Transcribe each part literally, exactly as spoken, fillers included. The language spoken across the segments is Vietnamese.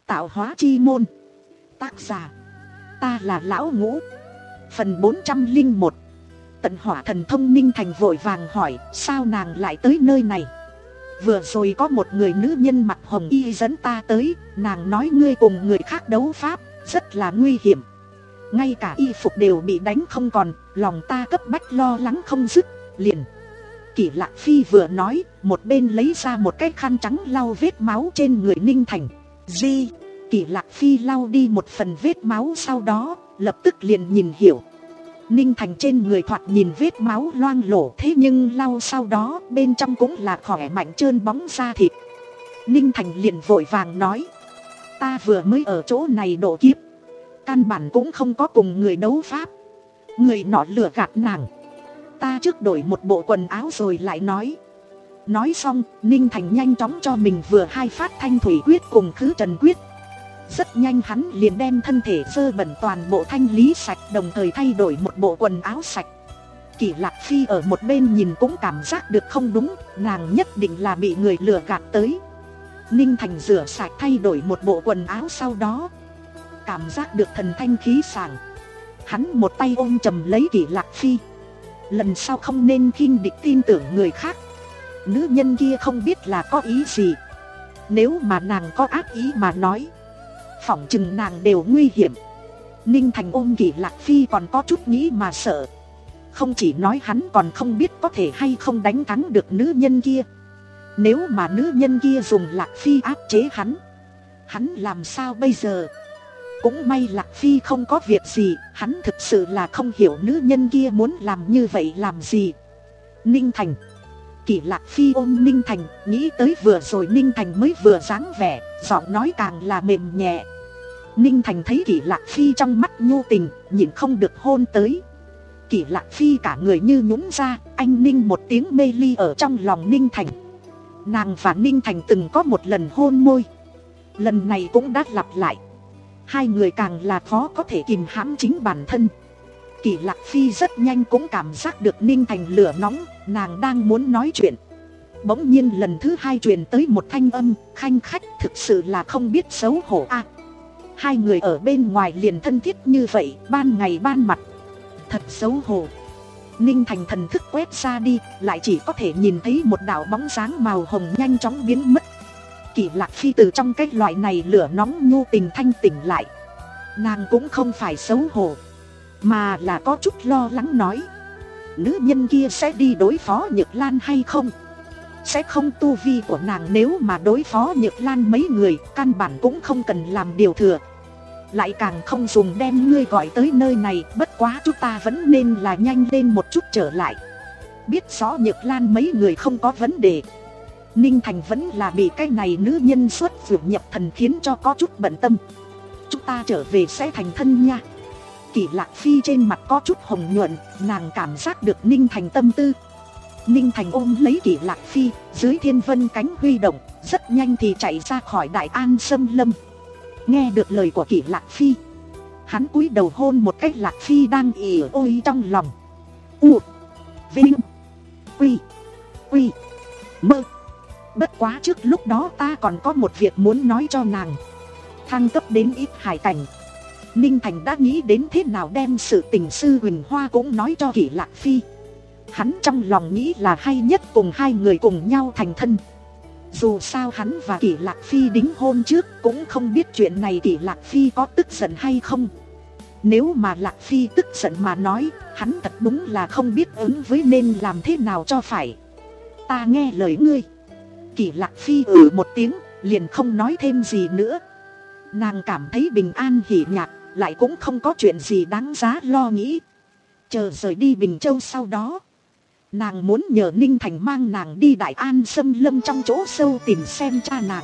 Tạo hóa chi môn. Tác giả: ta là Lão Ngũ. Phần bốn trăm linh một. Tận hỏa thần thông. Ninh Thành vội vàng hỏi, sao nàng lại tới nơi này? Vừa rồi có một người nữ nhân mặc hồng y dẫn ta tới. Nàng nói ngươi cùng người khác đấu pháp, rất là nguy hiểm. Ngay cả y phục đều bị đánh không còn. Lòng ta cấp bách lo lắng không dứt. Liền Kỷ Lạc Phi vừa nói, một bên lấy ra một cái khăn trắng lau vết máu trên người Ninh Thành. Di Kỷ Lạc Phi lau đi một phần vết máu, sau đó lập tức liền nhìn hiểu. Ninh Thành trên người thoạt nhìn vết máu loang lổ, thế nhưng lau sau đó bên trong cũng là khỏe mạnh trơn bóng da thịt. Ninh Thành liền vội vàng nói, ta vừa mới ở chỗ này độ kiếp, căn bản cũng không có cùng người đấu pháp. Người nọ lừa gạt nàng, ta trước đổi một bộ quần áo rồi lại nói. Nói xong, Ninh Thành nhanh chóng cho mình vừa hai phát thanh thủy quyết cùng khứ trần quyết. Rất nhanh hắn liền đem thân thể dơ bẩn toàn bộ thanh lý sạch, đồng thời thay đổi một bộ quần áo sạch. Kỷ Lạc Phi ở một bên nhìn cũng cảm giác được không đúng, nàng nhất định là bị người lừa gạt tới. Ninh Thành rửa sạch thay đổi một bộ quần áo, sau đó cảm giác được thần thanh khí sảng. Hắn một tay ôm chầm lấy Kỷ Lạc Phi. Lần sau không nên khinh địch tin tưởng người khác. Nữ nhân kia không biết là có ý gì. Nếu mà nàng có ác ý mà nói, phỏng chừng nàng đều nguy hiểm. Ninh Thành ôm Kỷ Lạc Phi còn có chút nghĩ mà sợ. Không chỉ nói hắn còn không biết có thể hay không đánh thắng được nữ nhân kia. Nếu mà nữ nhân kia dùng Lạc Phi áp chế hắn, hắn làm sao bây giờ? Cũng may Lạc Phi không có việc gì. Hắn thực sự là không hiểu nữ nhân kia muốn làm như vậy làm gì. Ninh Thành Kỷ Lạc Phi ôm Ninh Thành, nghĩ tới vừa rồi Ninh Thành mới vừa dáng vẻ, giọng nói càng là mềm nhẹ. Ninh Thành thấy Kỷ Lạc Phi trong mắt nhu tình, nhìn không được hôn tới. Kỷ Lạc Phi cả người như nhũn ra, anh Ninh một tiếng mê ly ở trong lòng Ninh Thành. Nàng và Ninh Thành từng có một lần hôn môi, lần này cũng đã lặp lại. Hai người càng là khó có thể kìm hãm chính bản thân. Kỷ Lạc Phi rất nhanh cũng cảm giác được Ninh Thành lửa nóng, nàng đang muốn nói chuyện. Bỗng nhiên lần thứ hai truyền tới một thanh âm khanh khách, thực sự là không biết xấu hổ a. À, hai người ở bên ngoài liền thân thiết như vậy, ban ngày ban mặt, thật xấu hổ. Ninh Thành thần thức quét ra đi, lại chỉ có thể nhìn thấy một đạo bóng dáng màu hồng nhanh chóng biến mất. Kỷ Lạc Phi từ trong cái loại này lửa nóng nhu tình thanh tỉnh lại. Nàng cũng không phải xấu hổ, mà là có chút lo lắng nói, nữ nhân kia sẽ đi đối phó Nhược Lan hay không? Sẽ không, tu vi của nàng nếu mà đối phó Nhược Lan mấy người, căn bản cũng không cần làm điều thừa. Lại càng không dùng đem ngươi gọi tới nơi này. Bất quá chúng ta vẫn nên là nhanh lên một chút trở lại. Biết rõ Nhược Lan mấy người không có vấn đề, Ninh Thành vẫn là bị cái này nữ nhân xuất ruột nhập thần khiến cho có chút bận tâm. Chúng ta trở về sẽ thành thân nha. Kỷ Lạc Phi trên mặt có chút hồng nhuận, nàng cảm giác được Ninh Thành tâm tư. Ninh Thành ôm lấy Kỷ Lạc Phi, dưới thiên vân cánh huy động, rất nhanh thì chạy ra khỏi Đại An Xâm Lâm. Nghe được lời của Kỷ Lạc Phi, hắn cúi đầu hôn một cách Lạc Phi đang ỉ ôi trong lòng. U Vinh Quy Quy Mơ. Bất quá trước lúc đó ta còn có một việc muốn nói cho nàng. Thăng cấp đến ít hải cảnh, Ninh Thành đã nghĩ đến thế nào đem sự tình Sư Huỳnh Hoa cũng nói cho Kỷ Lạc Phi. Hắn trong lòng nghĩ là hay nhất cùng hai người cùng nhau thành thân. Dù sao hắn và Kỷ Lạc Phi đính hôn trước, cũng không biết chuyện này Kỷ Lạc Phi có tức giận hay không. Nếu mà Lạc Phi tức giận mà nói, hắn thật đúng là không biết ứng với nên làm thế nào cho phải. Ta nghe lời ngươi. Kỷ Lạc Phi ừ một tiếng, liền không nói thêm gì nữa. Nàng cảm thấy bình an hỉ nhạc, lại cũng không có chuyện gì đáng giá lo nghĩ. Chờ rời đi Bình Châu sau đó, nàng muốn nhờ Ninh Thành mang nàng đi Đại An Xâm Lâm trong chỗ sâu tìm xem cha nàng.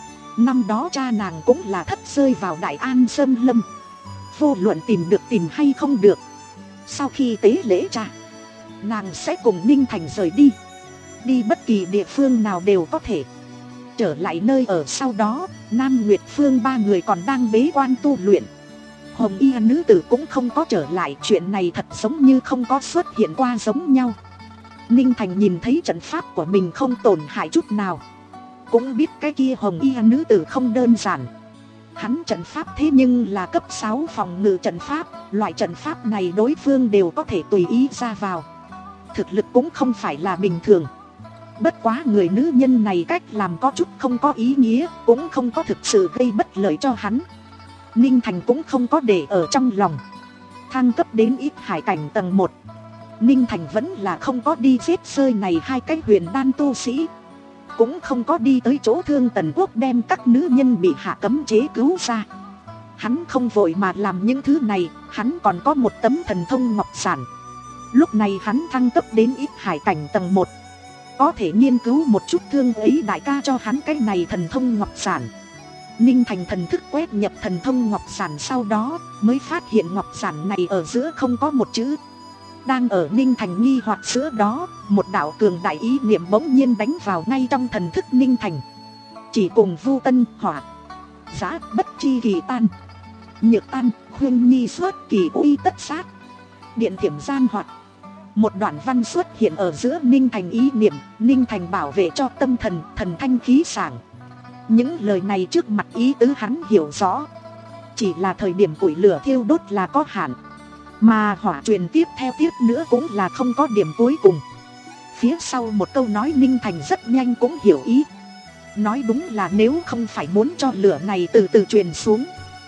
Năm đó cha nàng cũng là thất rơi vào Đại An Xâm Lâm. Vô luận tìm được tìm hay không được, sau khi tế lễ cha, nàng sẽ cùng Ninh Thành rời đi. Đi bất kỳ địa phương nào đều có thể. Trở lại nơi ở sau đó, Nam Nguyệt Phương ba người còn đang bế quan tu luyện. Hồng Y nữ tử cũng không có trở lại, chuyện này thật giống như không có xuất hiện qua giống nhau. Ninh Thành nhìn thấy trận pháp của mình không tổn hại chút nào, cũng biết cái kia Hồng Y nữ tử không đơn giản. Hắn trận pháp thế nhưng là cấp sáu phòng ngự trận pháp, loại trận pháp này đối phương đều có thể tùy ý ra vào. Thực lực cũng không phải là bình thường. Bất quá người nữ nhân này cách làm có chút không có ý nghĩa, cũng không có thực sự gây bất lợi cho hắn. Ninh Thành cũng không có để ở trong lòng. Thăng cấp đến ít hải cảnh tầng một, Ninh Thành vẫn là không có đi giết rơi này hai cái huyền đan tu sĩ, cũng không có đi tới chỗ Thương Tần Quốc đem các nữ nhân bị hạ cấm chế cứu ra. Hắn không vội mà làm những thứ này, hắn còn có một tấm thần thông ngọc giản. Lúc này hắn thăng cấp đến ít hải cảnh tầng một, có thể nghiên cứu một chút Thương ấy đại ca cho hắn cái này thần thông ngọc giản. Ninh Thành thần thức quét nhập thần thông ngọc giản, sau đó mới phát hiện ngọc giản này ở giữa không có một chữ. Đang ở Ninh Thành nghi hoặc giữa đó, một đạo cường đại ý niệm bỗng nhiên đánh vào ngay trong thần thức Ninh Thành. Chỉ cùng vu tân hỏa giá bất chi kỳ tan, nhược tan khuyên nhi xuất kỳ uy tất sát, điện thiểm gian hoạt. Một đoạn văn xuất hiện ở giữa Ninh Thành ý niệm. Ninh Thành bảo vệ cho tâm thần, thần thanh khí sảng. Những lời này trước mặt ý tứ hắn hiểu rõ, chỉ là thời điểm củi lửa thiêu đốt là có hạn, mà hỏa truyền tiếp theo tiếp nữa cũng là không có điểm cuối cùng. Phía sau một câu nói Ninh Thành rất nhanh cũng hiểu ý. Nói đúng là nếu không phải muốn cho lửa này từ từ truyền xuống,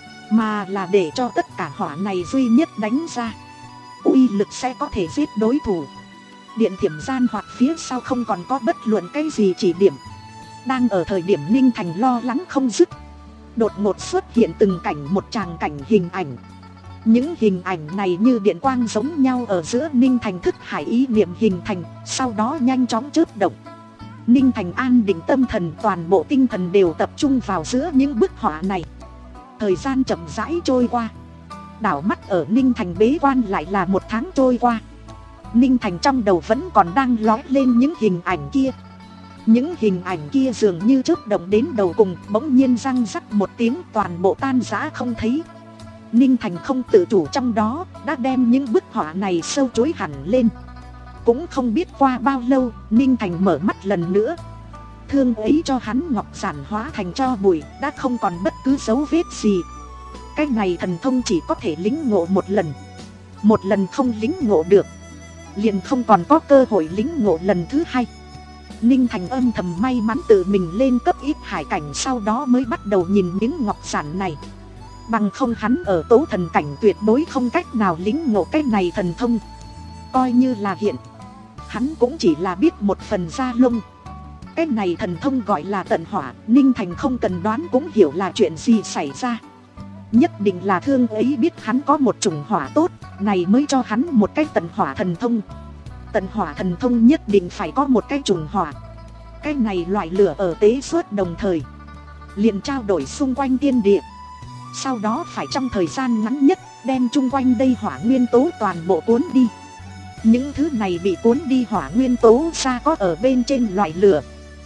mà là để cho tất cả hỏa này duy nhất đánh ra, uy lực sẽ có thể giết đối thủ. Điện thiểm gian hoặc phía sau không còn có bất luận cái gì chỉ điểm. Đang ở thời điểm Ninh Thành lo lắng không dứt, đột ngột xuất hiện từng cảnh một tràng cảnh hình ảnh. Những hình ảnh này như điện quang giống nhau ở giữa Ninh Thành thức hải ý niệm hình thành, sau đó nhanh chóng chớp động. Ninh Thành an định tâm thần, toàn bộ tinh thần đều tập trung vào giữa những bức họa này. Thời gian chậm rãi trôi qua, đảo mắt ở Ninh Thành bế quan lại là một tháng trôi qua. Ninh Thành trong đầu vẫn còn đang lói lên những hình ảnh kia. Những hình ảnh kia dường như chớp động đến đầu cùng, bỗng nhiên răng rắc một tiếng, toàn bộ tan rã không thấy. Ninh Thành không tự chủ trong đó, đã đem những bức họa này sâu chối hẳn lên. Cũng không biết qua bao lâu, Ninh Thành mở mắt lần nữa. Thương ấy cho hắn ngọc giản hóa thành tro bụi, đã không còn bất cứ dấu vết gì. Cái này thần thông chỉ có thể lĩnh ngộ một lần. Một lần không lĩnh ngộ được, liền không còn có cơ hội lĩnh ngộ lần thứ hai. Ninh Thành âm thầm may mắn tự mình lên cấp ít hải cảnh, sau đó mới bắt đầu nhìn miếng ngọc giản này. Bằng không hắn ở tố thần cảnh tuyệt đối không cách nào lĩnh ngộ cái này thần thông. Coi như là hiện, hắn cũng chỉ là biết một phần da lông. Cái này thần thông gọi là tận hỏa, Ninh Thành không cần đoán cũng hiểu là chuyện gì xảy ra. Nhất định là Thương ấy biết hắn có một chủng hỏa tốt, này mới cho hắn một cái tận hỏa thần thông. Tận hỏa thần thông nhất định phải có một cái chủng hỏa. Cái này loại lửa ở tế suốt đồng thời, liền trao đổi xung quanh thiên địa. Sau đó phải trong thời gian ngắn nhất đem chung quanh đây hỏa nguyên tố toàn bộ cuốn đi. Những thứ này bị cuốn đi hỏa nguyên tố ra có ở bên trên loại lửa.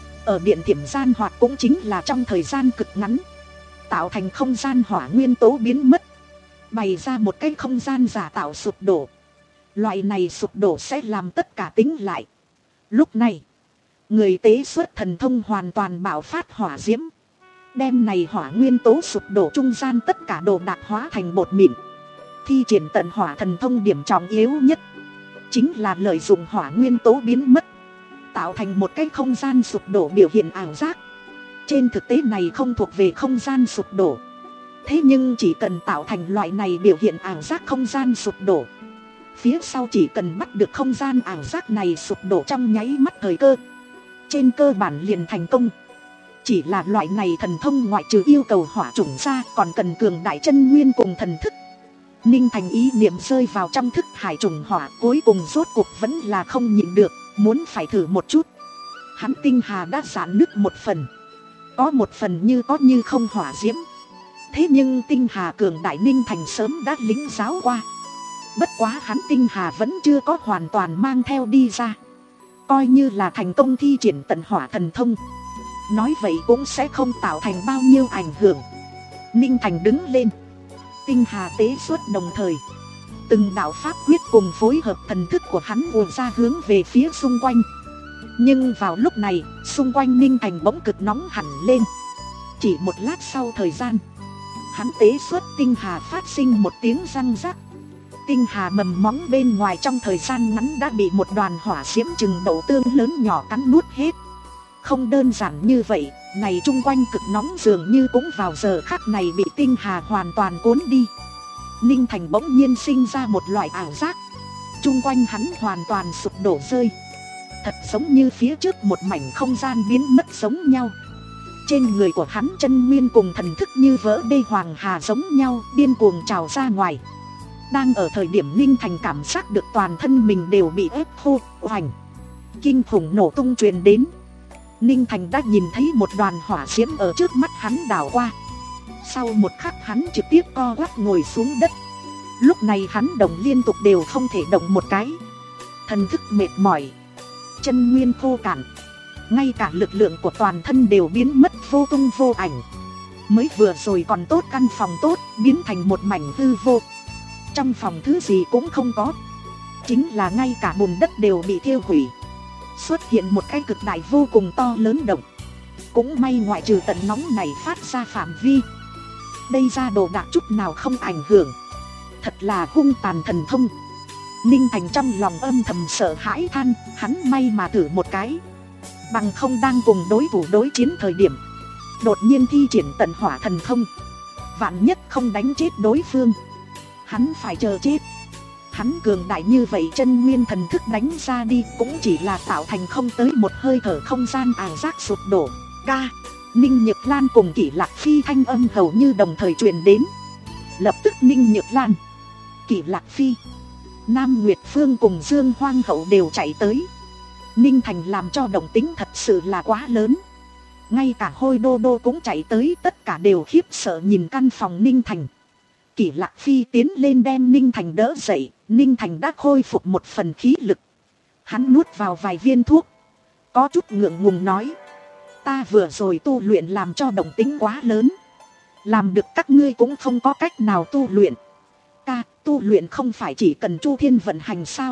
Ở điện thiểm gian hoặc cũng chính là trong thời gian cực ngắn, tạo thành không gian hỏa nguyên tố biến mất, bày ra một cái không gian giả tạo sụp đổ. Loại này sụp đổ sẽ làm tất cả tính lại. Lúc này, người tế xuất thần thông hoàn toàn bạo phát hỏa diễm, đem này hỏa nguyên tố sụp đổ trung gian tất cả đồ đạc hóa thành bột mịn. Thi triển tận hỏa thần thông điểm trọng yếu nhất chính là lợi dụng hỏa nguyên tố biến mất, tạo thành một cái không gian sụp đổ biểu hiện ảo giác. Trên thực tế này không thuộc về không gian sụp đổ, thế nhưng chỉ cần tạo thành loại này biểu hiện ảo giác không gian sụp đổ, phía sau chỉ cần bắt được không gian ảo giác này sụp đổ trong nháy mắt thời cơ, trên cơ bản liền thành công. Chỉ là loại này thần thông ngoại trừ yêu cầu hỏa chủng ra, còn cần cường đại chân nguyên cùng thần thức. Ninh Thành ý niệm rơi vào trong thức hải trùng hỏa, cuối cùng rốt cuộc vẫn là không nhịn được, muốn phải thử một chút. Hắn tinh hà đã giãn nứt một phần, có một phần như có như không hỏa diễm. Thế nhưng tinh hà cường đại Ninh Thành sớm đã lĩnh giáo qua. Bất quá hắn tinh hà vẫn chưa có hoàn toàn mang theo đi ra. Coi như là thành công thi triển tận hỏa thần thông, nói vậy cũng sẽ không tạo thành bao nhiêu ảnh hưởng. Ninh Thành đứng lên, tinh hà tế xuất đồng thời, từng đạo pháp quyết cùng phối hợp thần thức của hắn ùa ra hướng về phía xung quanh. Nhưng vào lúc này, xung quanh Ninh Thành bỗng cực nóng hẳn lên. Chỉ một lát sau thời gian, Hắn tế xuất tinh hà phát sinh một tiếng răng rắc. Tinh hà mầm móng bên ngoài trong thời gian ngắn đã bị một đoàn hỏa diễm chừng đậu tương lớn nhỏ cắn nuốt hết. Không đơn giản như vậy, này chung quanh cực nóng dường như cũng vào giờ khắc này bị tinh hà hoàn toàn cuốn đi. Ninh Thành bỗng nhiên sinh ra một loại ảo giác. Chung quanh hắn hoàn toàn sụp đổ rơi. Thật giống như phía trước một mảnh không gian biến mất giống nhau. Trên người của hắn chân nguyên cùng thần thức như vỡ đê hoàng hà giống nhau, điên cuồng trào ra ngoài. Đang ở thời điểm Ninh Thành cảm giác được toàn thân mình đều bị ép khô, oành. Kinh khủng nổ tung truyền đến. Ninh Thành đã nhìn thấy một đoàn hỏa diễm ở trước mắt hắn đảo qua. Sau một khắc hắn trực tiếp co quắp ngồi xuống đất. Lúc này hắn động liên tục đều không thể động một cái. Thần thức mệt mỏi, chân nguyên khô cạn, ngay cả lực lượng của toàn thân đều biến mất vô tung vô ảnh. Mới vừa rồi còn tốt, căn phòng tốt biến thành một mảnh hư vô. Trong phòng thứ gì cũng không có, chính là ngay cả bùn đất đều bị thiêu hủy. Xuất hiện một cái cực đại vô cùng to lớn động. Cũng may ngoại trừ tận nóng này phát ra phạm vi, đây ra đồ đạc chút nào không ảnh hưởng. Thật là hung tàn thần thông. Ninh Thành trong lòng âm thầm sợ hãi than, hắn may mà thử một cái. Bằng không đang cùng đối thủ đối chiến thời điểm đột nhiên thi triển tận hỏa thần thông, vạn nhất không đánh chết đối phương, hắn phải chờ chết. Hắn cường đại như vậy, chân nguyên thần thức đánh ra đi cũng chỉ là tạo thành không tới một hơi thở không gian ảo giác sụp đổ. Ca, Ninh Nhược Lan cùng Kỷ Lạc Phi thanh âm hầu như đồng thời truyền đến. Lập tức Ninh Nhược Lan, Kỷ Lạc Phi, Nam Nguyệt Phương cùng Dương Hoang Hậu đều chạy tới. Ninh Thành làm cho động tính thật sự là quá lớn. Ngay cả Hôi Đô Đô cũng chạy tới, tất cả đều khiếp sợ nhìn căn phòng Ninh Thành. Kỷ Lạc Phi tiến lên đem Ninh Thành đỡ dậy. Ninh Thành đã khôi phục một phần khí lực. Hắn nuốt vào vài viên thuốc, có chút ngượng ngùng nói: ta vừa rồi tu luyện làm cho động tính quá lớn, làm được các ngươi cũng không có cách nào tu luyện. Ca, tu luyện không phải chỉ cần chu thiên vận hành sao?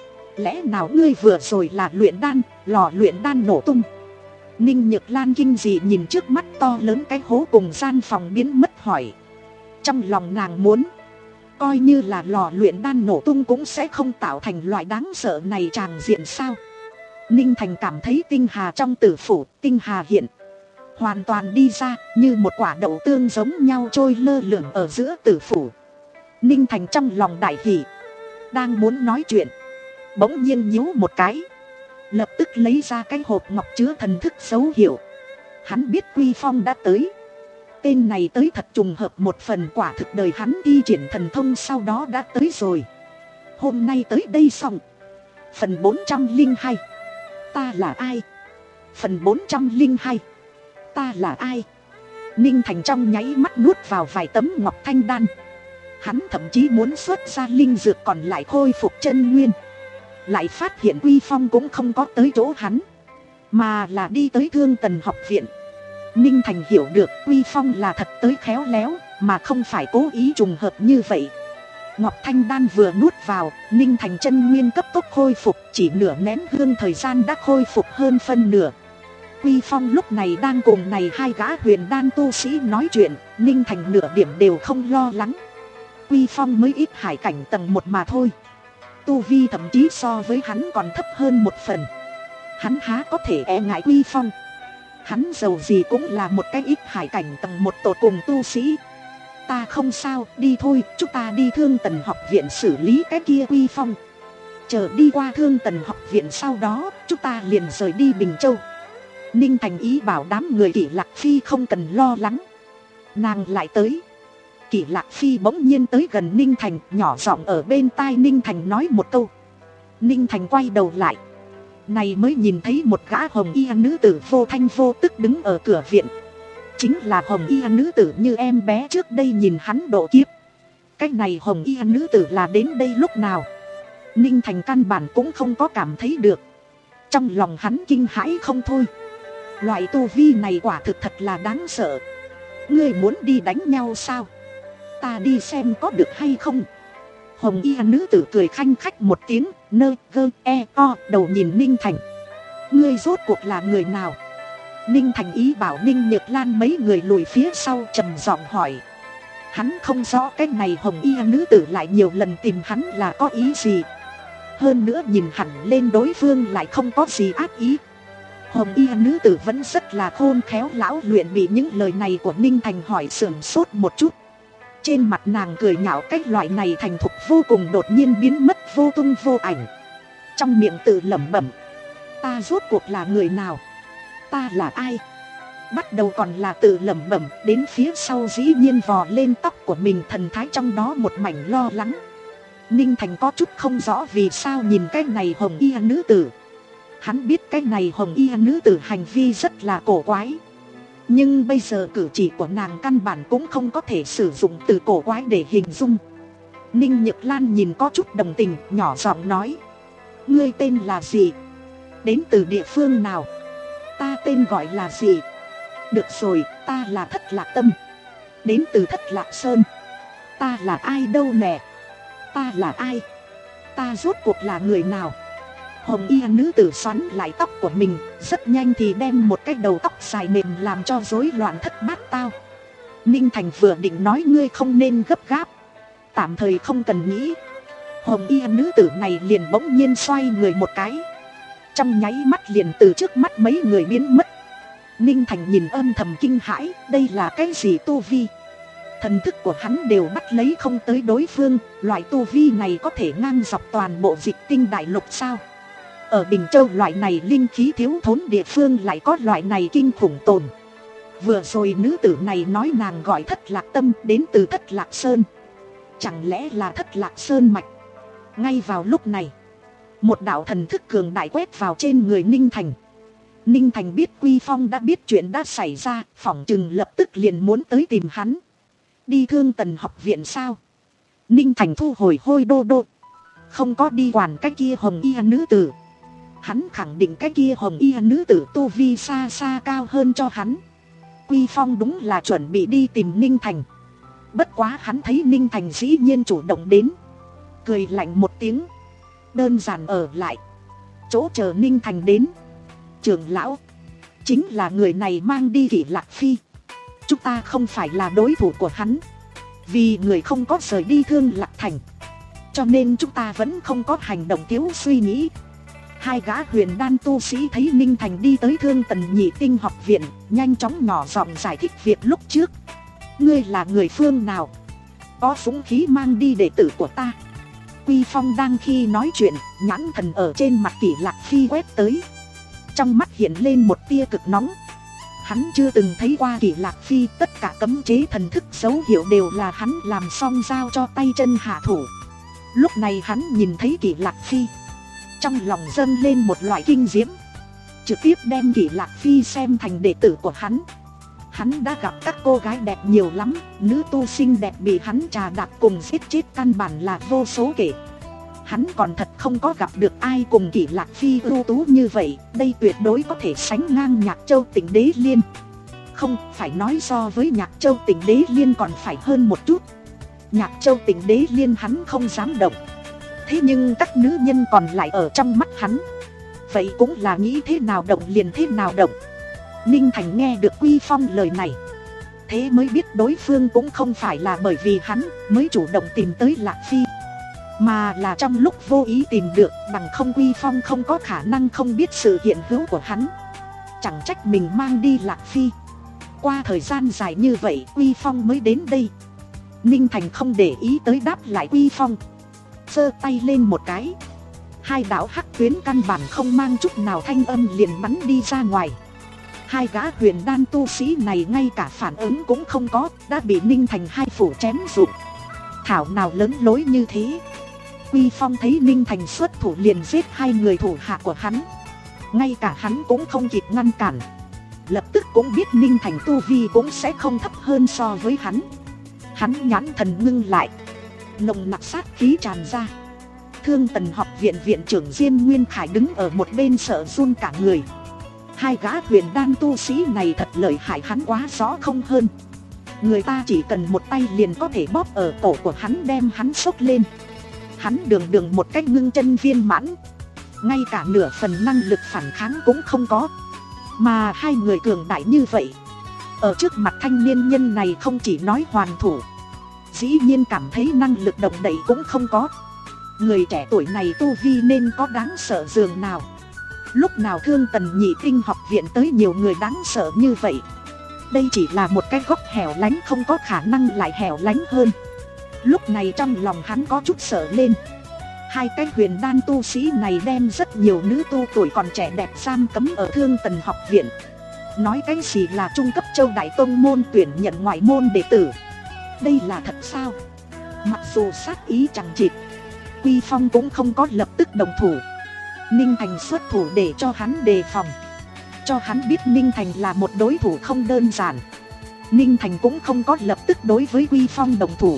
Lẽ nào ngươi vừa rồi là luyện đan, lò luyện đan nổ tung? Ninh Nhược Lan kinh dị nhìn trước mắt to lớn cái hố cùng gian phòng biến mất hỏi. Trong lòng nàng muốn, coi như là lò luyện đan nổ tung cũng sẽ không tạo thành loại đáng sợ này tràng diện sao? Ninh Thành cảm thấy tinh hà trong tử phủ, tinh hà hiện hoàn toàn đi ra, như một quả đậu tương giống nhau trôi lơ lửng ở giữa tử phủ. Ninh Thành trong lòng đại hỉ, đang muốn nói chuyện, bỗng nhiên nhíu một cái, lập tức lấy ra cái hộp ngọc chứa thần thức dấu hiệu. Hắn biết Quy Phong đã tới. Tên này tới thật trùng hợp, một phần quả thực đời hắn thi triển thần thông sau đó đã tới rồi. Hôm nay tới đây xong. Phần bốn trăm linh hai, ta là ai? Phần bốn trăm linh hai, ta là ai? Ninh Thành trong nháy mắt nuốt vào vài tấm ngọc thanh đan. Hắn thậm chí muốn xuất ra linh dược còn lại khôi phục chân nguyên. Lại phát hiện Quy Phong cũng không có tới chỗ hắn, mà là đi tới Thương Tần học viện. Ninh Thành hiểu được Quy Phong là thật tới khéo léo, mà không phải cố ý trùng hợp như vậy. Ngọc Thanh Đan vừa nuốt vào, Ninh Thành chân nguyên cấp tốc khôi phục, chỉ nửa nén hương thời gian đã khôi phục hơn phân nửa. Quy Phong lúc này đang cùng này hai gã huyền đan tu sĩ nói chuyện, Ninh Thành nửa điểm đều không lo lắng. Quy Phong mới ít hải cảnh tầng một mà thôi, tu vi thậm chí so với hắn còn thấp hơn một phần. Hắn há có thể e ngại Quy Phong? Hắn dầu gì cũng là một cái ít hải cảnh tầng một tột cùng tu sĩ. Ta không sao, đi thôi, chúng ta đi Thương Tần học viện xử lý cái kia Quy Phong. Chờ đi qua Thương Tần học viện sau đó, chúng ta liền rời đi Bình Châu. Ninh Thành ý bảo đám người Kỷ Lạc Phi không cần lo lắng. Nàng lại tới. Kỷ Lạc Phi bỗng nhiên tới gần Ninh Thành, nhỏ giọng ở bên tai Ninh Thành nói một câu. Ninh Thành quay đầu lại, này mới nhìn thấy một gã hồng y nữ tử vô thanh vô tức đứng ở cửa viện. Chính là hồng y nữ tử như em bé trước đây nhìn hắn độ kiếp. Cái này hồng y nữ tử là đến đây lúc nào? Ninh Thành căn bản cũng không có cảm thấy được. Trong lòng hắn kinh hãi không thôi. Loại tu vi này quả thực thật là đáng sợ. Ngươi muốn đi đánh nhau sao? Ta đi xem có được hay không? Hồng y nữ tử cười khanh khách một tiếng, nơ gơ e o đầu nhìn Ninh Thành. Ngươi rốt cuộc là người nào? Ninh Thành ý bảo Ninh Nhược Lan mấy người lùi phía sau, trầm giọng hỏi. Hắn không rõ cái này hồng y nữ tử lại nhiều lần tìm hắn là có ý gì. Hơn nữa nhìn hẳn lên đối phương lại không có gì ác ý. Hồng y nữ tử vẫn rất là khôn khéo lão luyện, bị những lời này của Ninh Thành hỏi sửng sốt một chút. Trên mặt nàng cười nhạo cái loại này thành thục vô cùng đột nhiên biến mất vô tung vô ảnh. Trong miệng tự lẩm bẩm, ta rốt cuộc là người nào, ta là ai. Bắt đầu còn là tự lẩm bẩm, đến phía sau dĩ nhiên vò lên tóc của mình, thần thái trong đó một mảnh lo lắng. Ninh Thành có chút không rõ vì sao nhìn cái này hồng y nữ tử. Hắn biết cái này hồng y nữ tử hành vi rất là cổ quái, nhưng bây giờ cử chỉ của nàng căn bản cũng không có thể sử dụng từ cổ quái để hình dung. Ninh Nhược Lan nhìn có chút đồng tình, nhỏ giọng nói, ngươi tên là gì, đến từ địa phương nào. Ta tên gọi là gì. Được rồi, ta là Thất Lạc Tâm, đến từ Thất Lạc Sơn. Ta là ai đâu nè, ta là ai, ta rốt cuộc là người nào. Hồng y nữ tử xoắn lại tóc của mình, rất nhanh thì đem một cái đầu tóc dài mềm làm cho rối loạn thất bát tao. Ninh Thành vừa định nói ngươi không nên gấp gáp, tạm thời không cần nghĩ. Hồng y nữ tử này liền bỗng nhiên xoay người một cái, trong nháy mắt liền từ trước mắt mấy người biến mất. Ninh Thành nhìn âm thầm kinh hãi, đây là cái gì tu vi. Thần thức của hắn đều bắt lấy không tới đối phương, loại tu vi này có thể ngang dọc toàn bộ Dịch Tinh đại lục sao. Ở Bình Châu loại này linh khí thiếu thốn địa phương lại có loại này kinh khủng tồn. Vừa rồi nữ tử này nói nàng gọi Thất Lạc Tâm, đến từ Thất Lạc Sơn. Chẳng lẽ là Thất Lạc Sơn mạch. Ngay vào lúc này, một đạo thần thức cường đại quét vào trên người Ninh Thành. Ninh Thành biết Quy Phong đã biết chuyện đã xảy ra, phỏng chừng lập tức liền muốn tới tìm hắn. Đi Thương Tần học viện sao? Ninh Thành thu hồi hôi đô đô, không có đi quản cái kia hồng y nữ tử. Hắn khẳng định cái kia hồng y nữ tử tu vi xa xa cao hơn cho hắn. Quy Phong đúng là chuẩn bị đi tìm Ninh Thành. Bất quá hắn thấy Ninh Thành dĩ nhiên chủ động đến, cười lạnh một tiếng, đơn giản ở lại chỗ chờ Ninh Thành đến. Trưởng lão, chính là người này mang đi Kỷ Lạc Phi. Chúng ta không phải là đối thủ của hắn, vì người không có rời đi Thương Lạc Thành, cho nên chúng ta vẫn không có hành động thiếu suy nghĩ. Hai gã huyền đan tu sĩ thấy Ninh Thành đi tới Thương Tần Nhị Tinh học viện, nhanh chóng nhỏ giọng giải thích việc lúc trước. Ngươi là người phương nào, có súng khí mang đi đệ tử của ta. Quy Phong đang khi nói chuyện, nhãn thần ở trên mặt Kỷ Lạc Phi quét tới, trong mắt hiện lên một tia cực nóng. Hắn chưa từng thấy qua Kỷ Lạc Phi, tất cả cấm chế thần thức dấu hiệu đều là hắn làm xong giao cho tay chân hạ thủ. Lúc này hắn nhìn thấy Kỷ Lạc Phi, trong lòng dâng lên một loại kinh diễm, trực tiếp đem Kỷ Lạc Phi xem thành đệ tử của hắn. Hắn đã gặp các cô gái đẹp nhiều lắm, nữ tu xinh đẹp bị hắn trà đạp cùng giết chết căn bản là vô số kể. Hắn còn thật không có gặp được ai cùng Kỷ Lạc Phi ưu tú như vậy, đây tuyệt đối có thể sánh ngang Nhạc Châu Tỉnh Đế Liên. Không, phải nói so với Nhạc Châu Tỉnh Đế Liên còn phải hơn một chút. Nhạc Châu Tỉnh Đế Liên hắn không dám động, thế nhưng các nữ nhân còn lại ở trong mắt hắn, vậy cũng là nghĩ thế nào động liền thế nào động. Ninh Thành nghe được Quy Phong lời này, thế mới biết đối phương cũng không phải là bởi vì hắn mới chủ động tìm tới Lạc Phi, mà là trong lúc vô ý tìm được, bằng không Quy Phong không có khả năng không biết sự hiện hữu của hắn. Chẳng trách mình mang đi Lạc Phi, qua thời gian dài như vậy Quy Phong mới đến đây. Ninh Thành không để ý tới đáp lại Quy Phong, giơ tay lên một cái, hai đạo hắc tuyến căn bản không mang chút nào thanh âm liền bắn đi ra ngoài. Hai gã huyền đan tu sĩ này ngay cả phản ứng cũng không có, đã bị Ninh Thành hai phủ chém rụng. Thảo nào lớn lối như thế. Quy Phong thấy Ninh Thành xuất thủ liền giết hai người thủ hạ của hắn, ngay cả hắn cũng không kịp ngăn cản, lập tức cũng biết Ninh Thành tu vi cũng sẽ không thấp hơn so với hắn. Hắn nhãn thần ngưng lại, nồng nặc sát khí tràn ra. Thương Tần học viện viện trưởng Diêm Nguyên Khải đứng ở một bên sợ run cả người. Hai gã huyền đan tu sĩ này thật lợi hại, hắn quá rõ không hơn. Người ta chỉ cần một tay liền có thể bóp ở cổ của hắn đem hắn sốc lên. Hắn đường đường một cách ngưng chân viên mãn, ngay cả nửa phần năng lực phản kháng cũng không có. Mà hai người cường đại như vậy, ở trước mặt thanh niên nhân này không chỉ nói hoàn thủ, dĩ nhiên cảm thấy năng lực động đậy cũng không có. Người trẻ tuổi này tu vi nên có đáng sợ dường nào. Lúc nào Thương Tần Nhị Tinh học viện tới nhiều người đáng sợ như vậy. Đây chỉ là một cái góc hẻo lánh, không có khả năng lại hẻo lánh hơn. Lúc này trong lòng hắn có chút sợ lên. Hai cái huyền đan tu sĩ này đem rất nhiều nữ tu tuổi còn trẻ đẹp giam cấm ở Thương Tần học viện. Nói cái gì là trung cấp châu đại tông môn tuyển nhận ngoại môn đệ tử. Đây là thật sao? Mặc dù sát ý chẳng chịt, Quy Phong cũng không có lập tức đồng thủ. Ninh Thành xuất thủ để cho hắn đề phòng, cho hắn biết Ninh Thành là một đối thủ không đơn giản. Ninh Thành cũng không có lập tức đối với Quy Phong đồng thủ,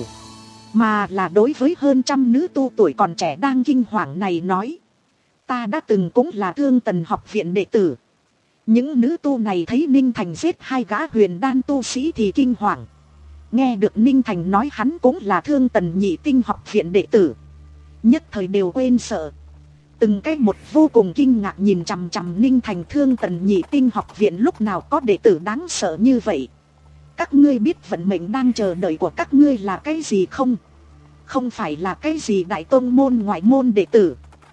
mà là đối với hơn trăm nữ tu tuổi còn trẻ đang kinh hoàng này nói: ta đã từng cũng là Thương Tần học viện đệ tử. Những nữ tu này thấy Ninh Thành giết hai gã huyền đan tu sĩ thì kinh hoàng. Nghe được Ninh Thành nói hắn cũng là Thương Tần Nhị Tinh học viện đệ tử, nhất thời đều quên sợ. Từng cái một vô cùng kinh ngạc nhìn chằm chằm Ninh Thành. Thương Tần Nhị Tinh học viện lúc nào có đệ tử đáng sợ như vậy? Các ngươi biết vận mệnh đang chờ đợi của các ngươi là cái gì không? Không phải là cái gì đại tôn môn ngoại môn đệ tử,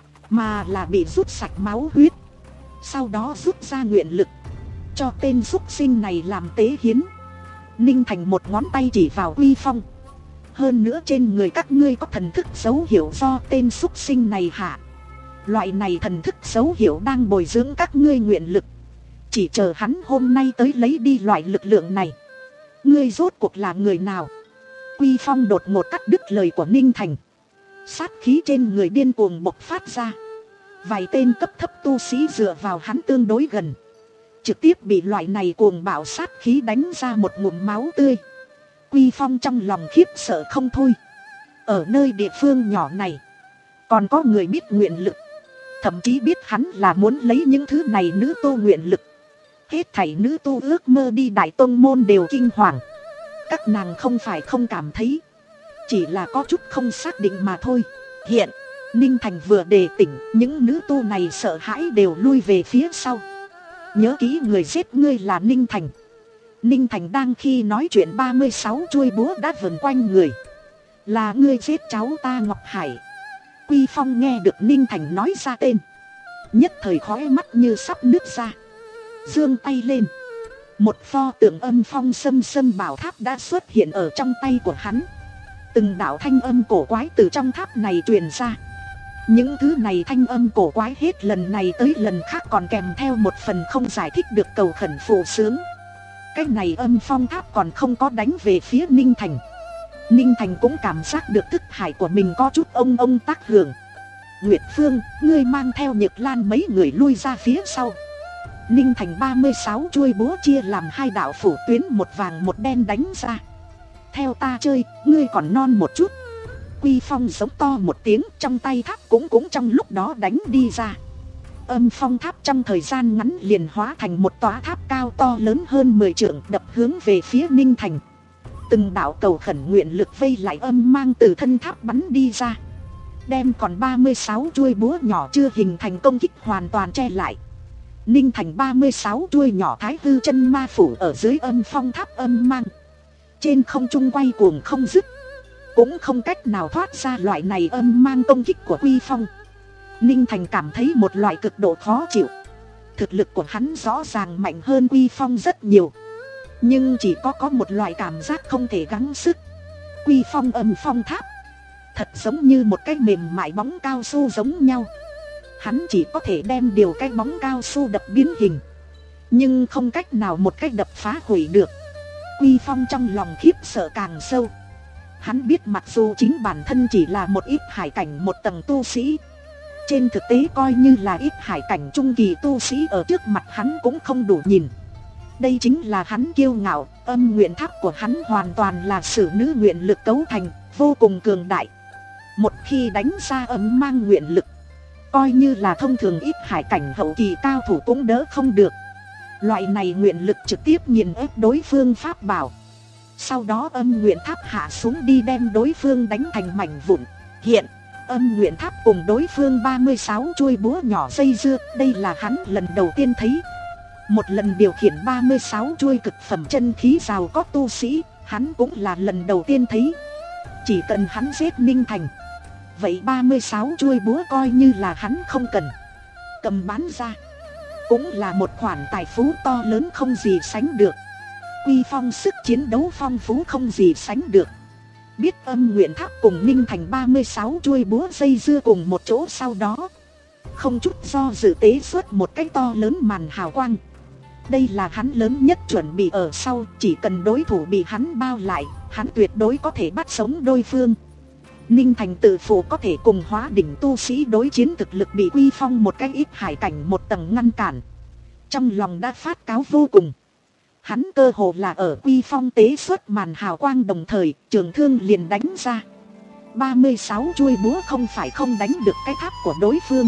mà là bị rút sạch máu huyết, sau đó rút ra nguyện lực, cho tên súc sinh này làm tế hiến. Ninh Thành một ngón tay chỉ vào Quy Phong: hơn nữa trên người các ngươi có thần thức dấu hiệu do tên súc sinh này hạ. Loại này thần thức dấu hiệu đang bồi dưỡng các ngươi nguyện lực, chỉ chờ hắn hôm nay tới lấy đi loại lực lượng này. Ngươi rốt cuộc là người nào? Quy Phong đột ngột cắt đứt lời của Ninh Thành. Sát khí trên người điên cuồng bộc phát ra. Vài tên cấp thấp tu sĩ dựa vào hắn tương đối gần, trực tiếp bị loại này cuồng bạo sát khí đánh ra một ngụm máu tươi. Quy Phong trong lòng khiếp sợ không thôi. Ở nơi địa phương nhỏ này còn có người biết nguyện lực, thậm chí biết hắn là muốn lấy những thứ này nữ tu nguyện lực. Hết thảy nữ tu ước mơ đi đại tôn môn đều kinh hoàng. Các nàng không phải không cảm thấy, chỉ là có chút không xác định mà thôi. Hiện Ninh Thành vừa đề tỉnh, những nữ tu này sợ hãi đều lui về phía sau. Nhớ kỹ người giết ngươi là Ninh Thành. Ninh Thành đang khi nói chuyện, ba mươi sáu chuôi búa đã vần quanh người. Là ngươi giết cháu ta Ngọc Hải. Quy Phong nghe được Ninh Thành nói ra tên, nhất thời khóe mắt như sắp nứt ra. Giương tay lên, một pho tượng âm phong sâm sâm bảo tháp đã xuất hiện ở trong tay của hắn. Từng đạo thanh âm cổ quái từ trong tháp này truyền ra. Những thứ này thanh âm cổ quái hết lần này tới lần khác còn kèm theo một phần không giải thích được cầu khẩn phụ sướng. Cái này âm phong tháp còn không có đánh về phía Ninh Thành. Ninh Thành cũng cảm giác được thức hải của mình có chút ông ông tác hưởng. Nguyệt Phương, ngươi mang theo Nhược Lan mấy người lui ra phía sau. Ninh Thành ba mươi sáu chuôi búa chia làm hai đạo phủ tuyến, một vàng một đen đánh ra. Theo ta chơi, ngươi còn non một chút. Quy Phong giống to một tiếng, trong tay tháp cũng cũng trong lúc đó đánh đi ra. Âm phong tháp trong thời gian ngắn liền hóa thành một tòa tháp cao to lớn hơn mười trượng, đập hướng về phía Ninh Thành. Từng đạo cầu khẩn nguyện lực vây lại âm mang từ thân tháp bắn đi ra, đem còn ba mươi sáu chuôi búa nhỏ chưa hình thành công kích hoàn toàn che lại. Ninh Thành ba mươi sáu chuôi nhỏ thái hư chân ma phủ ở dưới âm phong tháp âm mang, trên không trung quay cuồng không dứt, cũng không cách nào thoát ra loại này âm mang công kích của Quy Phong. Ninh Thành cảm thấy một loại cực độ khó chịu. Thực lực của hắn rõ ràng mạnh hơn Quy Phong rất nhiều, nhưng chỉ có có một loại cảm giác không thể gắng sức. Quy Phong âm phong tháp thật giống như một cái mềm mại bóng cao su giống nhau. Hắn chỉ có thể đem điều cái bóng cao su đập biến hình, nhưng không cách nào một cách đập phá hủy được. Quy Phong trong lòng khiếp sợ càng sâu. Hắn biết mặc dù chính bản thân chỉ là một ít hải cảnh một tầng tu sĩ, trên thực tế coi như là ít hải cảnh trung kỳ tu sĩ ở trước mặt hắn cũng không đủ nhìn. Đây chính là hắn kiêu ngạo, âm nguyện tháp của hắn hoàn toàn là sử nữ nguyện lực cấu thành, vô cùng cường đại. Một khi đánh ra âm mang nguyện lực, coi như là thông thường ít hải cảnh hậu kỳ cao thủ cũng đỡ không được. Loại này nguyện lực trực tiếp nghiền ép đối phương pháp bảo, sau đó âm nguyện tháp hạ xuống đi đem đối phương đánh thành mảnh vụn. Hiện âm nguyện tháp cùng đối phương ba mươi sáu chuôi búa nhỏ dây dưa, đây là hắn lần đầu tiên thấy. Một lần điều khiển ba mươi sáu chuôi cực phẩm chân khí giàu có tu sĩ, hắn cũng là lần đầu tiên thấy. Chỉ cần hắn giết Ninh Thành, vậy ba mươi sáu chuôi búa coi như là hắn không cần, cầm bán ra cũng là một khoản tài phú to lớn không gì sánh được. Quy Phong sức chiến đấu phong phú không gì sánh được. Biết Âm Nguyện Tháp cùng Ninh Thành ba mươi sáu chuôi búa dây dưa cùng một chỗ, sau đó không chút do dự tế xuất một cái to lớn màn hào quang. Đây là hắn lớn nhất chuẩn bị ở sau, chỉ cần đối thủ bị hắn bao lại, hắn tuyệt đối có thể bắt sống đối phương. Ninh Thành tự phụ có thể cùng hóa đỉnh tu sĩ đối chiến, thực lực bị Quy Phong một cái ít hải cảnh một tầng ngăn cản. Trong lòng đã phát cáo vô cùng. Hắn cơ hồ là ở Quy Phong tế xuất màn hào quang đồng thời, trường thương liền đánh ra. ba mươi sáu chuôi búa không phải không đánh được cái tháp của đối phương,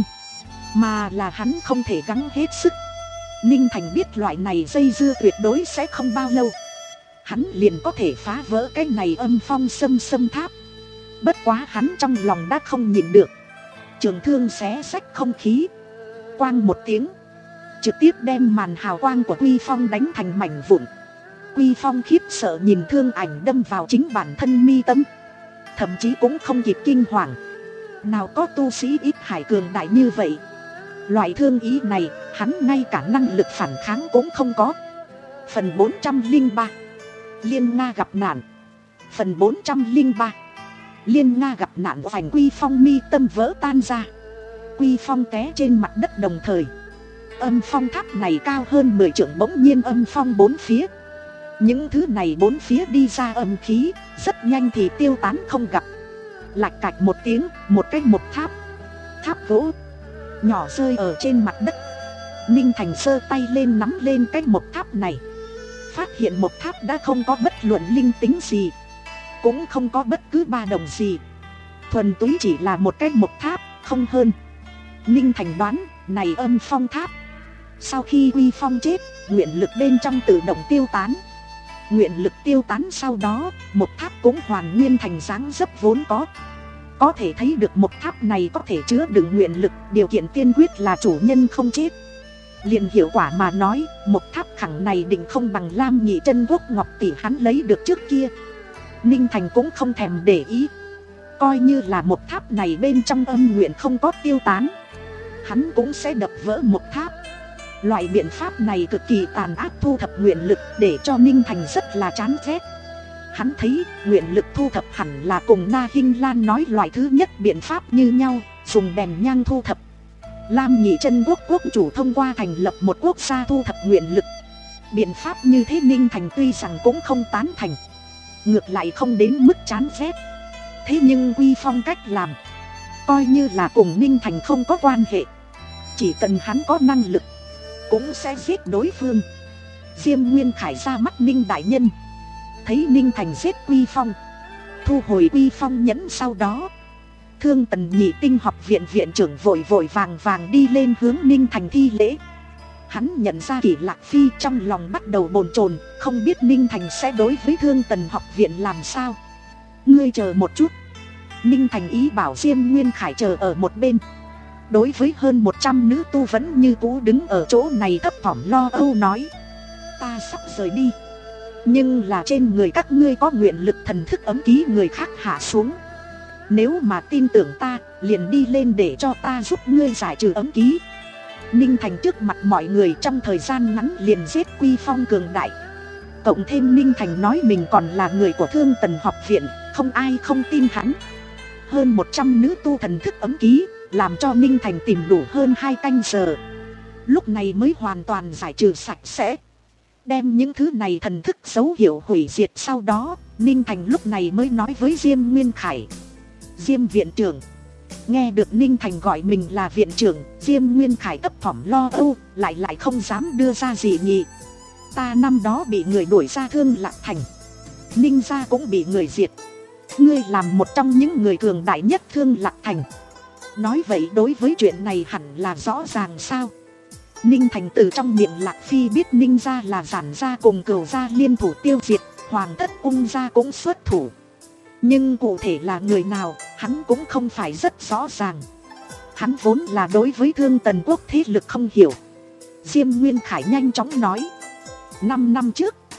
mà là hắn không thể gắng hết sức. Ninh Thành biết loại này dây dưa tuyệt đối sẽ không bao lâu, hắn liền có thể phá vỡ cái này âm phong xâm xâm tháp. Bất quá hắn trong lòng đã không nhịn được, trường thương xé xách không khí, quang một tiếng trực tiếp đem màn hào quang của Quy Phong đánh thành mảnh vụn. Quy Phong khiếp sợ nhìn thương ảnh đâm vào chính bản thân mi tâm, thậm chí cũng không kịp kinh hoàng. Nào có tu sĩ ít hải cường đại như vậy, loại thương ý này hắn ngay cả năng lực phản kháng cũng không có. Phần bốn trăm linh ba Liên Nga gặp nạn. Phần bốn trăm linh ba Liên Nga gặp nạn. Vành Quy Phong mi tâm vỡ tan ra, Quy Phong té trên mặt đất, đồng thời âm phong tháp này cao hơn mười trượng bỗng nhiên âm phong bốn phía. Những thứ này bốn phía đi ra âm khí rất nhanh thì tiêu tán không gặp. Lạch cạch một tiếng, một cái mộc tháp, tháp gỗ nhỏ rơi ở trên mặt đất. Ninh Thành giơ tay lên nắm lên cái mộc tháp này, phát hiện mộc tháp đã không có bất luận linh tính gì, cũng không có bất cứ ba động gì, thuần túy chỉ là một cái mộc tháp, không hơn. Ninh Thành đoán này âm phong tháp sau khi Quy Phong chết, nguyện lực bên trong tự động tiêu tán. Nguyện lực tiêu tán sau đó, một tháp cũng hoàn nguyên thành dáng dấp vốn có. Có thể thấy được một tháp này có thể chứa đựng nguyện lực, điều kiện tiên quyết là chủ nhân không chết. Liền hiệu quả mà nói, một tháp khẳng này định không bằng Lam Nhị Chân Quốc ngọc tỷ hắn lấy được trước kia. Ninh Thành cũng không thèm để ý, coi như là một tháp này bên trong âm nguyện không có tiêu tán, hắn cũng sẽ đập vỡ một tháp. Loại biện pháp này cực kỳ tàn ác thu thập nguyện lực, để cho Ninh Thành rất là chán ghét. Hắn thấy nguyện lực thu thập hẳn là cùng Na Hinh Lan nói loại thứ nhất biện pháp như nhau, dùng đèn nhang thu thập. Lam Nhị Chân Quốc quốc chủ thông qua thành lập một quốc gia thu thập nguyện lực. Biện pháp như thế Ninh Thành tuy rằng cũng không tán thành, ngược lại không đến mức chán ghét. Thế nhưng Quy Phong cách làm coi như là cùng Ninh Thành không có quan hệ, chỉ cần hắn có năng lực cũng sẽ giết đối phương. Diêm Nguyên Khải ra mắt Ninh đại nhân, thấy Ninh Thành giết Quy Phong, thu hồi Quy Phong nhẫn. Sau đó Thương Tần Nhị Tinh học viện viện trưởng vội vội vàng vàng đi lên hướng Ninh Thành thi lễ. Hắn nhận ra Kỷ Lạc Phi, trong lòng bắt đầu bồn chồn, không biết Ninh Thành sẽ đối với Thương Tần học viện làm sao. Ngươi chờ một chút. Ninh Thành ý bảo Diêm Nguyên Khải chờ ở một bên. Đối với hơn một trăm nữ tu vẫn như cũ đứng ở chỗ này thấp thỏm lo âu nói: ta sắp rời đi, nhưng là trên người các ngươi có nguyện lực thần thức ấm ký người khác hạ xuống. Nếu mà tin tưởng ta, liền đi lên để cho ta giúp ngươi giải trừ ấm ký. Ninh Thành trước mặt mọi người trong thời gian ngắn liền giết Quy Phong cường đại. Cộng thêm Ninh Thành nói mình còn là người của Thương Tần học viện, không ai không tin hắn. Hơn một trăm nữ tu thần thức ấm ký, làm cho Ninh Thành tìm đủ hơn hai canh giờ, lúc này mới hoàn toàn giải trừ sạch sẽ, đem những thứ này thần thức dấu hiệu hủy diệt. Sau đó Ninh Thành lúc này mới nói với Diêm Nguyên Khải: Diêm viện trưởng. Nghe được Ninh Thành gọi mình là viện trưởng, Diêm Nguyên Khải thấp thỏm lo âu, lại lại không dám đưa ra gì nhỉ. Ta năm đó bị người đuổi ra Thương Lạc Thành, Ninh gia cũng bị người diệt, ngươi làm một trong những người cường đại nhất Thương Lạc Thành, nói vậy đối với chuyện này hẳn là rõ ràng sao? Ninh Thành từ trong miệng Lạc Phi biết Ninh gia là Giản gia cùng Cửu gia liên thủ tiêu diệt, Hoàng thất Ung gia cũng xuất thủ, nhưng cụ thể là người nào hắn cũng không phải rất rõ ràng. Hắn vốn là đối với Thương Tần quốc thế lực không hiểu. Diêm Nguyên Khải nhanh chóng nói: Năm năm trước,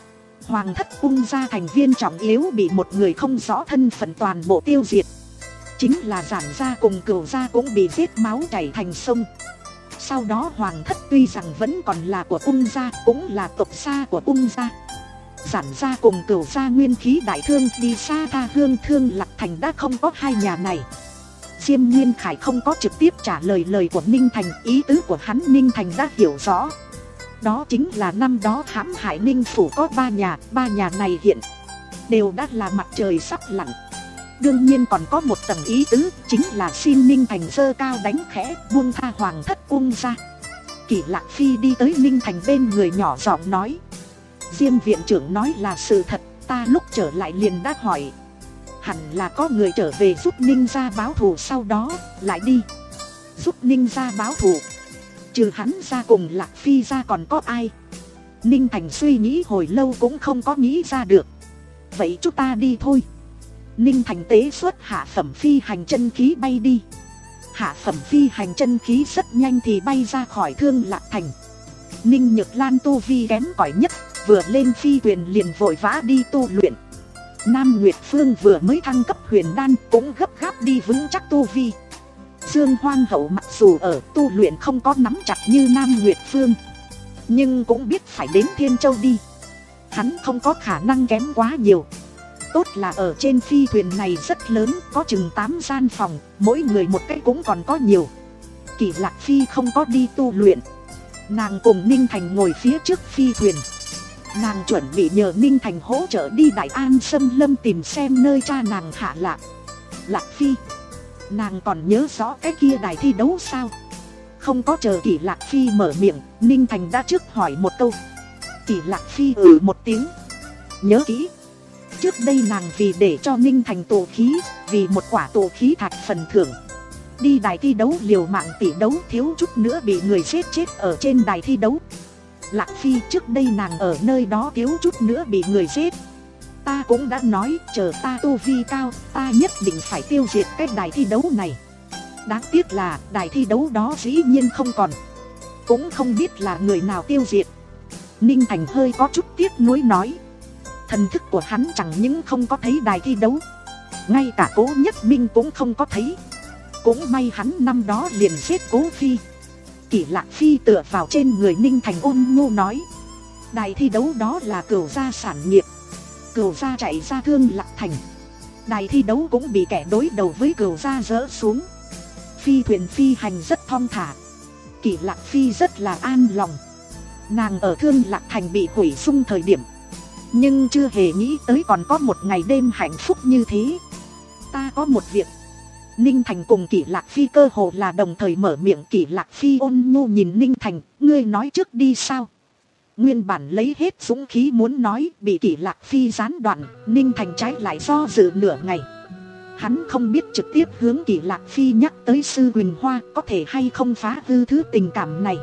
Hoàng thất Ung gia thành viên trọng yếu bị một người không rõ thân phận toàn bộ tiêu diệt. Chính là Giản gia cùng Cửu gia cũng bị giết máu chảy thành sông. Sau đó Hoàng thất tuy rằng vẫn còn là của Ung gia, cũng là tộc xa của Ung gia. Giản gia cùng Cửu gia nguyên khí đại thương đi xa tha hương, Thương Lạc thành đã không có hai nhà này. Diêm Nguyên Khải không có trực tiếp trả lời lời của Ninh Thành, ý tứ của hắn Ninh Thành đã hiểu rõ. Đó chính là năm đó hãm hại Ninh phủ có ba nhà, ba nhà này hiện đều đã là mặt trời sắp lặn. Đương nhiên còn có một tầng ý tứ, chính là xin Ninh Thành giơ cao đánh khẽ, buông tha Hoàng thất Ung gia. Kỷ Lạc Phi đi tới Ninh Thành bên người nhỏ giọng nói: Diêm viện trưởng nói là sự thật, ta lúc trở lại liền đã hỏi. Hẳn là có người trở về giúp Ninh gia báo thù, sau đó lại đi. Giúp Ninh gia báo thù? Trừ hắn ra cùng Lạc Phi ra còn có ai? Ninh Thành suy nghĩ hồi lâu cũng không có nghĩ ra được. Vậy chúng ta đi thôi. Ninh Thành tế xuất hạ phẩm phi hành chân khí bay đi. Hạ phẩm phi hành chân khí rất nhanh thì bay ra khỏi Thương Lạc thành. Ninh Nhược Lan tu vi kém cỏi nhất, vừa lên phi thuyền liền vội vã đi tu luyện. Nam Nguyệt Phương vừa mới thăng cấp huyền đan cũng gấp gáp đi vững chắc tu vi. Dương Hoang Hậu mặc dù ở tu luyện không có nắm chặt như Nam Nguyệt Phương, nhưng cũng biết phải đến Thiên Châu đi. Hắn không có khả năng kém quá nhiều. Tốt là ở trên phi thuyền này rất lớn, có chừng tám gian phòng, mỗi người một cái cũng còn có nhiều. Kỷ Lạc Phi không có đi tu luyện. Nàng cùng Ninh Thành ngồi phía trước phi thuyền. Nàng chuẩn bị nhờ Ninh Thành hỗ trợ đi Đại An Sâm Lâm tìm xem nơi cha nàng hạ lạc. Lạc Phi, nàng còn nhớ rõ cái kia đài thi đấu sao? Không có chờ Kỷ Lạc Phi mở miệng, Ninh Thành đã trước hỏi một câu. Kỷ Lạc Phi ừ một tiếng. Nhớ kỹ. Trước đây nàng vì để cho Ninh Thành tụ khí, vì một quả tụ khí thạch phần thưởng, đi đài thi đấu liều mạng tỷ đấu, thiếu chút nữa bị người giết chết ở trên đài thi đấu. Lạc Phi, trước đây nàng ở nơi đó thiếu chút nữa bị người giết. Ta cũng đã nói, chờ ta tu vi cao, ta nhất định phải tiêu diệt cái đài thi đấu này. Đáng tiếc là đài thi đấu đó dĩ nhiên không còn. Cũng không biết là người nào tiêu diệt. Ninh Thành hơi có chút tiếc nuối nói. Thần thức của hắn chẳng những không có thấy đài thi đấu, ngay cả Cố Nhất Minh cũng không có thấy. Cũng may hắn năm đó liền giết Cố Phi. Kỷ Lạc Phi tựa vào trên người Ninh Thành ôn nhu nói. Đài thi đấu đó là Cửu gia sản nghiệp. Cửu gia chạy ra Thương Lạc thành. Đài thi đấu cũng bị kẻ đối đầu với Cửu gia dỡ xuống. Phi thuyền phi hành rất thong thả. Kỷ Lạc Phi rất là an lòng. Nàng ở Thương Lạc thành bị hủy sung thời điểm, nhưng chưa hề nghĩ tới còn có một ngày đêm hạnh phúc như thế. Ta có một việc. Ninh Thành cùng Kỷ Lạc Phi cơ hồ là đồng thời mở miệng. Kỷ Lạc Phi ôn nhu nhìn Ninh Thành, ngươi nói trước đi sao? Nguyên bản lấy hết dũng khí muốn nói, bị Kỷ Lạc Phi gián đoạn. Ninh Thành trái lại do dự nửa ngày. Hắn không biết trực tiếp hướng Kỷ Lạc Phi nhắc tới Sư Quỳnh Hoa có thể hay không phá hư thứ tình cảm này.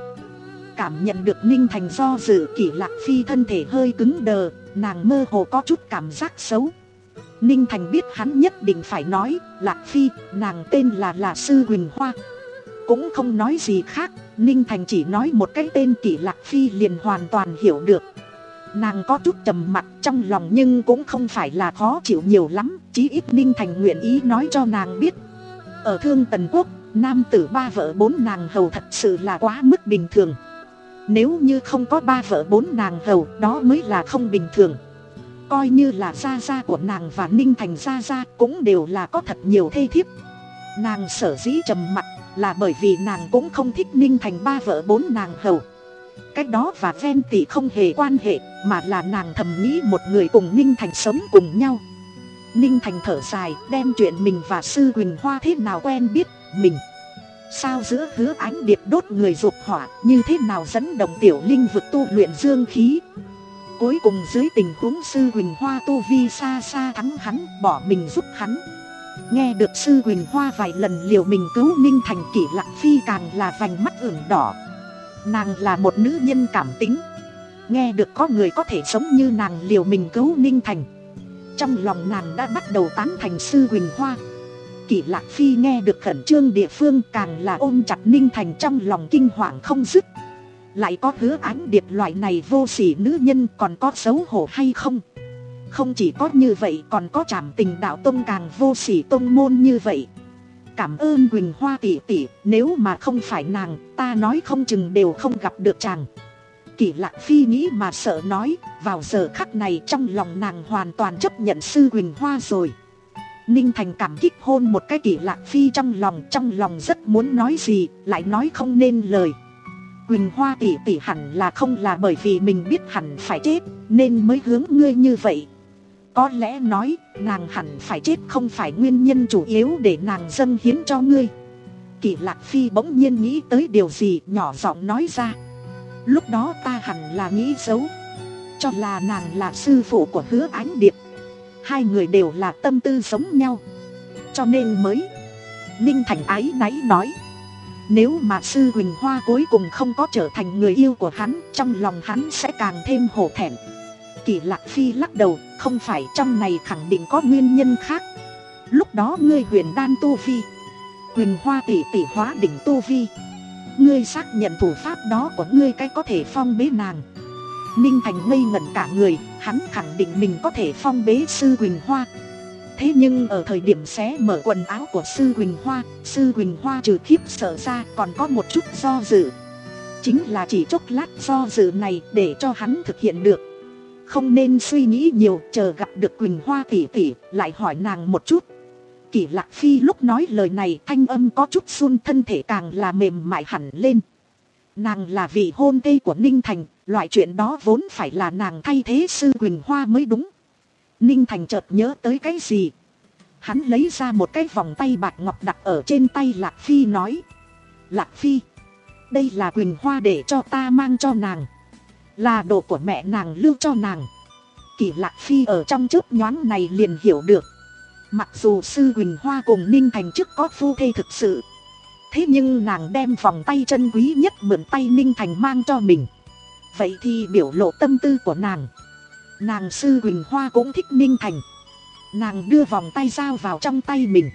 Cảm nhận được Ninh Thành do dự, Kỷ Lạc Phi thân thể hơi cứng đờ, nàng mơ hồ có chút cảm giác xấu. Ninh Thành biết hắn nhất định phải nói, Lạc Phi, nàng tên là là Sư Quỳnh Hoa. Cũng không nói gì khác, Ninh Thành chỉ nói một cái tên Kỷ Lạc Phi liền hoàn toàn hiểu được. Nàng có chút trầm mặc trong lòng nhưng cũng không phải là khó chịu nhiều lắm, chí ít Ninh Thành nguyện ý nói cho nàng biết. Ở Thương Tần Quốc, nam tử ba vợ bốn nàng hầu thật sự là quá mức bình thường. Nếu như không có ba vợ bốn nàng hầu, đó mới là không bình thường. Coi như là gia gia của nàng và Ninh Thành gia gia cũng đều là có thật nhiều thê thiếp. Nàng sở dĩ trầm mặc là bởi vì nàng cũng không thích Ninh Thành ba vợ bốn nàng hầu. Cách đó và ven tỉ không hề quan hệ, mà là nàng thầm nghĩ một người cùng Ninh Thành sống cùng nhau. Ninh Thành thở dài, đem chuyện mình và Sư Quỳnh Hoa thế nào quen biết mình, sao giữa Hứa Ánh Điệp đốt người dục hỏa, như thế nào dẫn động tiểu linh vực tu luyện dương khí. Cuối cùng dưới tình huống Sư Quỳnh Hoa tu vi xa xa thắng hắn, bỏ mình giúp hắn. Nghe được Sư Quỳnh Hoa vài lần liều mình cứu Ninh Thành, Kỷ Lạc Phi càng là vành mắt ửng đỏ. Nàng là một nữ nhân cảm tính, nghe được có người có thể sống như nàng liều mình cứu Ninh Thành, trong lòng nàng đã bắt đầu tán thành Sư Quỳnh Hoa. Kỷ Lạc Phi nghe được khẩn trương địa phương càng là ôm chặt Ninh Thành, trong lòng kinh hoàng không dứt. Lại có Hứa Ánh Điệp loại này vô sỉ nữ nhân còn có xấu hổ hay không? Không chỉ có như vậy còn có Trảm Tình Đạo Tông càng vô sỉ tông môn như vậy. Cảm ơn Quỳnh Hoa tỷ tỷ, nếu mà không phải nàng, ta nói không chừng đều không gặp được chàng. Kỷ Lạc Phi nghĩ mà sợ nói, vào giờ khắc này trong lòng nàng hoàn toàn chấp nhận Sư Quỳnh Hoa rồi. Ninh Thành cảm kích hôn một cái Kỷ Lạc Phi trong lòng, trong lòng rất muốn nói gì, lại nói không nên lời. Quỳnh Hoa tỷ tỷ hẳn là không là bởi vì mình biết hẳn phải chết, nên mới hướng ngươi như vậy. Có lẽ nói, nàng hẳn phải chết không phải nguyên nhân chủ yếu để nàng dâng hiến cho ngươi. Kỷ Lạc Phi bỗng nhiên nghĩ tới điều gì, nhỏ giọng nói ra. Lúc đó ta hẳn là nghĩ xấu, cho là nàng là sư phụ của Hứa Ánh Điệp. Hai người đều là tâm tư giống nhau, cho nên mới. Ninh Thành áy náy nói, nếu mà Sư Quỳnh Hoa cuối cùng không có trở thành người yêu của hắn, trong lòng hắn sẽ càng thêm hổ thẹn. Kỷ Lạc Phi lắc đầu, không phải, trong này khẳng định có nguyên nhân khác. Lúc đó ngươi huyền đan tu vi, Quỳnh Hoa tỷ tỷ hóa đỉnh tu vi, ngươi xác nhận thủ pháp đó của ngươi cái có thể phong bế nàng. Ninh Thành ngây ngẩn cả người, hắn khẳng định mình có thể phong bế Sư Quỳnh Hoa. Thế nhưng ở thời điểm xé mở quần áo của Sư Quỳnh Hoa, Sư Quỳnh Hoa trừ khiếp sợ ra còn có một chút do dự. Chính là chỉ chốc lát do dự này để cho hắn thực hiện được. Không nên suy nghĩ nhiều, chờ gặp được Quỳnh Hoa tỷ tỷ lại hỏi nàng một chút. Kỷ Lạc Phi lúc nói lời này thanh âm có chút run, thân thể càng là mềm mại hẳn lên. Nàng là vị hôn thê của Ninh Thành, loại chuyện đó vốn phải là nàng thay thế Sư Quỳnh Hoa mới đúng. Ninh Thành chợt nhớ tới cái gì. Hắn lấy ra một cái vòng tay bạc ngọc đặt ở trên tay Lạc Phi nói. Lạc Phi, đây là Quỳnh Hoa để cho ta mang cho nàng, là đồ của mẹ nàng lưu cho nàng. Kỷ Lạc Phi ở trong chớp nhoáng này liền hiểu được. Mặc dù Sư Quỳnh Hoa cùng Ninh Thành trước có phu thê thực sự, thế nhưng nàng đem vòng tay chân quý nhất mượn tay Ninh Thành mang cho mình. Vậy thì biểu lộ tâm tư của nàng. Nàng Sư Quỳnh Hoa cũng thích Ninh Thành. Nàng đưa vòng tay giao vào trong tay mình,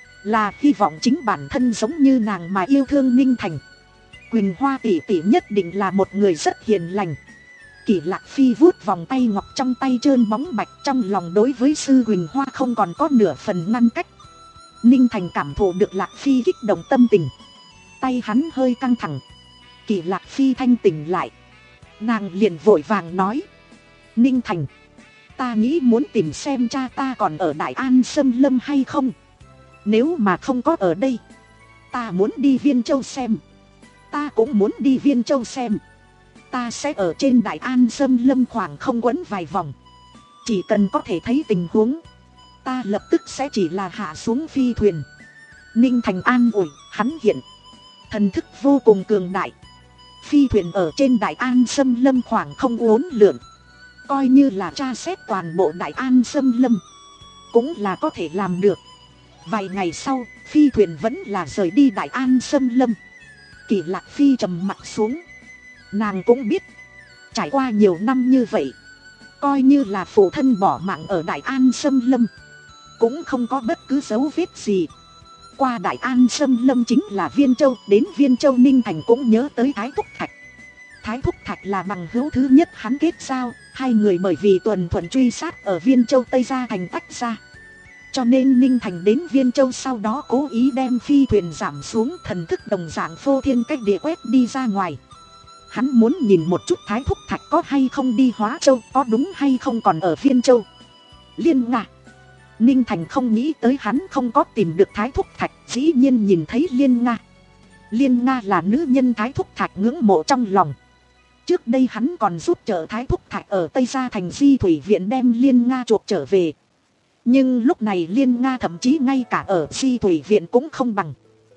là hy vọng chính bản thân giống như nàng mà yêu thương Ninh Thành. Quỳnh Hoa tỷ tỷ nhất định là một người rất hiền lành. Kỷ Lạc Phi vuốt vòng tay ngọc trong tay trơn bóng bạch, trong lòng đối với Sư Quỳnh Hoa không còn có nửa phần ngăn cách. Ninh Thành cảm thụ được Lạc Phi kích động tâm tình, tay hắn hơi căng thẳng. Kỷ Lạc Phi thanh tỉnh lại, nàng liền vội vàng nói. Ninh Thành, ta nghĩ muốn tìm xem cha ta còn ở Đại An Sâm Lâm hay không. Nếu mà không có ở đây, ta muốn đi Viên Châu xem. Ta cũng muốn đi Viên Châu xem. Ta sẽ ở trên Đại An Sâm Lâm khoảng không quấn vài vòng. Chỉ cần có thể thấy tình huống, ta lập tức sẽ chỉ là hạ xuống phi thuyền. Ninh Thành an ủi, hắn hiện thần thức vô cùng cường đại. Phi thuyền ở trên Đại An Sâm Lâm khoảng không uốn lượn, coi như là tra xét toàn bộ Đại An Sâm Lâm cũng là có thể làm được. Vài ngày sau, phi thuyền vẫn là rời đi Đại An Sâm Lâm. Kỷ Lạc Phi trầm mặt xuống. Nàng cũng biết, trải qua nhiều năm như vậy, coi như là phụ thân bỏ mạng ở Đại An Sâm Lâm, cũng không có bất cứ dấu vết gì. Qua Đại An Sâm Lâm chính là Viên Châu, đến Viên Châu Ninh Thành cũng nhớ tới Thái Thúc Thạch. Thái Thúc Thạch là bằng hữu thứ nhất hắn kết giao, hai người bởi vì tuần thuận truy sát ở Viên Châu Tây Gia Thành tách ra. Cho nên Ninh Thành đến Viên Châu sau đó cố ý đem phi thuyền giảm xuống, thần thức đồng dạng phô thiên cách địa quét đi ra ngoài. Hắn muốn nhìn một chút Thái Thúc Thạch có hay không đi Hóa Châu, có đúng hay không còn ở Viên Châu. Liên Nga. Ninh Thành không nghĩ tới hắn không có tìm được Thái Thúc Thạch, dĩ nhiên nhìn thấy Liên Nga. Liên Nga là nữ nhân Thái Thúc Thạch ngưỡng mộ trong lòng. Trước đây hắn còn giúp trợ Thái Thúc Thạch ở Tây Gia Thành Di Thủy Viện đem Liên Nga chuộc trở về. Nhưng lúc này Liên Nga thậm chí ngay cả ở Di Thủy Viện cũng không bằng.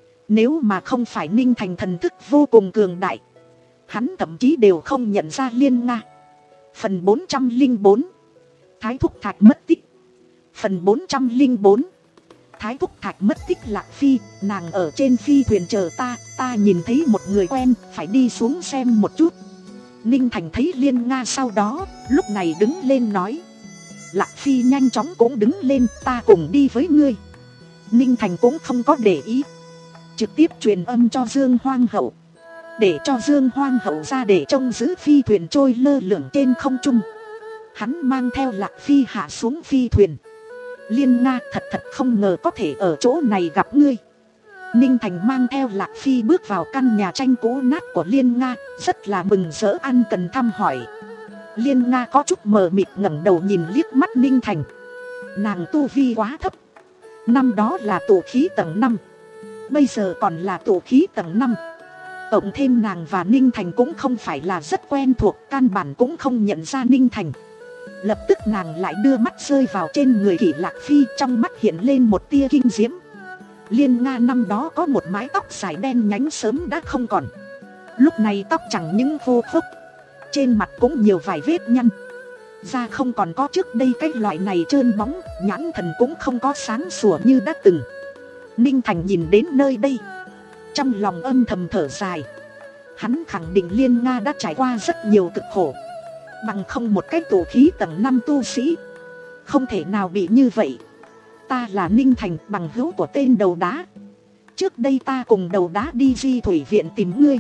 Nếu mà không phải Ninh Thành thần thức vô cùng cường đại, hắn thậm chí đều không nhận ra Liên Nga. Phần bốn trăm lẻ bốn, Thái Thúc Thạch mất tích. Phần bốn trăm lẻ bốn, Thái Thúc Thạch mất tích. Lạc Phi, nàng ở trên phi thuyền chờ ta, ta nhìn thấy một người quen, phải đi xuống xem một chút. Ninh Thành thấy Liên Nga sau đó, lúc này đứng lên nói. Lạc Phi nhanh chóng cũng đứng lên, ta cùng đi với ngươi. Ninh Thành cũng không có để ý, trực tiếp truyền âm cho Dương Hoang Hậu. để cho Dương Hoang hậu ra để trông giữ phi thuyền trôi lơ lửng trên không trung. Hắn mang theo Lạc Phi hạ xuống phi thuyền. Liên Nga thật thật không ngờ có thể ở chỗ này gặp ngươi. Ninh Thành mang theo Lạc Phi bước vào căn nhà tranh cũ nát của Liên Nga, rất là mừng rỡ ăn cần thăm hỏi. Liên Nga có chút mờ mịt ngẩng đầu nhìn liếc mắt Ninh Thành. Nàng tu vi quá thấp. Năm đó là tụ khí tầng năm, bây giờ còn là tụ khí tầng năm. Cộng thêm nàng và Ninh Thành cũng không phải là rất quen thuộc, căn bản cũng không nhận ra Ninh Thành. Lập tức nàng lại đưa mắt rơi vào trên người Kỷ Lạc Phi, trong mắt hiện lên một tia kinh diễm. Liên Nga năm đó có một mái tóc dài đen nhánh sớm đã không còn. Lúc này tóc chẳng những khô khốc, trên mặt cũng nhiều vài vết nhăn. Da không còn có trước đây cái loại này trơn bóng, nhãn thần cũng không có sáng sủa như đã từng. Ninh Thành nhìn đến nơi đây, trong lòng âm thầm thở dài. Hắn khẳng định Liên Nga đã trải qua rất nhiều cực khổ, bằng không một cái tụ khí tầng năm tu sĩ không thể nào bị như vậy. Ta là Ninh Thành, bằng hữu của tên đầu đá. Trước đây ta cùng đầu đá đi Di Thủy Viện tìm ngươi,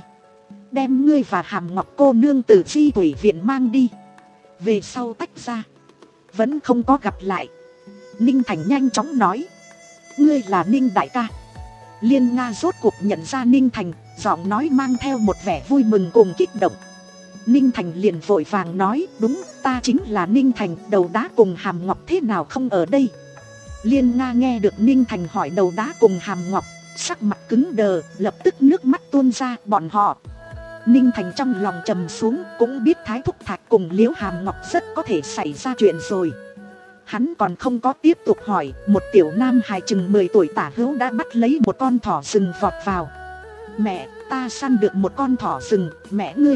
đem ngươi và Hàm Ngọc cô nương từ Di Thủy Viện mang đi. Về sau tách ra, vẫn không có gặp lại. Ninh Thành nhanh chóng nói, ngươi là Ninh đại ca. Liên Nga rốt cuộc nhận ra Ninh Thành, giọng nói mang theo một vẻ vui mừng cùng kích động. Ninh Thành liền vội vàng nói, đúng, ta chính là Ninh Thành, đầu đá cùng Hàm Ngọc thế nào không ở đây. Liên Nga nghe được Ninh Thành hỏi đầu đá cùng Hàm Ngọc, sắc mặt cứng đờ, lập tức nước mắt tuôn ra. Bọn họ. Ninh Thành trong lòng trầm xuống, cũng biết Thái Thúc Thạch cùng Liễu Hàm Ngọc rất có thể xảy ra chuyện rồi. Hắn còn không có tiếp tục hỏi, một tiểu nam hài chừng mười tuổi tả hữu đã bắt lấy một con thỏ rừng vọt vào. Mẹ, ta săn được một con thỏ rừng, mẹ ngươi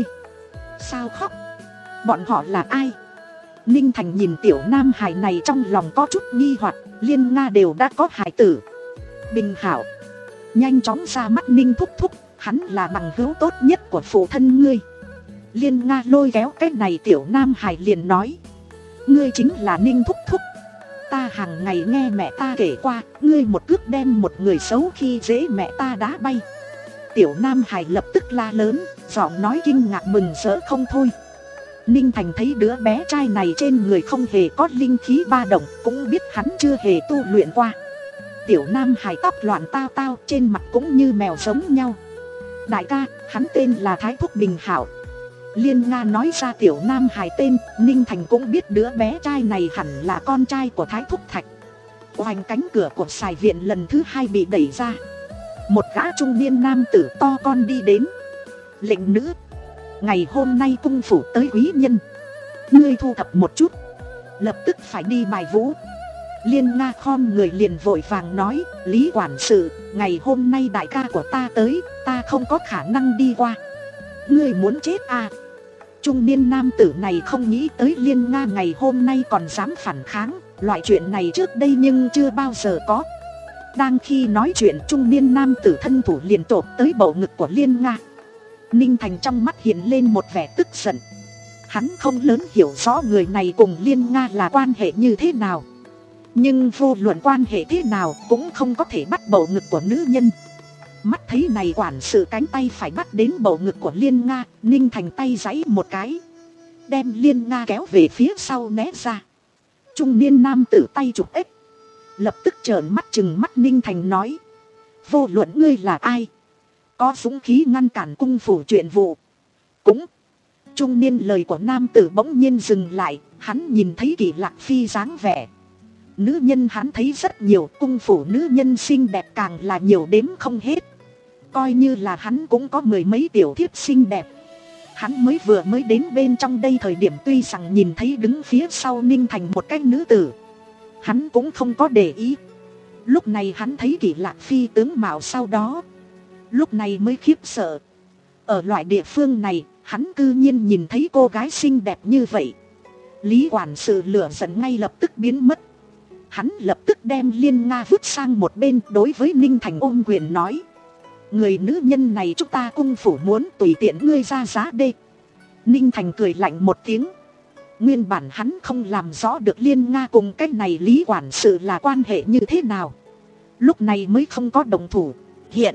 sao khóc? Bọn họ là ai? Ninh Thành nhìn tiểu nam hài này trong lòng có chút nghi hoặc. Liên Nga đều đã có hài tử. Bình Hảo nhanh chóng ra mắt Ninh thúc thúc, hắn là bằng hữu tốt nhất của phụ thân ngươi. Liên Nga lôi kéo cái này tiểu nam hài liền nói, ngươi chính là Ninh thúc thúc. Ta hàng ngày nghe mẹ ta kể qua, ngươi một cước đem một người xấu khi dễ mẹ ta đá bay. Tiểu nam hài lập tức la lớn, giọng nói kinh ngạc mừng rỡ không thôi. Ninh Thành thấy đứa bé trai này trên người không hề có linh khí ba động, cũng biết hắn chưa hề tu luyện qua. Tiểu nam hài tóc loạn tao tao, trên mặt cũng như mèo giống nhau. Đại ca, hắn tên là Thái Thúc Bình Hảo. Liên Nga nói ra tiểu nam hài tên, Ninh Thành cũng biết đứa bé trai này hẳn là con trai của Thái Thúc Thạch. Oanh, cánh cửa của Sài Viện lần thứ hai bị đẩy ra. Một gã trung niên nam tử to con đi đến. Lệnh nữ, ngày hôm nay cung phủ tới quý nhân, ngươi thu thập một chút, lập tức phải đi bài vũ. Liên Nga khom người liền vội vàng nói, Lý quản sự, ngày hôm nay đại ca của ta tới, ta không có khả năng đi qua. Ngươi muốn chết à? Trung niên nam tử này không nghĩ tới Liên Nga ngày hôm nay còn dám phản kháng, loại chuyện này trước đây nhưng chưa bao giờ có. Đang khi nói chuyện, trung niên nam tử thân thủ liền chộp tới bầu ngực của Liên Nga. Ninh Thành trong mắt hiện lên một vẻ tức giận. Hắn không lớn hiểu rõ người này cùng Liên Nga là quan hệ như thế nào, nhưng vô luận quan hệ thế nào cũng không có thể bắt bầu ngực của nữ nhân. Mắt thấy này quản sự cánh tay phải bắt đến bầu ngực của Liên Nga, Ninh Thành tay giãy một cái, đem Liên Nga kéo về phía sau né ra. Trung niên nam tử tay chụp ếch, lập tức trợn mắt chừng mắt Ninh Thành nói, vô luận ngươi là ai, có dũng khí ngăn cản cung phủ chuyện vụ cũng. Trung niên lời của nam tử bỗng nhiên dừng lại, hắn nhìn thấy Kỷ Lạc Phi dáng vẻ. Nữ nhân hắn thấy rất nhiều, cung phủ nữ nhân xinh đẹp càng là nhiều đếm không hết. Coi như là hắn cũng có mười mấy tiểu thiếp xinh đẹp. Hắn mới vừa mới đến bên trong đây thời điểm tuy rằng nhìn thấy đứng phía sau Ninh Thành một cái nữ tử, hắn cũng không có để ý. Lúc này hắn thấy Kỷ Lạc Phi tướng mạo sau đó, lúc này mới khiếp sợ. Ở loại địa phương này, hắn cư nhiên nhìn thấy cô gái xinh đẹp như vậy. Lý quản sự lửa giận ngay lập tức biến mất. Hắn lập tức đem Liên Nga vứt sang một bên, đối với Ninh Thành ôm quyền nói, người nữ nhân này chúng ta cung phủ muốn tùy tiện ngươi ra giá đê. Ninh Thành cười lạnh một tiếng. Nguyên bản hắn không làm rõ được Liên Nga cùng cái này Lý quản sự là quan hệ như thế nào, lúc này mới không có đồng thủ. Hiện T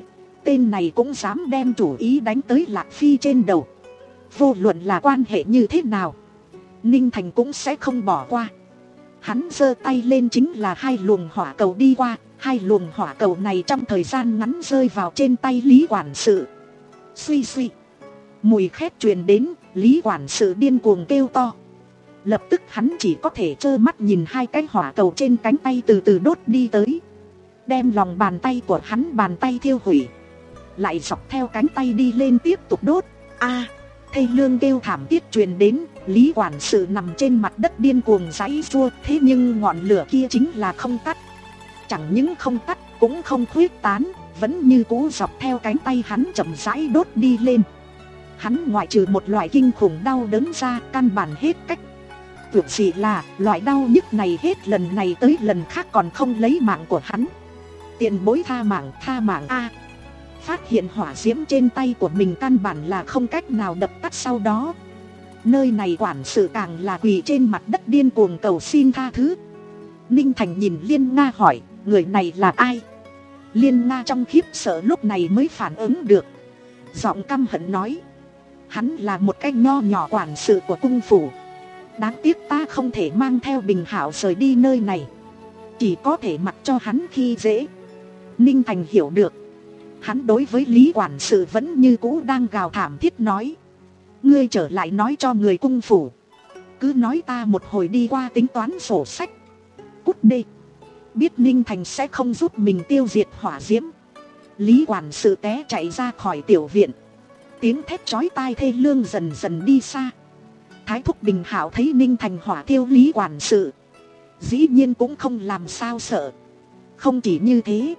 tên này cũng dám đem chủ ý đánh tới Lạc Phi trên đầu. Vô luận là quan hệ như thế nào, Ninh Thành cũng sẽ không bỏ qua. Hắn giơ tay lên chính là hai luồng hỏa cầu đi qua. Hai luồng hỏa cầu này trong thời gian ngắn rơi vào trên tay Lý quản sự. Suy suy, mùi khét truyền đến, Lý quản sự điên cuồng kêu to. Lập tức hắn chỉ có thể trơ mắt nhìn hai cái hỏa cầu trên cánh tay từ từ đốt đi tới, đem lòng bàn tay của hắn bàn tay thiêu hủy, lại dọc theo cánh tay đi lên tiếp tục đốt. A, à, thê lương kêu thảm thiết truyền đến. Lý quản sự nằm trên mặt đất điên cuồng giãy giụa, thế nhưng ngọn lửa kia chính là không tắt. Chẳng những không tắt cũng không khuếch tán, vẫn như cũ dọc theo cánh tay hắn chậm rãi đốt đi lên. Hắn ngoại trừ một loại kinh khủng đau đớn ra, căn bản hết cách. Tuyệt gì là loại đau nhức này hết lần này tới lần khác còn không lấy mạng của hắn. Tiền bối tha mạng, tha mạng a. Phát hiện hỏa diễm trên tay của mình căn bản là không cách nào dập tắt sau đó. Nơi này quản sự càng là quỳ trên mặt đất điên cuồng cầu xin tha thứ. Ninh Thành nhìn Liên Nga hỏi, người này là ai? Liên Nga trong khiếp sợ lúc này mới phản ứng được, giọng căm hận nói, hắn là một cái nho nhỏ quản sự của cung phủ. Đáng tiếc ta không thể mang theo Bình Hảo rời đi nơi này, chỉ có thể mặc cho hắn khi dễ. Ninh Thành hiểu được, hắn đối với Lý quản sự vẫn như cũ đang gào thảm thiết nói, ngươi trở lại nói cho người cung phủ, cứ nói ta một hồi đi qua tính toán sổ sách. Cút đi. Biết Ninh Thành sẽ không giúp mình tiêu diệt hỏa diễm, Lý quản sự té chạy ra khỏi tiểu viện. Tiếng thét chói tai thê lương dần dần đi xa. Thái thúc Bình Hảo thấy Ninh Thành hỏa thiêu Lý quản sự, dĩ nhiên cũng không làm sao sợ. Không chỉ như thế,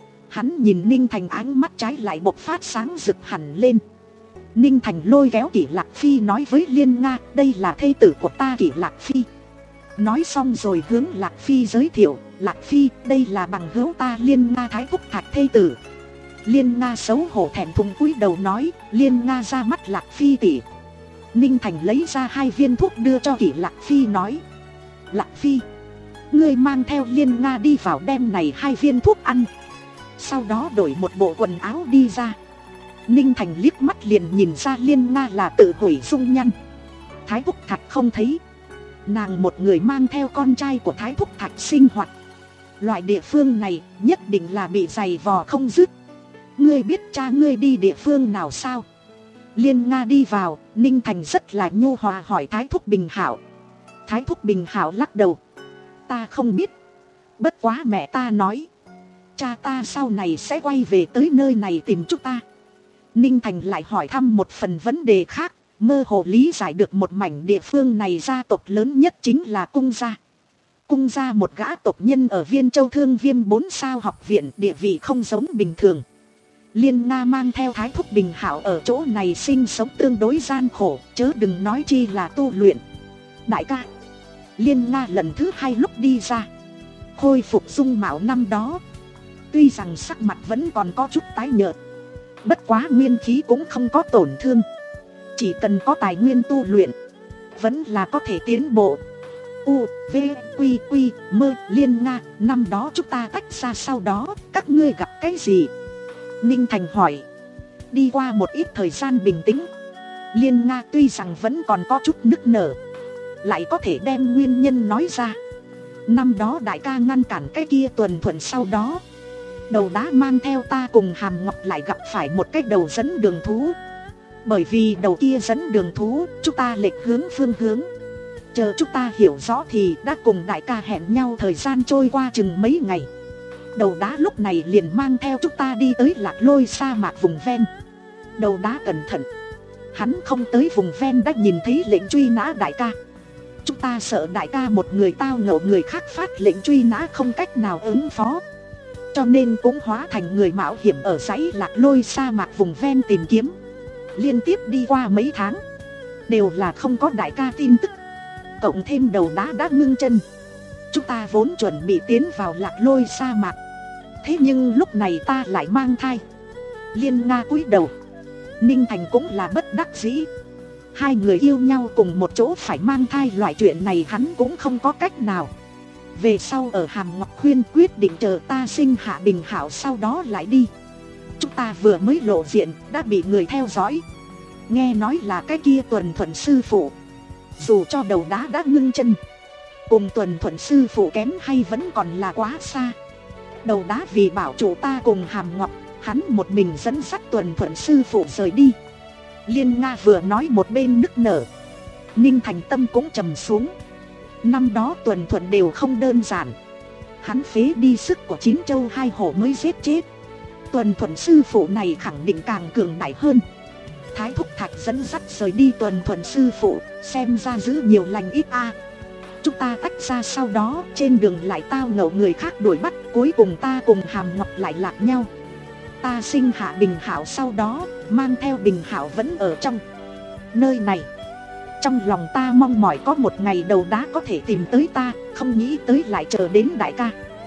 hắn nhìn Ninh Thành ánh mắt trái lại bộc phát sáng rực hẳn lên. Ninh Thành lôi kéo Kỷ Lạc Phi nói với Liên Nga, đây là thê tử của ta Kỷ Lạc Phi. Nói xong rồi hướng Lạc Phi giới thiệu, Lạc Phi, đây là bằng hữu ta Liên Nga Thái thúc Thạch thê tử. Liên Nga xấu hổ thẹn thùng cúi đầu nói, Liên Nga ra mắt Lạc Phi tỷ. Ninh Thành lấy ra hai viên thuốc đưa cho Kỷ Lạc Phi nói, Lạc Phi, ngươi mang theo Liên Nga đi vào đem này hai viên thuốc ăn. Sau đó đổi một bộ quần áo đi ra. Ninh Thành liếc mắt liền nhìn ra Liên Nga là tự hủy dung nhăn. Thái thúc Thạch không thấy, nàng một người mang theo con trai của Thái thúc Thạch sinh hoạt. Loại địa phương này nhất định là bị giày vò không dứt. Ngươi biết cha ngươi đi địa phương nào sao? Liên Nga đi vào, Ninh Thành rất là nhu hòa hỏi Thái thúc Bình Hảo. Thái thúc Bình Hảo lắc đầu, ta không biết. Bất quá mẹ ta nói, cha ta sau này sẽ quay về tới nơi này tìm chúng ta. Ninh Thành lại hỏi thăm một phần vấn đề khác, mơ hồ lý giải được một mảnh địa phương này gia tộc lớn nhất chính là Cung gia. Cung gia một gã tộc nhân ở Viên Châu Thương Viêm bốn sao học viện, địa vị không giống bình thường. Liên Nga mang theo Thái thúc Bình Hảo ở chỗ này sinh sống tương đối gian khổ, chớ đừng nói chi là tu luyện. Đại ca, Liên Nga lần thứ hai lúc đi ra, khôi phục dung mạo năm đó. Tuy rằng sắc mặt vẫn còn có chút tái nhợt, bất quá nguyên khí cũng không có tổn thương. Chỉ cần có tài nguyên tu luyện, vẫn là có thể tiến bộ. U, V, Quy, Quy, Mơ, Liên Nga, năm đó chúng ta tách ra, sau đó các ngươi gặp cái gì? Ninh Thành hỏi. Đi qua một ít thời gian bình tĩnh, Liên Nga tuy rằng vẫn còn có chút nức nở, lại có thể đem nguyên nhân nói ra. Năm đó đại ca ngăn cản cái kia tuần thuận, sau đó Đầu Đá mang theo ta cùng Hàm Ngọc lại gặp phải một cái đầu dẫn đường thú. Bởi vì đầu kia dẫn đường thú, chúng ta lệch hướng phương hướng. Chờ chúng ta hiểu rõ thì đã cùng đại ca hẹn nhau thời gian trôi qua chừng mấy ngày. Đầu Đá lúc này liền mang theo chúng ta đi tới Lạc Lôi sa mạc vùng ven. Đầu Đá cẩn thận, hắn không tới vùng ven đã nhìn thấy lệnh truy nã đại ca. Chúng ta sợ đại ca một người tao ngộ người khác phát lệnh truy nã không cách nào ứng phó, cho nên cũng hóa thành người mạo hiểm ở dãy Lạc Lôi sa mạc vùng ven tìm kiếm. Liên tiếp đi qua mấy tháng, đều là không có đại ca tin tức. Cộng thêm Đầu Đá đã ngưng chân, chúng ta vốn chuẩn bị tiến vào Lạc Lôi sa mạc. Thế nhưng lúc này ta lại mang thai. Liên Nga cúi đầu, Ninh Thành cũng là bất đắc dĩ. Hai người yêu nhau cùng một chỗ phải mang thai, loại chuyện này hắn cũng không có cách nào. Về sau ở Hàm Ngọc khuyên quyết định chờ ta sinh hạ Bình Hảo sau đó lại đi. chúng ta vừa mới lộ diện đã bị người theo dõi. Nghe nói là cái kia Tuần Thuận sư phụ. Dù cho đầu đá đã ngưng chân, cùng Tuần Thuận sư phụ kém hay vẫn còn là quá xa. Đầu đá vì bảo chủ ta cùng Hàm Ngọc, hắn một mình dẫn dắt Tuần Thuận sư phụ rời đi. Liên Nga vừa nói một bên nức nở. Ninh Thành tâm cũng trầm xuống. Năm đó Tuần Thuận đều không đơn giản. Hắn phế đi sức của chín châu hai hổ mới giết chết. Tuần Thuận sư phụ này khẳng định càng cường đại hơn. Thái Thúc Thạch dẫn dắt rời đi Tuần Thuận sư phụ, xem ra giữ nhiều lành ít a. Chúng ta tách ra sau đó, trên đường lại tao ngộ người khác đuổi bắt, cuối cùng ta cùng Hàm Ngọc lại lạc nhau. Ta sinh hạ Bình Hảo sau đó, mang theo Bình Hảo vẫn ở trong nơi này. Trong lòng ta mong mỏi có một ngày đầu đá có thể tìm tới ta, không nghĩ tới lại chờ đến đại ca.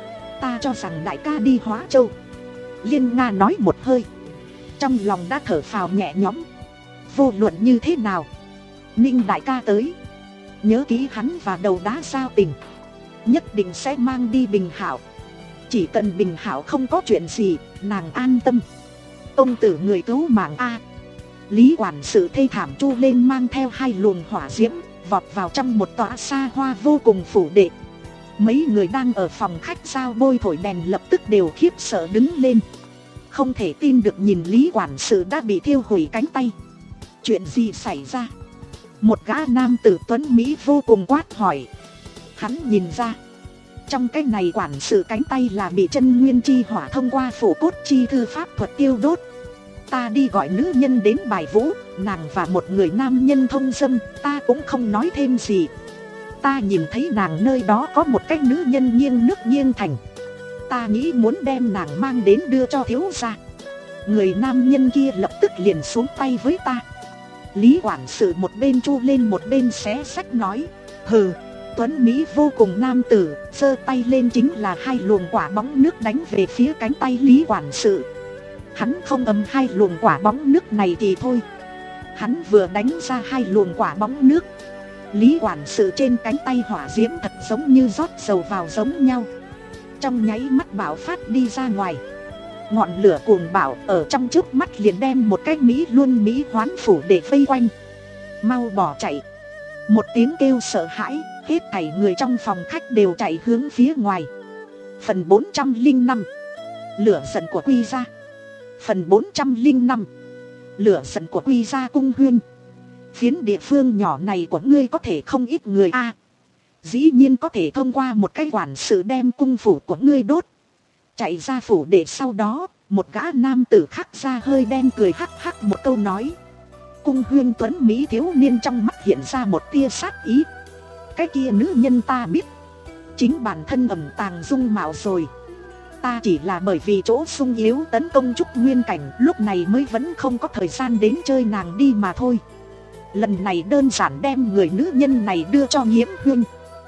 Ta cho rằng đại ca đi Hóa Châu. Liên Nga nói một hơi, trong lòng đã thở phào nhẹ nhõm. Vô luận như thế nào, Ninh đại ca tới, nhớ kỹ hắn và đầu đá giao tình, nhất định sẽ mang đi Bình Hảo. Chỉ cần Bình Hảo không có chuyện gì, nàng an tâm. Công tử người cứu mạng a. Lý quản sự thê thảm chu lên, mang theo hai luồng hỏa diễm, vọt vào trong một tòa xa hoa vô cùng phủ đệ. Mấy người đang ở phòng khách sao bôi thổi đèn lập tức đều khiếp sợ đứng lên. Không thể tin được nhìn Lý quản sự đã bị thiêu hủy cánh tay. Chuyện gì xảy ra? Một gã nam tử tuấn Mỹ vô cùng quát hỏi. Hắn nhìn ra, trong cái này quản sự cánh tay là bị chân nguyên chi hỏa thông qua phủ cốt chi thư pháp thuật tiêu đốt. Ta đi gọi nữ nhân đến bài vũ, nàng và một người nam nhân thông dâm, ta cũng không nói thêm gì. Ta nhìn thấy nàng nơi đó có một cái nữ nhân nghiêng nước nghiêng thành. Ta nghĩ muốn đem nàng mang đến đưa cho thiếu gia. Người nam nhân kia lập tức liền xuống tay với ta. Lý quản sự một bên chu lên một bên xé sách nói. Hừ. Tuấn Mỹ vô cùng nam tử, giơ tay lên chính là hai luồng quả bóng nước đánh về phía cánh tay Lý quản sự. Hắn không ấm hai luồng quả bóng nước này thì thôi. Hắn vừa đánh ra hai luồng quả bóng nước, Lý quản sự trên cánh tay hỏa diễm thật giống như rót dầu vào giống nhau. Trong nháy mắt bạo phát đi ra ngoài. Ngọn lửa cuồng bạo ở trong trước mắt liền đem một cái Mỹ luôn Mỹ hoán phủ để vây quanh. Mau bỏ chạy. Một tiếng kêu sợ hãi, hết thảy người trong phòng khách đều chạy hướng phía ngoài. Phần bốn trăm linh năm. Lửa giận của Quy gia. Phần bốn trăm linh năm. Lửa giận của Quy gia cung huyên. Phiến địa phương nhỏ này của ngươi có thể không ít người a. À, dĩ nhiên có thể thông qua một cái quản sự đem cung phủ của ngươi đốt. Chạy ra phủ để sau đó, một gã nam tử khắc ra hơi đen cười hắc hắc một câu nói. Cung huyên tuấn Mỹ thiếu niên trong mắt hiện ra một tia sát ý. Cái kia nữ nhân ta biết, chính bản thân ẩn tàng dung mạo rồi. Ta chỉ là bởi vì chỗ sung yếu tấn công Trúc Nguyên Cảnh, lúc này mới vẫn không có thời gian đến chơi nàng đi mà thôi. Lần này đơn giản đem người nữ nhân này đưa cho Nhiễm Huyên.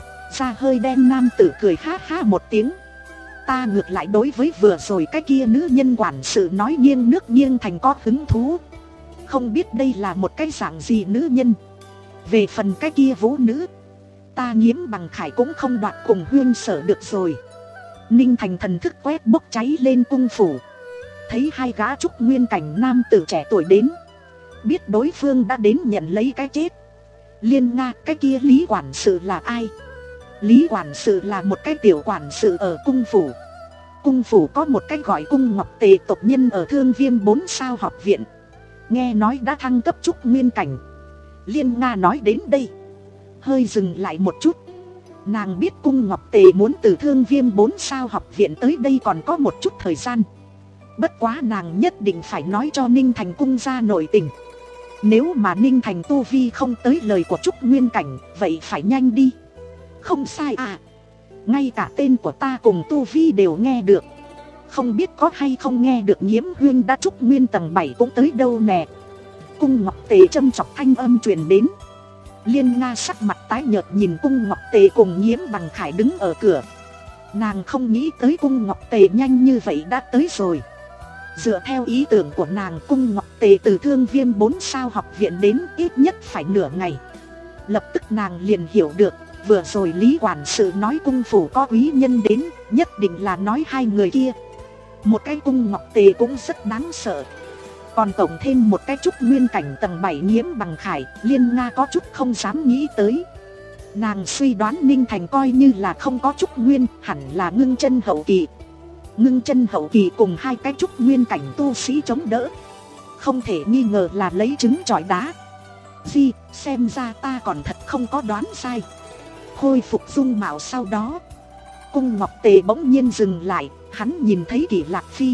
Da hơi đen nam tử cười ha ha một tiếng. Ta ngược lại đối với vừa rồi cái kia nữ nhân quản sự nói nghiêng nước nghiêng thành có hứng thú. Không biết đây là một cái dạng gì nữ nhân. Về phần cái kia vũ nữ, ta Nhiễm Bằng Khải cũng không đoạt cùng Huyên sở được rồi. Ninh Thành thần thức quét bốc cháy lên cung phủ. Thấy hai gã Trúc Nguyên Cảnh nam tử trẻ tuổi đến, biết đối phương đã đến nhận lấy cái chết. Liên Nga, cái kia Lý quản sự là ai? Lý quản sự là một cái tiểu quản sự ở cung phủ. Cung phủ có một cái gọi Cung Ngọc Tề tộc nhân ở Thương Viêm bốn sao học viện. Nghe nói đã thăng cấp Trúc Nguyên Cảnh. Liên Nga nói đến đây, hơi dừng lại một chút. Nàng biết Cung Ngọc Tề muốn từ Thương Viêm bốn sao học viện tới đây còn có một chút thời gian. Bất quá nàng nhất định phải nói cho Ninh Thành cung gia nội tình. Nếu mà Ninh Thành tu vi không tới lời của Trúc Nguyên Cảnh, vậy phải nhanh đi. Không sai à, ngay cả tên của ta cùng tu vi đều nghe được. Không biết có hay không nghe được Nhiễm Huyên đã Trúc Nguyên tầng bảy cũng tới đâu nè. Cung Ngọc Tề châm chọc thanh âm truyền đến. Liên Nga sắc mặt tái nhợt nhìn Cung Ngọc Tề cùng Nhiễm Bằng Khải đứng ở cửa. Nàng không nghĩ tới Cung Ngọc Tề nhanh như vậy đã tới rồi. Dựa theo ý tưởng của nàng, Cung Ngọc Tề từ Thương Viêm bốn sao học viện đến ít nhất phải nửa ngày. Lập tức nàng liền hiểu được, vừa rồi Lý quản sự nói cung phủ có quý nhân đến, nhất định là nói hai người kia. Một cái cung ngọc tề cũng rất đáng sợ. Còn cộng thêm một cái trúc nguyên cảnh tầng bảy Nhiễm Bằng Khải, Liên Nga có chút không dám nghĩ tới. Nàng suy đoán Ninh Thành coi như là không có trúc nguyên, hẳn là ngưng chân hậu kỳ. Ngưng chân hậu kỳ cùng hai cái trúc nguyên cảnh tu sĩ chống đỡ, không thể nghi ngờ là lấy trứng chọi đá. Di, xem ra ta còn thật không có đoán sai. Khôi phục dung mạo sau đó, cung ngọc tề bỗng nhiên dừng lại, hắn nhìn thấy Kỷ Lạc Phi.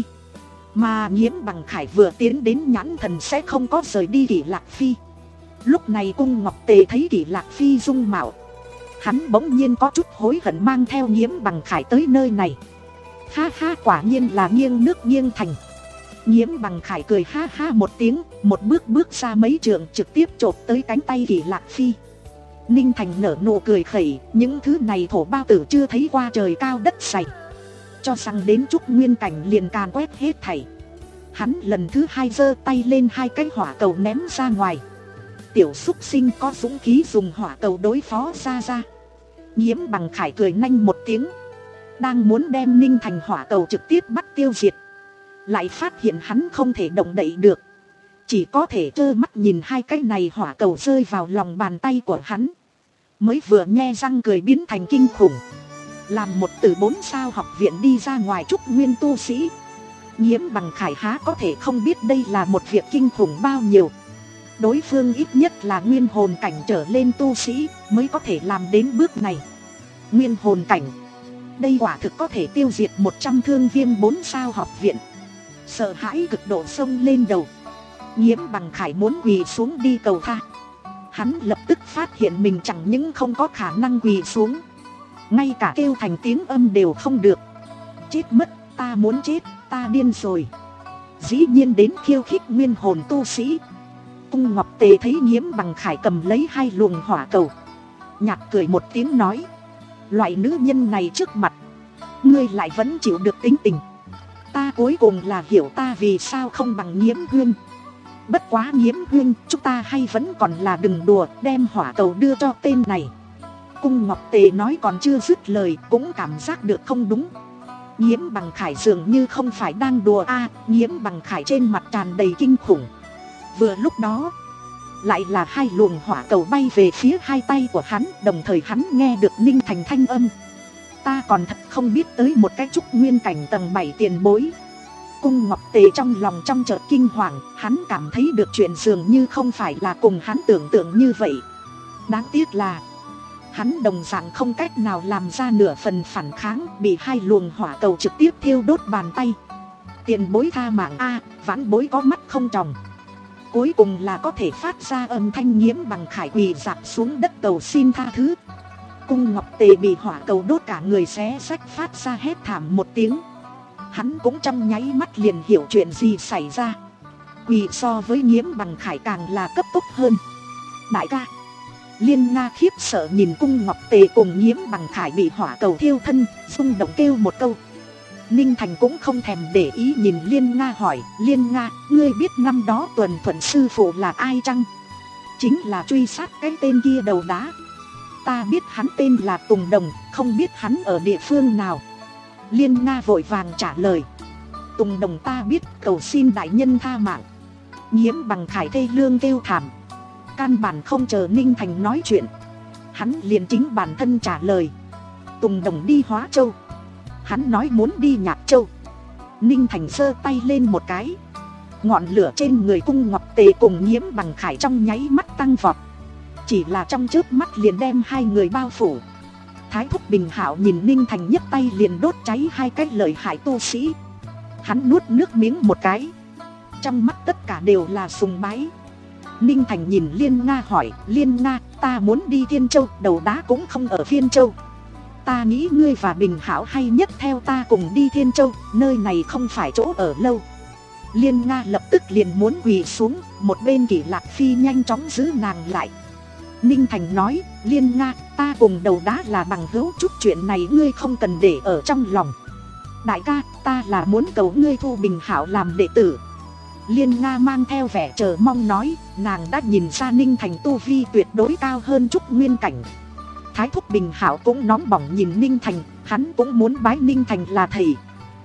Mà Nhiễm Bằng Khải vừa tiến đến nhãn thần sẽ không có rời đi Kỷ Lạc Phi. Lúc này cung ngọc tề thấy Kỷ Lạc Phi dung mạo, hắn bỗng nhiên có chút hối hận mang theo Nhiễm Bằng Khải tới nơi này. Ha ha, quả nhiên là nghiêng nước nghiêng thành. Nhiễm Bằng Khải cười ha ha một tiếng, một bước bước ra mấy trượng trực tiếp chộp tới cánh tay Kỷ Lạc Phi. Ninh Thành nở nụ cười khẩy, những thứ này thổ bao tử chưa thấy qua trời cao đất dày, cho rằng đến trúc nguyên cảnh liền càn quét hết thảy. Hắn lần thứ hai giơ tay lên, hai cái hỏa cầu ném ra ngoài. Tiểu xúc sinh có dũng khí dùng hỏa cầu đối phó ra ra. Nhiễm Bằng Khải cười nanh một tiếng, đang muốn đem Ninh Thành hỏa cầu trực tiếp bắt tiêu diệt, lại phát hiện hắn không thể động đậy được, chỉ có thể trơ mắt nhìn hai cái này hỏa cầu rơi vào lòng bàn tay của hắn. Mới vừa nhe răng cười biến thành kinh khủng. Làm một từ bốn sao học viện đi ra ngoài trúc nguyên tu sĩ, Nhiễm Bằng Khải há có thể không biết đây là một việc kinh khủng bao nhiêu. Đối phương ít nhất là nguyên hồn cảnh trở lên tu sĩ mới có thể làm đến bước này. Nguyên hồn cảnh, đây quả thực có thể tiêu diệt một trăm thương viêm bốn sao học viện. Sợ hãi cực độ xông lên đầu, Nhiễm Bằng Khải muốn quỳ xuống đi cầu tha. Hắn lập tức phát hiện mình chẳng những không có khả năng quỳ xuống, ngay cả kêu thành tiếng âm đều không được. Chết mất, ta muốn chết, ta điên rồi. Dĩ nhiên đến khiêu khích nguyên hồn tu sĩ. Cung ngọc tề thấy Nhiễm Bằng Khải cầm lấy hai luồng hỏa cầu, nhạt cười một tiếng nói: loại nữ nhân này trước mặt, ngươi lại vẫn chịu được tính tình. Ta cuối cùng là hiểu ta vì sao không bằng Nhiễm Huyên. Bất quá Nhiễm Huyên, chúng ta hay vẫn còn là đừng đùa, đem hỏa cầu đưa cho tên này. Cung ngọc tề nói còn chưa dứt lời cũng cảm giác được không đúng. Nhiễm Bằng Khải dường như không phải đang đùa a. À, Nhiễm Bằng Khải trên mặt tràn đầy kinh khủng. Vừa lúc đó, lại là hai luồng hỏa cầu bay về phía hai tay của hắn, đồng thời hắn nghe được Ninh Thành thanh âm: ta còn thật không biết tới một cái trúc nguyên cảnh tầng bảy tiền bối. Cung ngọc tề trong lòng trong chợt kinh hoàng, hắn cảm thấy được chuyện dường như không phải là cùng hắn tưởng tượng như vậy. Đáng tiếc là hắn đồng dạng không cách nào làm ra nửa phần phản kháng, bị hai luồng hỏa cầu trực tiếp thiêu đốt bàn tay. Tiền bối tha mạng a, vãn bối có mắt không tròng. Cuối cùng là có thể phát ra âm thanh. Nhiễm Bằng Khải quỳ rạp xuống đất cầu xin tha thứ. Cung ngọc tề bị hỏa cầu đốt cả người xé rách, phát ra hét thảm một tiếng. Hắn cũng trong nháy mắt liền hiểu chuyện gì xảy ra. Quỳ so với Nhiễm Bằng Khải càng là cấp tốc hơn. Đại ca. Liên Nga khiếp sợ nhìn cung ngọc tề cùng Nhiễm Bằng Khải bị hỏa cầu thiêu thân, rung động kêu một câu. Ninh Thành cũng không thèm để ý nhìn Liên Nga hỏi: Liên Nga, ngươi biết năm đó Tuần Thuận sư phụ là ai chăng? Chính là truy sát cái tên kia đầu đá. Ta biết hắn tên là Tùng Đồng, không biết hắn ở địa phương nào. Liên Nga vội vàng trả lời: Tùng Đồng ta biết, cầu xin đại nhân tha mạng. Nhiễm Bằng Khải thê lương kêu thảm. Căn bản không chờ Ninh Thành nói chuyện, hắn liền chính bản thân trả lời: Tùng Đồng đi Hóa Châu. Hắn nói muốn đi Nhạc Châu. Ninh Thành giơ tay lên một cái, ngọn lửa trên người cung ngọc tề cùng Nhiễm Bằng Khải trong nháy mắt tăng vọt, chỉ là trong chớp mắt liền đem hai người bao phủ. Thái thúc Bình Hạo nhìn Ninh Thành nhấc tay liền đốt cháy hai cái lợi hại tu sĩ. Hắn nuốt nước miếng một cái, trong mắt tất cả đều là sùng bái. Ninh Thành nhìn Liên Nga hỏi: Liên Nga, ta muốn đi Thiên Châu, đầu đá cũng không ở Phiên Châu. Ta nghĩ ngươi và Bình Hạo hay nhất theo ta cùng đi Thiên Châu, nơi này không phải chỗ ở lâu. Liên Nga lập tức liền muốn quỳ xuống, một bên Kỷ Lạc Phi nhanh chóng giữ nàng lại. Ninh Thành nói: Liên Nga, ta cùng đầu đá là bằng hữu, chút chuyện này ngươi không cần để ở trong lòng. Đại ca, ta là muốn cầu ngươi thu Bình Hạo làm đệ tử. Liên Nga mang theo vẻ chờ mong nói, nàng đã nhìn ra Ninh Thành tu vi tuyệt đối cao hơn trúc nguyên cảnh. Thái thúc Bình Hạo cũng nóng bỏng nhìn Ninh Thành, hắn cũng muốn bái Ninh Thành là thầy.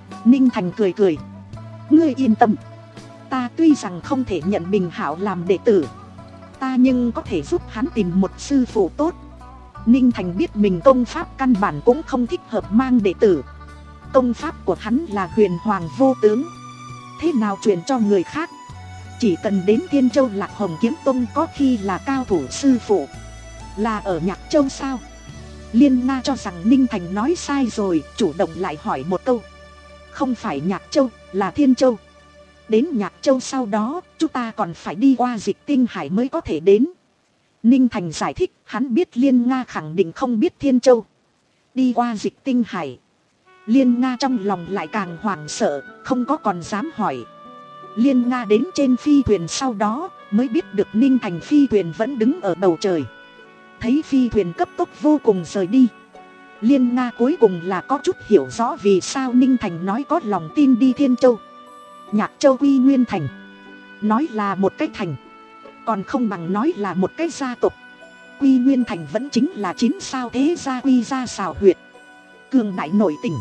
Ninh Thành cười cười. Ngươi yên tâm. Ta tuy rằng không thể nhận Bình Hảo làm đệ tử, ta nhưng có thể giúp hắn tìm một sư phụ tốt. Ninh Thành biết mình công pháp căn bản cũng không thích hợp mang đệ tử. Công pháp của hắn là huyền hoàng vô tướng, thế nào truyền cho người khác? Chỉ cần đến Thiên Châu Lạc Hồng Kiếm Tông có khi là cao thủ sư phụ. Là ở Nhạc Châu sao? Liên Nga cho rằng Ninh Thành nói sai rồi, chủ động lại hỏi một câu. Không phải Nhạc Châu, là Thiên Châu. Đến Nhạc Châu sau đó, chúng ta còn phải đi qua Dịch Tinh Hải mới có thể đến. Ninh Thành giải thích, hắn biết Liên Nga khẳng định không biết Thiên Châu. Đi qua Dịch Tinh Hải, Liên Nga trong lòng lại càng hoảng sợ, không có còn dám hỏi. Liên Nga đến trên phi thuyền sau đó, mới biết được Ninh Thành phi thuyền vẫn đứng ở bầu trời. Thấy phi thuyền cấp tốc vô cùng rời đi, Liên Nga cuối cùng là có chút hiểu rõ vì sao Ninh Thành nói có lòng tin đi Thiên Châu. Nhạc Châu Quy Nguyên Thành, nói là một cái thành, còn không bằng nói là một cái gia tộc. Quy Nguyên Thành vẫn chính là chín sao thế gia Quy gia xào huyệt, cường đại nổi tỉnh,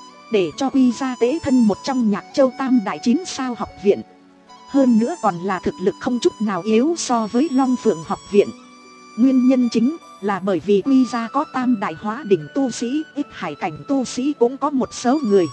để cho Quy gia tế thân một trong Nhạc Châu tam đại chín sao học viện. Hơn nữa còn là thực lực không chút nào yếu so với Long Phượng học viện. Nguyên nhân chính là bởi vì Quy gia có tam đại hóa đỉnh tu sĩ, ít hải cảnh tu sĩ cũng có một số người.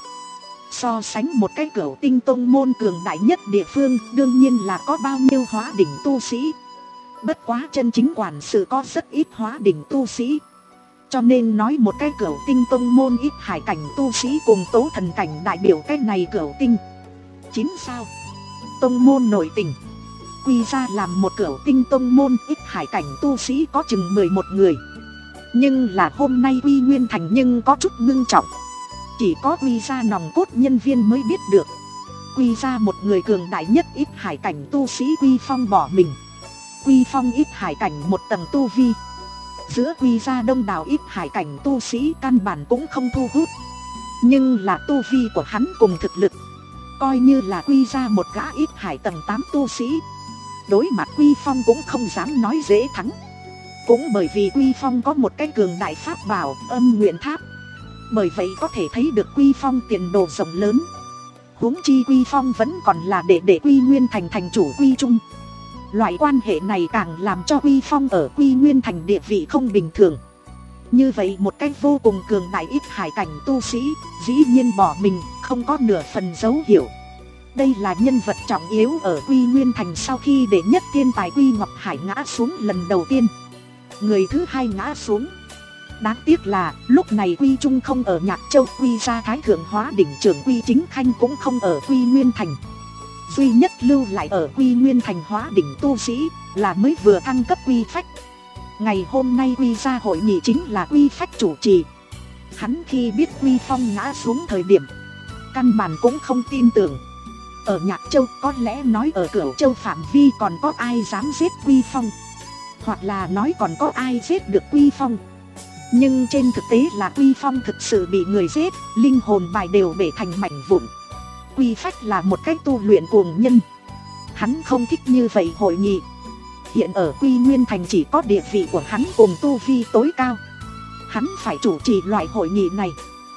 So sánh một cái cửu tinh tông môn cường đại nhất địa phương, đương nhiên là có bao nhiêu hóa đỉnh tu sĩ. Bất quá chân chính quản sự có rất ít hóa đỉnh tu sĩ, cho nên nói một cái cửu tinh tông môn ít hải cảnh tu sĩ cùng tố thần cảnh đại biểu cái này cửu tinh chín sao tông môn nội tình. Quy ra làm một cửu tinh tông môn ít hải cảnh tu sĩ có chừng mười một người. Nhưng là hôm nay Quy Nguyên Thành nhưng có chút ngưng trọng. Chỉ có Quy ra nòng cốt nhân viên mới biết được. Quy ra một người cường đại nhất ít hải cảnh tu sĩ Quy Phong bỏ mình. Quy Phong ít hải cảnh một tầng tu vi, giữa Quy ra đông đảo ít hải cảnh tu sĩ căn bản cũng không thu hút. Nhưng là tu vi của hắn cùng thực lực, coi như là Quy ra một gã ít hải tầng tám tu sĩ, đối mặt Quy Phong cũng không dám nói dễ thắng. Cũng bởi vì Quy Phong có một cái cường đại pháp bảo Âm Nguyện Tháp, bởi vậy có thể thấy được Quy Phong tiền đồ rộng lớn. Huống chi Quy Phong vẫn còn là đệ đệ Quy Nguyên Thành thành chủ Quy Trung. Loại quan hệ này càng làm cho Quy Phong ở Quy Nguyên Thành địa vị không bình thường. Như vậy một cách vô cùng cường đại ít hải cảnh tu sĩ, dĩ nhiên bỏ mình, không có nửa phần dấu hiệu. Đây là nhân vật trọng yếu ở Quy Nguyên Thành sau khi đệ nhất thiên tài Quy Ngọc Hải ngã xuống lần đầu tiên. Người thứ hai ngã xuống. Đáng tiếc là lúc này Quy Trung không ở Nhạc Châu, Quy gia Thái Thượng Hóa Đỉnh trưởng Quy Chính Khanh cũng không ở Quy Nguyên Thành. Duy nhất lưu lại ở Quy Nguyên Thành hóa đỉnh tu sĩ là mới vừa thăng cấp Quy Phách. Ngày hôm nay Quy gia hội nghị chính là Quy Phách chủ trì. Hắn khi biết Quy Phong ngã xuống thời điểm, căn bản cũng không tin tưởng. Ở Nhạc Châu có lẽ nói ở Cửu Châu phạm vi còn có ai dám giết Quy Phong, hoặc là nói còn có ai giết được Quy Phong. Nhưng trên thực tế là Quy Phong thực sự bị người giết, linh hồn bài đều bể thành mảnh vụn. Quy Phách là một cách tu luyện cuồng nhân, hắn không thích như vậy hội nghị. Hiện ở Quy Nguyên Thành chỉ có địa vị của hắn cùng tu vi tối cao, hắn phải chủ trì loại hội nghị này.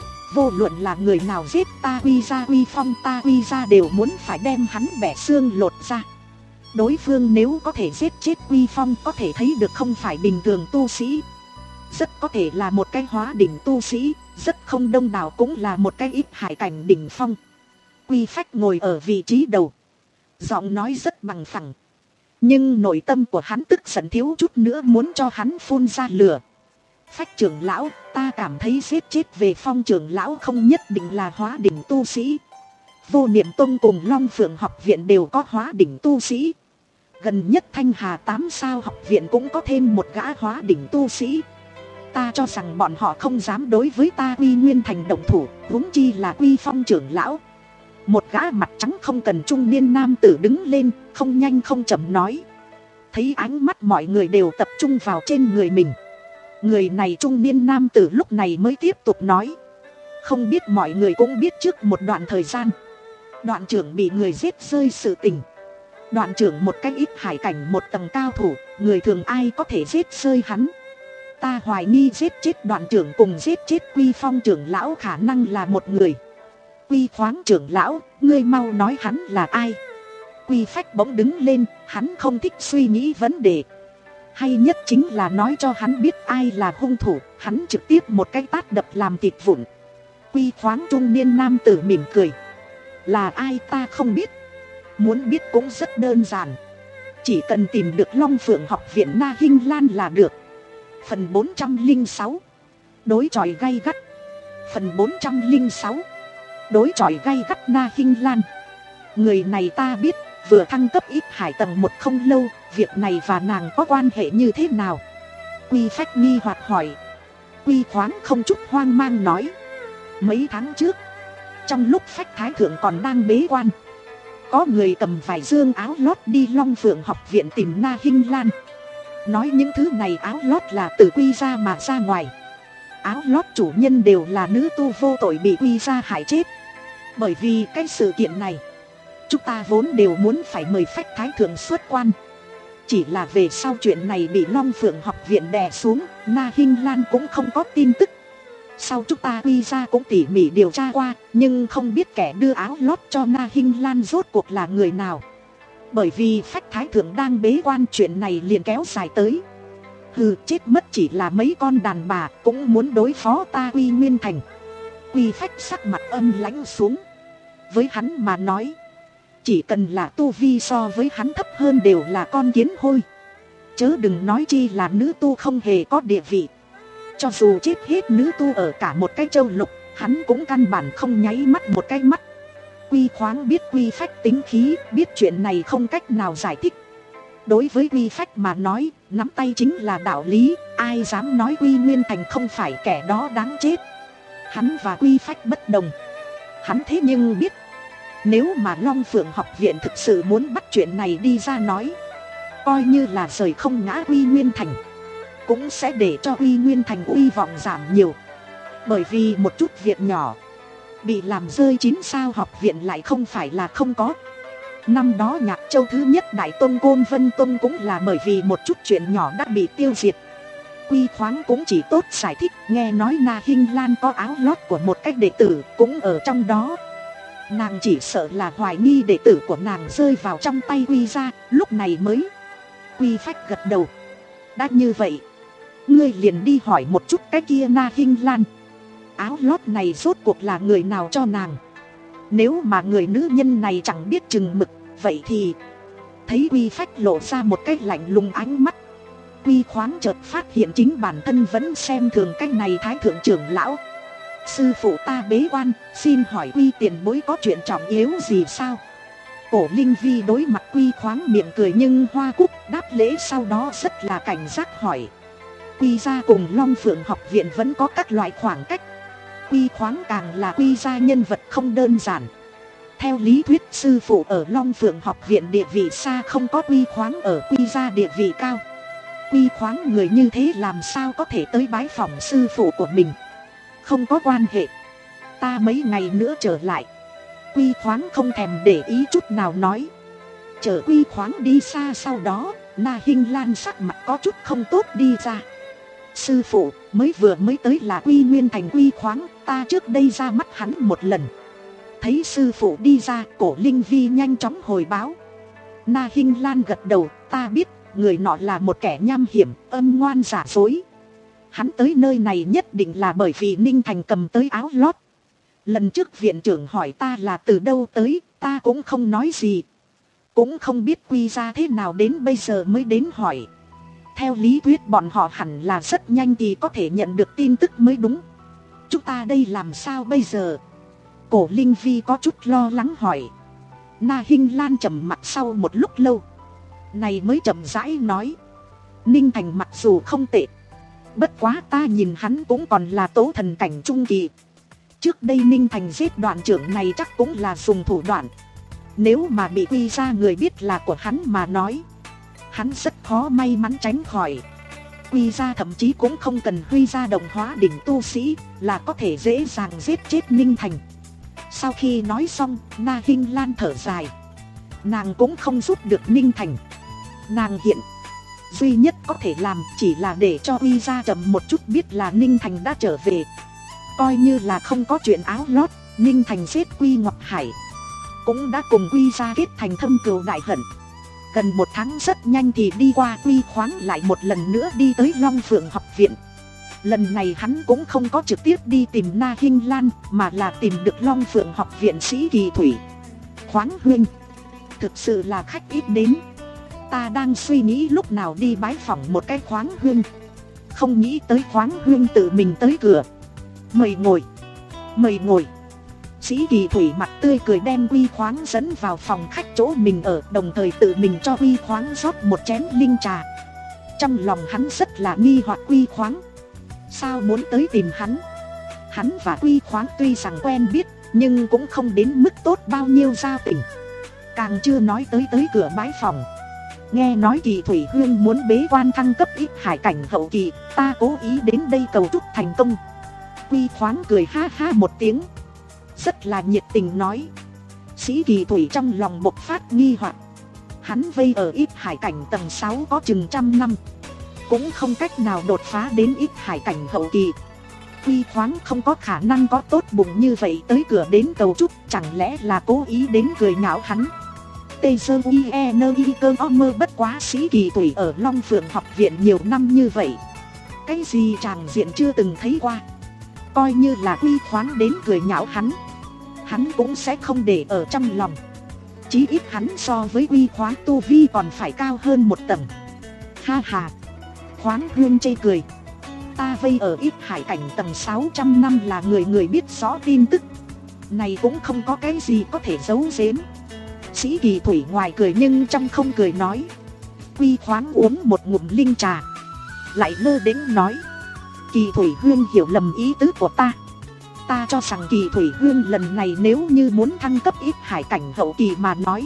Vô luận là người nào giết ta Quy gia Quy Phong, ta Quy gia đều muốn phải đem hắn bẻ xương lột ra. Đối phương nếu có thể giết chết Quy Phong, có thể thấy được không phải bình thường tu sĩ, rất có thể là một cái hóa đỉnh tu sĩ, rất không đông đảo cũng là một cái ít hải cảnh đỉnh phong. Quy Phách ngồi ở vị trí đầu, giọng nói rất bằng phẳng, nhưng nội tâm của hắn tức giận thiếu chút nữa muốn cho hắn phun ra lửa. Phách trưởng lão, ta cảm thấy giết chết về Phong trưởng lão không nhất định là hóa đỉnh tu sĩ. Vô Niệm Tông cùng Long Phượng học viện đều có hóa đỉnh tu sĩ. Gần nhất Thanh Hà tám sao học viện cũng có thêm một gã hóa đỉnh tu sĩ. Ta cho rằng bọn họ không dám đối với ta Quy Nguyên Thành động thủ, huống chi là Quy Phong trưởng lão. Một gã mặt trắng không cần trung niên nam tử đứng lên, không nhanh không chậm nói. Thấy ánh mắt mọi người đều tập trung vào trên người mình, người này trung niên nam tử lúc này mới tiếp tục nói. Không biết mọi người cũng biết trước một đoạn thời gian, đoạn trưởng bị người giết rơi sự tình. Đoạn trưởng một cách ít hải cảnh một tầng cao thủ, người thường ai có thể giết rơi hắn. Ta hoài nghi giết chết đoạn trưởng cùng giết chết Quy Phong trưởng lão khả năng là một người. Quy Khoáng trưởng lão, ngươi mau nói hắn là ai. Quy Phách bỗng đứng lên, hắn không thích suy nghĩ vấn đề. Hay nhất chính là nói cho hắn biết ai là hung thủ, hắn trực tiếp một cái tát đập làm thịt vụn. Quy Khoáng trung niên nam tử mỉm cười. Là ai ta không biết. Muốn biết cũng rất đơn giản. Chỉ cần tìm được Long Phượng học viện Na Hinh Lan là được. Phần bốn trăm lẻ sáu. Đối chọi gay gắt. Phần bốn trăm lẻ sáu. Đối chọi gay gắt Na Hinh Lan. Người này ta biết, vừa thăng cấp ít hải tầng một không lâu. Việc này và nàng có quan hệ như thế nào? Quy Phách nghi hoặc hỏi. Quy Khoáng không chút hoang mang nói. Mấy tháng trước, trong lúc Phách Thái Thượng còn đang bế quan, có người cầm vài dương áo lót đi Long Phượng học viện tìm Na Hinh Lan. Nói những thứ này áo lót là từ Quy gia mà ra ngoài. Áo lót chủ nhân đều là nữ tu vô tội bị Quy gia hại chết. Bởi vì cái sự kiện này, chúng ta vốn đều muốn phải mời Phách Thái Thượng xuất quan. Chỉ là về sau chuyện này bị Long Phượng học viện đè xuống, Na Hinh Lan cũng không có tin tức. Sau chúng ta Quy gia cũng tỉ mỉ điều tra qua, nhưng không biết kẻ đưa áo lót cho Na Hinh Lan rốt cuộc là người nào. Bởi vì Phách Thái Thượng đang bế quan, chuyện này liền kéo dài tới. Hừ, chết mất chỉ là mấy con đàn bà cũng muốn đối phó ta Quy Nguyên Thành. Quy Phách sắc mặt âm lãnh xuống. Với hắn mà nói, chỉ cần là tu vi so với hắn thấp hơn đều là con kiến hôi. Chớ đừng nói chi là nữ tu không hề có địa vị. Cho dù chết hết nữ tu ở cả một cái châu lục, hắn cũng căn bản không nháy mắt một cái mắt. Quy Khoáng biết Quy Phách tính khí, biết chuyện này không cách nào giải thích. Đối với Quy Phách mà nói, nắm tay chính là đạo lý, ai dám nói Quy Nguyên Thành không phải kẻ đó đáng chết. Hắn và Quy Phách bất đồng. Hắn thế nhưng biết, nếu mà Long Phượng học viện thực sự muốn bắt chuyện này đi ra nói, coi như là rời không ngã Quy Nguyên Thành, cũng sẽ để cho Quy Nguyên Thành uy vọng giảm nhiều. Bởi vì một chút việc nhỏ, bị làm rơi chín sao học viện lại không phải là không có. Năm đó Nhạc Châu thứ nhất Đại Tôn Côn Vân Tôn cũng là bởi vì một chút chuyện nhỏ đã bị tiêu diệt. Quy Khoáng cũng chỉ tốt giải thích, nghe nói Na Hinh Lan có áo lót của một cách đệ tử cũng ở trong đó. Nàng chỉ sợ là hoài nghi đệ tử của nàng rơi vào trong tay Quy gia, lúc này mới. Quy Phách gật đầu. Đã như vậy, ngươi liền đi hỏi một chút cái kia Na Hinh Lan, áo lót này rốt cuộc là người nào cho nàng. Nếu mà người nữ nhân này chẳng biết chừng mực, vậy thì... Thấy Quy Phách lộ ra một cái lạnh lùng ánh mắt, Quy Khoáng chợt phát hiện chính bản thân vẫn xem thường cái này Thái Thượng trưởng lão. Sư phụ ta bế quan, xin hỏi Quy tiền bối có chuyện trọng yếu gì sao? Cổ Linh Vi đối mặt Quy Khoáng miệng cười nhưng hoa cúc đáp lễ, sau đó rất là cảnh giác hỏi. Quy gia cùng Long Phượng học viện vẫn có các loại khoảng cách. Quy Khoáng càng là Quy gia nhân vật không đơn giản. Theo lý thuyết sư phụ ở Long Phượng học viện địa vị xa không có Quy Khoáng ở Quy gia địa vị cao. Quy Khoáng người như thế làm sao có thể tới bái phỏng sư phụ của mình? Không có quan hệ, ta mấy ngày nữa trở lại. Quy Khoáng không thèm để ý chút nào nói. Chờ Quy Khoáng đi xa sau đó, Na Hinh Lan sắc mặt có chút không tốt đi ra. Sư phụ, mới vừa mới tới là Quy Nguyên Thành Quy Khoáng, ta trước đây ra mắt hắn một lần. Thấy sư phụ đi ra, Cổ Linh Vi nhanh chóng hồi báo. Na Hinh Lan gật đầu, ta biết, người nọ là một kẻ nham hiểm, âm ngoan giả dối. Hắn tới nơi này nhất định là bởi vì Ninh Thành cầm tới áo lót. Lần trước viện trưởng hỏi ta là từ đâu tới, ta cũng không nói gì. Cũng không biết Quy gia thế nào đến bây giờ mới đến hỏi. Theo lý thuyết bọn họ hẳn là rất nhanh thì có thể nhận được tin tức mới đúng. Chúng ta đây làm sao bây giờ? Cổ Linh Vi có chút lo lắng hỏi. Na Hinh Lan trầm mặt sau một lúc lâu, này mới chậm rãi nói. Ninh Thành mặc dù không tệ, bất quá ta nhìn hắn cũng còn là tố thần cảnh trung kỳ. Trước đây Ninh Thành giết đoàn trưởng này chắc cũng là dùng thủ đoạn. Nếu mà bị Quy gia người biết là của hắn mà nói, hắn rất khó may mắn tránh khỏi. Quy gia thậm chí cũng không cần Huy gia đồng hóa đỉnh tu sĩ là có thể dễ dàng giết chết Ninh Thành. Sau khi nói xong, Na Hinh Lan thở dài. Nàng cũng không giúp được Ninh Thành. Nàng hiện duy nhất có thể làm chỉ là để cho Huy gia chậm một chút biết là Ninh Thành đã trở về. Coi như là không có chuyện áo lót, Ninh Thành giết Quy Ngọc Hải, cũng đã cùng Quy gia kết thành thâm cừu đại hận. Gần một tháng rất nhanh thì đi qua, Quy Khoáng lại một lần nữa đi tới Long Phượng học viện. Lần này hắn cũng không có trực tiếp đi tìm Na Hinh Lan, mà là tìm được Long Phượng học viện Sĩ Kỳ Thủy. Khoáng huynh, thực sự là khách ít đến. Ta đang suy nghĩ lúc nào đi bái phỏng một cái Khoáng huynh, không nghĩ tới Khoáng huynh tự mình tới cửa. Mời ngồi, mời ngồi. Sĩ Kỳ Thủy mặt tươi cười đem Quy Khoáng dẫn vào phòng khách chỗ mình ở, đồng thời tự mình cho Quy Khoáng rót một chén linh trà. Trong lòng hắn rất là nghi hoặc Quy Khoáng sao muốn tới tìm hắn. Hắn và Quy Khoáng tuy rằng quen biết, nhưng cũng không đến mức tốt bao nhiêu giao tình, càng chưa nói tới tới cửa bái phòng. Nghe nói Kỳ Thủy Hương muốn bế quan thăng cấp ít hải cảnh hậu kỳ, ta cố ý đến đây cầu chúc thành công. Quy Khoáng cười ha ha một tiếng, rất là nhiệt tình nói. Sĩ Kỳ Thủy trong lòng bộc phát nghi hoặc. Hắn vây ở ít hải cảnh tầng sáu có chừng trăm năm, cũng không cách nào đột phá đến ít hải cảnh hậu kỳ. Quy Khoáng không có khả năng có tốt bụng như vậy tới cửa đến cầu chúc, chẳng lẽ là cố ý đến cười nhạo hắn. Tê sơ uy e nơ y cơ o mơ, bất quá Sĩ Kỳ Thủy ở Long Phượng học viện nhiều năm như vậy, cái gì tràng diện chưa từng thấy qua. Coi như là Quy Khoáng đến cười nhạo hắn, hắn cũng sẽ không để ở trong lòng. Chí ít hắn so với Quy Khoáng tu vi còn phải cao hơn một tầng. Ha ha, Khoáng Hương chê cười. Ta vây ở ít hải cảnh tầng sáu trăm năm là người người biết rõ tin tức này, cũng không có cái gì có thể giấu giếm. Sĩ Kỳ Thủy ngoài cười nhưng trong không cười nói. Quy Khoáng uống một ngụm linh trà, lại lơ đễnh nói. Kỳ Thủy Hương hiểu lầm ý tứ của ta. Ta cho rằng Kỳ Thủy Hương lần này nếu như muốn thăng cấp ít hải cảnh hậu kỳ mà nói,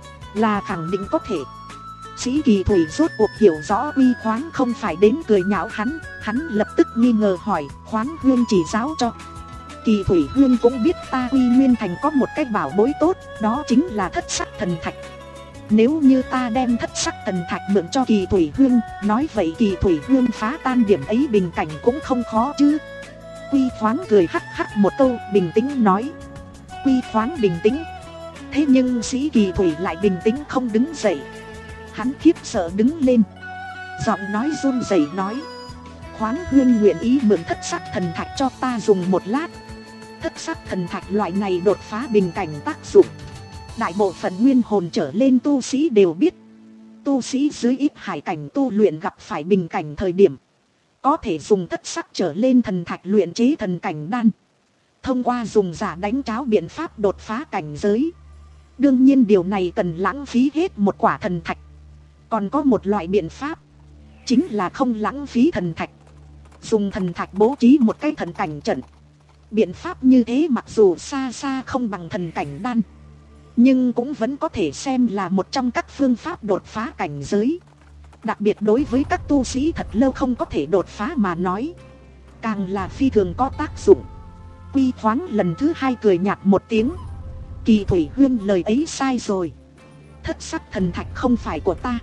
là khẳng định có thể. Sĩ Kỳ Thủy rốt cuộc hiểu rõ Quy Khoáng không phải đến cười nhạo hắn, hắn lập tức nghi ngờ hỏi. Khoáng Hương chỉ giáo cho. Kỳ Thủy Hương cũng biết ta Quy Nguyên Thành có một cái bảo bối tốt, đó chính là thất sắc thần thạch. Nếu như ta đem thất sắc thần thạch mượn cho Kỳ Thủy Hương, nói vậy Kỳ Thủy Hương phá tan điểm ấy bình cảnh cũng không khó chứ. Quy Khoáng cười hắc hắc một câu, bình tĩnh nói. Quy Khoáng bình tĩnh. Thế nhưng Sĩ Kỳ Thủy lại bình tĩnh không đứng dậy. Hắn khiếp sợ đứng lên, giọng nói run rẩy nói. Khoáng Hương nguyện ý mượn thất sắc thần thạch cho ta dùng một lát. Thất sắc thần thạch loại này đột phá bình cảnh tác dụng, đại bộ phận nguyên hồn trở lên tu sĩ đều biết. Tu sĩ dưới ít hải cảnh tu luyện gặp phải bình cảnh thời điểm, có thể dùng thất sắc trở lên thần thạch luyện chế thần cảnh đan, thông qua dùng giả đánh cháo biện pháp đột phá cảnh giới. Đương nhiên điều này cần lãng phí hết một quả thần thạch. Còn có một loại biện pháp, chính là không lãng phí thần thạch, dùng thần thạch bố trí một cái thần cảnh trận. Biện pháp như thế mặc dù xa xa không bằng thần cảnh đan, nhưng cũng vẫn có thể xem là một trong các phương pháp đột phá cảnh giới. Đặc biệt đối với các tu sĩ thật lâu không có thể đột phá mà nói, càng là phi thường có tác dụng. Quy Khoáng lần thứ hai cười nhạt một tiếng. Kỳ Thủy Hương lời ấy sai rồi. Thất sắc thần thạch không phải của ta,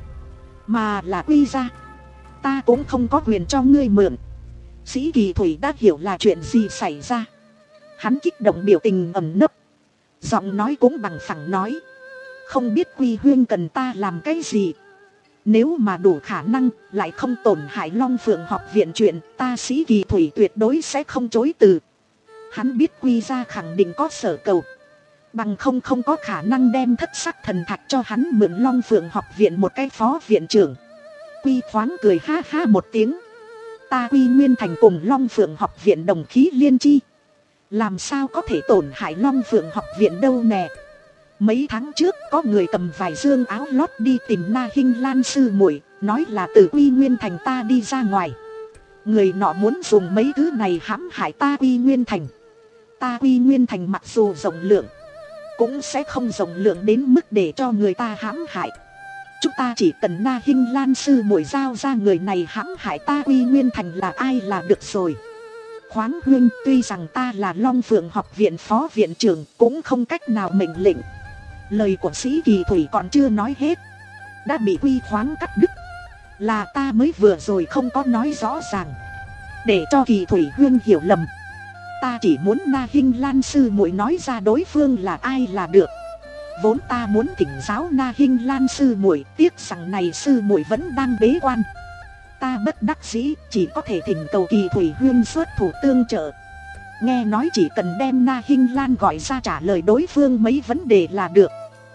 mà là Quy gia. Ta cũng không có quyền cho ngươi mượn. Sĩ Kỳ Thủy đã hiểu là chuyện gì xảy ra. Hắn kích động biểu tình ẩn nấp, giọng nói cũng bằng phẳng nói. Không biết Quy Huyên cần ta làm cái gì. Nếu mà đủ khả năng, lại không tổn hại Long Phượng học viện chuyện, ta Sĩ Kỳ Thủy tuyệt đối sẽ không chối từ. Hắn biết Quy gia khẳng định có sở cầu, bằng không không có khả năng đem thất sắc thần thạch cho hắn mượn Long Phượng học viện một cái phó viện trưởng. Quy Khoáng cười ha ha một tiếng. Ta Quy Nguyên Thành cùng Long Phượng học viện đồng khí liên chi, làm sao có thể tổn hại Long Phượng học viện đâu nè. Mấy tháng trước có người cầm vài dương áo lót đi tìm Na Hinh Lan sư muội, nói là từ Quy Nguyên Thành ta đi ra ngoài. Người nọ muốn dùng mấy thứ này hãm hại ta Quy Nguyên Thành. Ta Quy Nguyên Thành mặc dù rộng lượng, cũng sẽ không rộng lượng đến mức để cho người ta hãm hại. Chúng ta chỉ cần Na Hinh Lan sư muội giao ra người này hãm hại ta Quy Nguyên Thành là ai là được rồi. Khoáng Hương, tuy rằng ta là Long Phượng học viện phó viện trưởng, cũng không cách nào mệnh lệnh. Lời của Sĩ Kỳ Thủy còn chưa nói hết, đã bị Quy Khoáng cắt đứt. Là ta mới vừa rồi không có nói rõ ràng, để cho Kỳ Thủy Hương hiểu lầm. Ta chỉ muốn Na Hinh Lan sư muội nói ra đối phương là ai là được. Vốn ta muốn thỉnh giáo Na Hinh Lan sư muội, tiếc rằng này sư muội vẫn đang bế quan. Ta bất đắc dĩ, chỉ có thể thỉnh cầu Kỳ Thủy Huyên xuất thủ tương trợ. Nghe nói chỉ cần đem Na Hinh Lan gọi ra trả lời đối phương mấy vấn đề là được.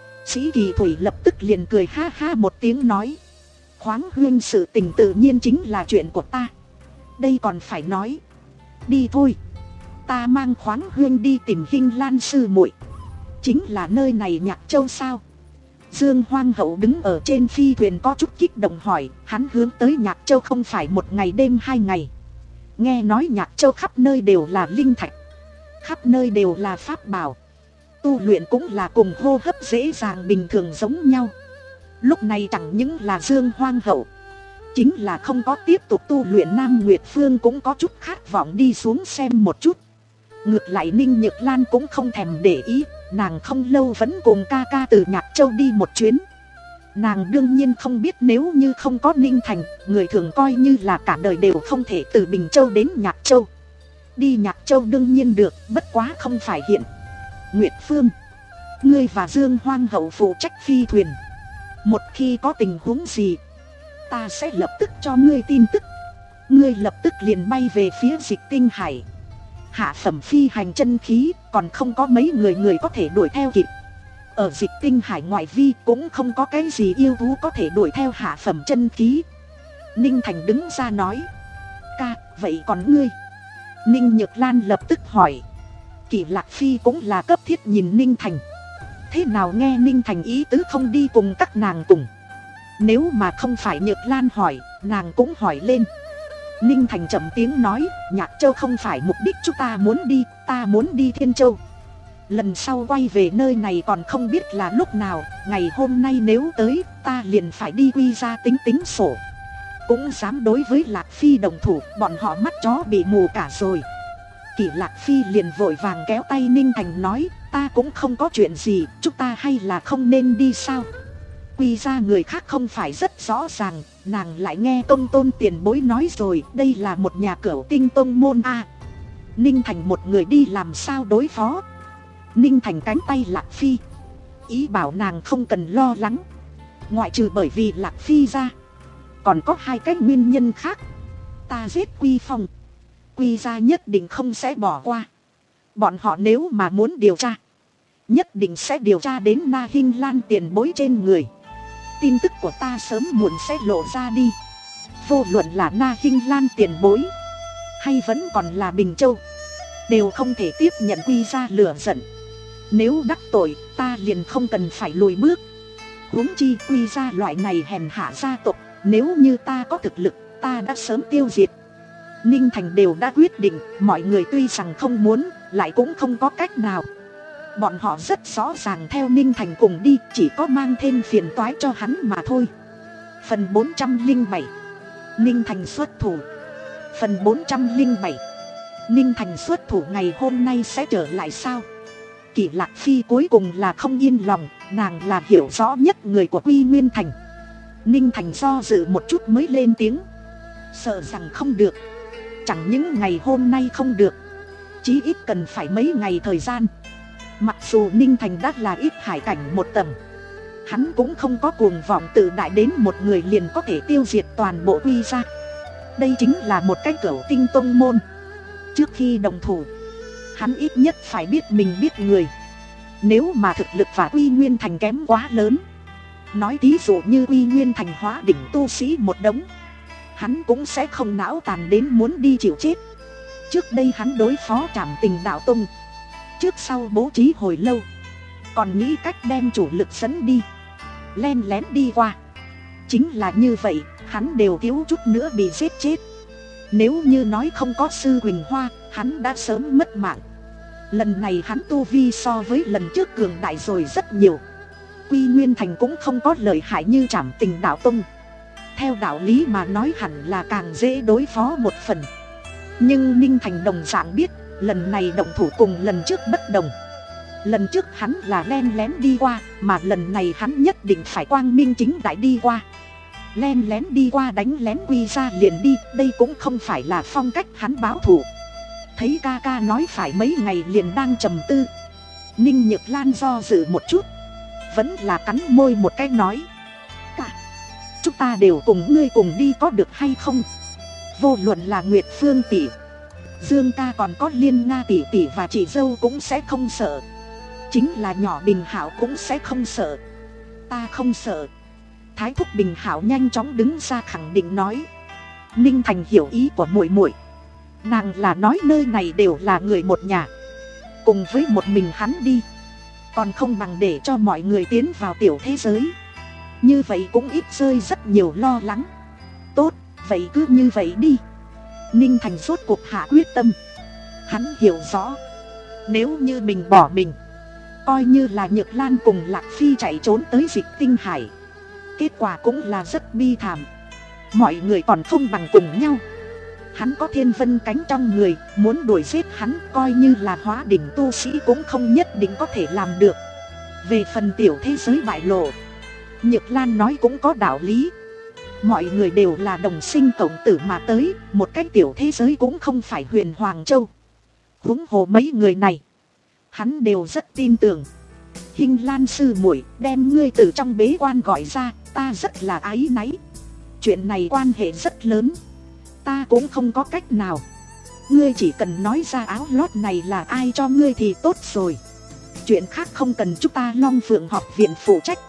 Sĩ Kỳ Thủy lập tức liền cười ha ha một tiếng nói: Khoáng Huyên sự tình tự nhiên chính là chuyện của ta, đây còn phải nói. Đi thôi, ta mang Khoáng Huyên đi tìm Hinh Lan sư muội. Chính là nơi này Nhạc Châu sao? Dương Hoang Hậu đứng ở trên phi thuyền có chút kích động hỏi. Hắn hướng tới Nhạc Châu không phải một ngày đêm hai ngày. Nghe nói Nhạc Châu khắp nơi đều là linh thạch, khắp nơi đều là pháp bảo, tu luyện cũng là cùng hô hấp dễ dàng bình thường giống nhau. Lúc này chẳng những là Dương Hoang Hậu, chính là không có tiếp tục tu luyện Nam Nguyệt Phương cũng có chút khát vọng đi xuống xem một chút. Ngược lại Ninh Nhược Lan cũng không thèm để ý, nàng không lâu vẫn cùng ca ca từ Nhạc Châu đi một chuyến. Nàng đương nhiên không biết nếu như không có Ninh Thành, người thường coi như là cả đời đều không thể từ Bình Châu đến Nhạc Châu. Đi Nhạc Châu đương nhiên được, bất quá không phải hiện. Nguyệt Phương, ngươi và Dương Hoang Hậu phụ trách phi thuyền. Một khi có tình huống gì, ta sẽ lập tức cho ngươi tin tức. Ngươi lập tức liền bay về phía Dịch Tinh Hải. Hạ phẩm phi hành chân khí còn không có mấy người người có thể đuổi theo kịp. Ở Dịch Tinh Hải ngoại vi cũng không có cái gì yêu thú có thể đuổi theo hạ phẩm chân khí. Ninh Thành đứng ra nói: Ca, vậy còn ngươi? Ninh Nhược Lan lập tức hỏi. Kỷ Lạc Phi cũng là cấp thiết nhìn Ninh Thành. Thế nào nghe Ninh Thành ý tứ không đi cùng các nàng cùng. Nếu mà không phải Nhược Lan hỏi, nàng cũng hỏi lên. Ninh Thành chậm tiếng nói: Nhạc Châu không phải mục đích chúng ta muốn đi, ta muốn đi Thiên Châu. Lần sau quay về nơi này còn không biết là lúc nào. Ngày hôm nay nếu tới, ta liền phải đi quy ra tính tính sổ. Cũng dám đối với Lạc Phi đồng thủ, bọn họ mắt chó bị mù cả rồi. Kỷ Lạc Phi liền vội vàng kéo tay Ninh Thành nói: Ta cũng không có chuyện gì, chúng ta hay là không nên đi sao? Quy ra người khác không phải rất rõ ràng, nàng lại nghe Công Tôn tiền bối nói rồi, đây là một nhà cửu tinh tông môn a. À, Ninh Thành một người đi làm sao đối phó? Ninh Thành cánh tay Lạc Phi, ý bảo nàng không cần lo lắng. Ngoại trừ bởi vì Lạc Phi ra, còn có hai cái nguyên nhân khác. Ta giết Quy Phong, Quy ra nhất định không sẽ bỏ qua. Bọn họ nếu mà muốn điều tra, nhất định sẽ điều tra đến Na Hinh Lan tiền bối trên người. Tin tức của ta sớm muộn sẽ lộ ra đi. Vô luận là Na Hinh Lan tiền bối, hay vẫn còn là Bình Châu, đều không thể tiếp nhận Quy ra lửa giận. Nếu đắc tội, ta liền không cần phải lùi bước. Huống chi Quy ra loại này hèn hạ gia tộc, nếu như ta có thực lực, ta đã sớm tiêu diệt. Ninh Thành đều đã quyết định, mọi người tuy rằng không muốn, lại cũng không có cách nào. Bọn họ rất rõ ràng theo Ninh Thành cùng đi, chỉ có mang thêm phiền toái cho hắn mà thôi. Phần bốn trăm lẻ bảy, Ninh Thành xuất thủ. Phần bốn trăm lẻ bảy, Ninh Thành xuất thủ ngày hôm nay sẽ trở lại sao? Kỷ Lạc Phi cuối cùng là không yên lòng, nàng là hiểu rõ nhất người của Quy Nguyên Thành. Ninh Thành do dự một chút mới lên tiếng: Sợ rằng không được. Chẳng những ngày hôm nay không được, chí ít cần phải mấy ngày thời gian. Mặc dù Ninh Thành đã là ít hải cảnh một tầng, hắn cũng không có cuồng vọng tự đại đến một người liền có thể tiêu diệt toàn bộ Quy ra. Đây chính là một cái cửu tinh tông môn. Trước khi đồng thủ, hắn ít nhất phải biết mình biết người. Nếu mà thực lực và Quy Nguyên Thành kém quá lớn, nói ví dụ như Quy Nguyên Thành hóa đỉnh tu sĩ một đống, hắn cũng sẽ không não tàn đến muốn đi chịu chết. Trước đây hắn đối phó Trảm Tình Đạo Tông, trước sau bố trí hồi lâu, còn nghĩ cách đem chủ lực dẫn đi, len lén đi qua. Chính là như vậy, hắn đều thiếu chút nữa bị giết chết. Nếu như nói không có Sư Huỳnh Hoa, hắn đã sớm mất mạng. Lần này hắn tu vi so với lần trước cường đại rồi rất nhiều. Quy Nguyên Thành cũng không có lợi hại như Trảm Tình Đạo Tông, theo đạo lý mà nói hẳn là càng dễ đối phó một phần. Nhưng Ninh Thành đồng dạng biết, lần này động thủ cùng lần trước bất đồng. Lần trước hắn là len lén đi qua, mà lần này hắn nhất định phải quang minh chính đại đi qua. Len lén đi qua đánh lén Quy ra liền đi, đây cũng không phải là phong cách hắn báo thù. Thấy ca ca nói phải mấy ngày liền đang trầm tư. Ninh Nhược Lan do dự một chút, vẫn là cắn môi một cái nói: Ca, chúng ta đều cùng ngươi cùng đi có được hay không? Vô luận là Nguyệt Phương tỷ, Dương ca còn có Liên Nga tỷ tỷ và chị dâu cũng sẽ không sợ. Chính là nhỏ Bình Hảo cũng sẽ không sợ. Ta không sợ. Thái thúc Bình Hảo nhanh chóng đứng ra khẳng định nói. Ninh Thành hiểu ý của muội muội. Nàng là nói nơi này đều là người một nhà, cùng với một mình hắn đi, còn không bằng để cho mọi người tiến vào tiểu thế giới. Như vậy cũng ít rơi rất nhiều lo lắng. Tốt, vậy cứ như vậy đi. Ninh Thành rốt cuộc hạ quyết tâm. Hắn hiểu rõ, nếu như mình bỏ mình, coi như là Nhược Lan cùng Lạc Phi chạy trốn tới Dịch Tinh Hải, kết quả cũng là rất bi thảm. Mọi người còn không bằng cùng nhau. Hắn có thiên vân cánh trong người, muốn đuổi giết hắn coi như là hóa đỉnh tu sĩ cũng không nhất định có thể làm được. Về phần tiểu thế giới bại lộ, Nhược Lan nói cũng có đạo lý. Mọi người đều là đồng sinh cộng tử mà tới, một cái tiểu thế giới cũng không phải Huyền Hoàng Châu. Huống hồ mấy người này, hắn đều rất tin tưởng. Hinh Lan sư muội, đem ngươi từ trong bế quan gọi ra, ta rất là áy náy. Chuyện này quan hệ rất lớn, ta cũng không có cách nào. Ngươi chỉ cần nói ra áo lót này là ai cho ngươi thì tốt rồi. Chuyện khác không cần chúng ta Long Phượng học viện phụ trách.